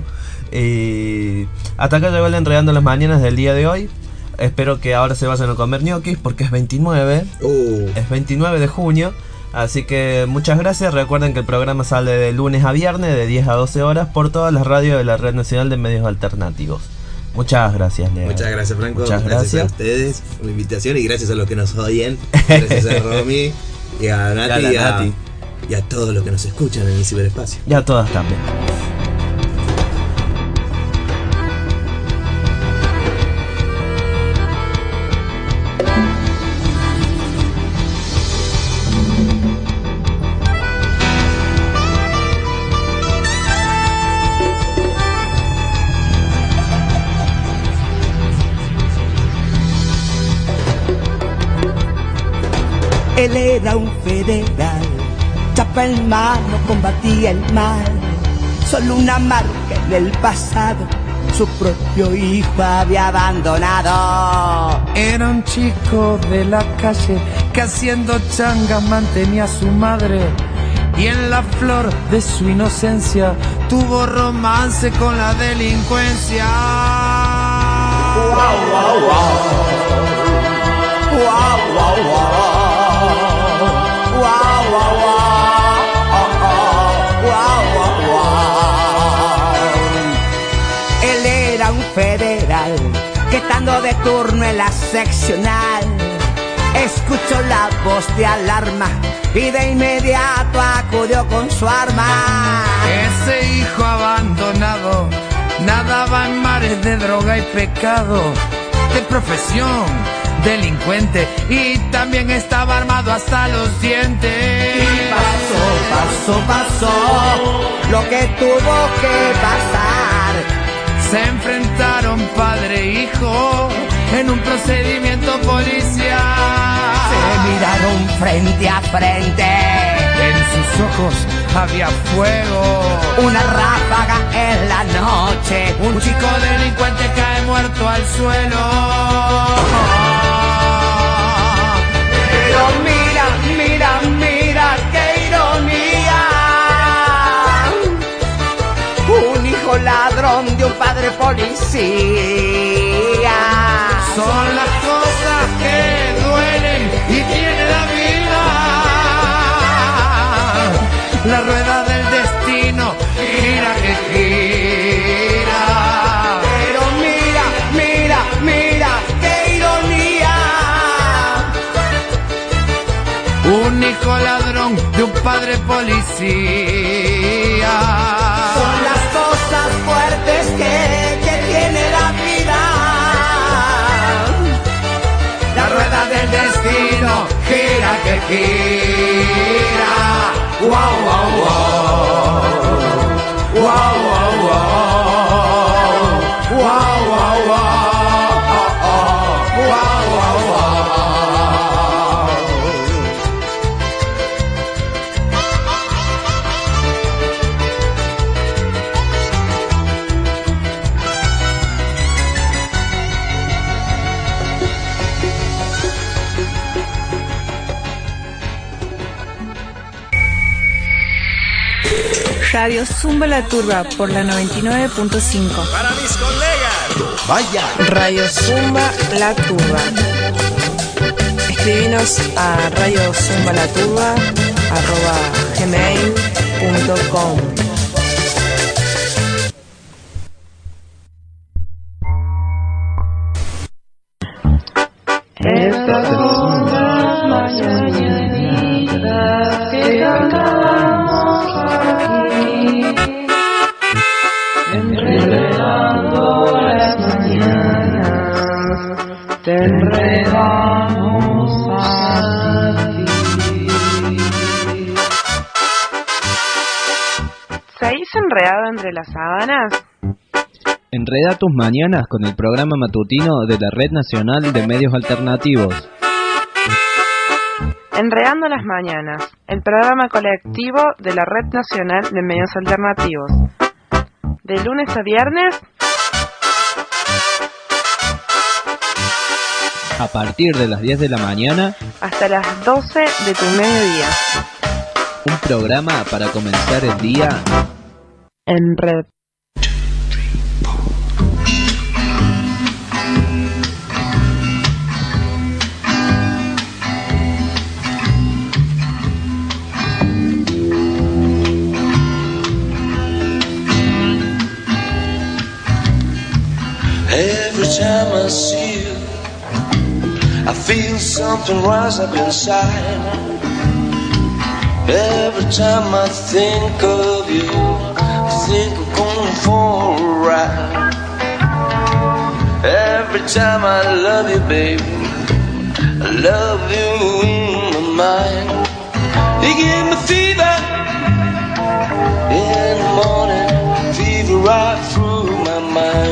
Y hasta acá llegó el Enredando las Mañanas del día de hoy. Espero que ahora se vayan a comer ñoquis porque es veintinueve, uh. es veintinueve de junio. Así que muchas gracias. Recuerden que el programa sale de lunes a viernes de diez a doce horas por todas las radios de la Red Nacional de Medios Alternativos. Muchas gracias, Leo. Muchas gracias, Franco. Muchas gracias. gracias a ustedes por la invitación y gracias a los que nos oyen. Gracias a Romy y a Nati, y, a, Nati. y a todos los que nos escuchan en el ciberespacio. Y a todas también. Él era un federal, chapa en mano combatía el mal, solo una marca en el pasado, su propio hijo había abandonado. Era un chico de la calle que haciendo changas mantenía a su madre, y en la flor de su inocencia tuvo romance con la delincuencia. Wow, wow, wow. Wow, wow, wow. Wow, wow, wow. Oh, oh. Wow, wow, wow. Él era un federal que estando de turno en la seccional escuchó la voz de alarma y de inmediato acudió con su arma. Ese hijo abandonado nadaba en mares de droga y pecado, de profesión delincuente, y también estaba armado hasta los dientes. Y pasó, pasó, pasó lo que tuvo que pasar. Se enfrentaron padre e hijo en un procedimiento policial. Se miraron frente a frente. En sus ojos había fuego. Una ráfaga en la noche. Un chico delincuente cae muerto al suelo. Pero mira, mira, mira, qué ironía. Un hijo ladrón de un padre policía. Son las cosas que duelen y tiene la vida. La rueda del destino gira que gira. Pero mira, mira, mira, qué ironía. Un hijo ladrón de un padre policía. Son las cosas fuertes que, que tiene la vida. La rueda del destino gira que gira. Wow, wow, wow. Wow, wow, wow. Wow, wow, wow. Wow, wow, wow. Radio Zumba La Turba por la noventa y nueve punto cinco. Para mis colegas. Vaya. Radio Zumba La Turba. Escribinos a radio zumba la turba arroba gmail punto com. Estas son las mañanitas que cantamos aquí, enredando las mañanas, te enredamos a ti. ¿Seguís enredado entre las sábanas? Enreda tus mañanas con el programa matutino de la Red Nacional de Medios Alternativos. Enredando las mañanas, el programa colectivo de la Red Nacional de Medios Alternativos. De lunes a viernes, A partir de las diez de la mañana, hasta las doce de tu mediodía. un programa para comenzar el día En red. Every time I see you, I feel something rise up inside. Every time I think of you, I think I'm going for a ride. Every time I love you, baby, I love you in my mind. You give me fever in the morning, fever right through my mind.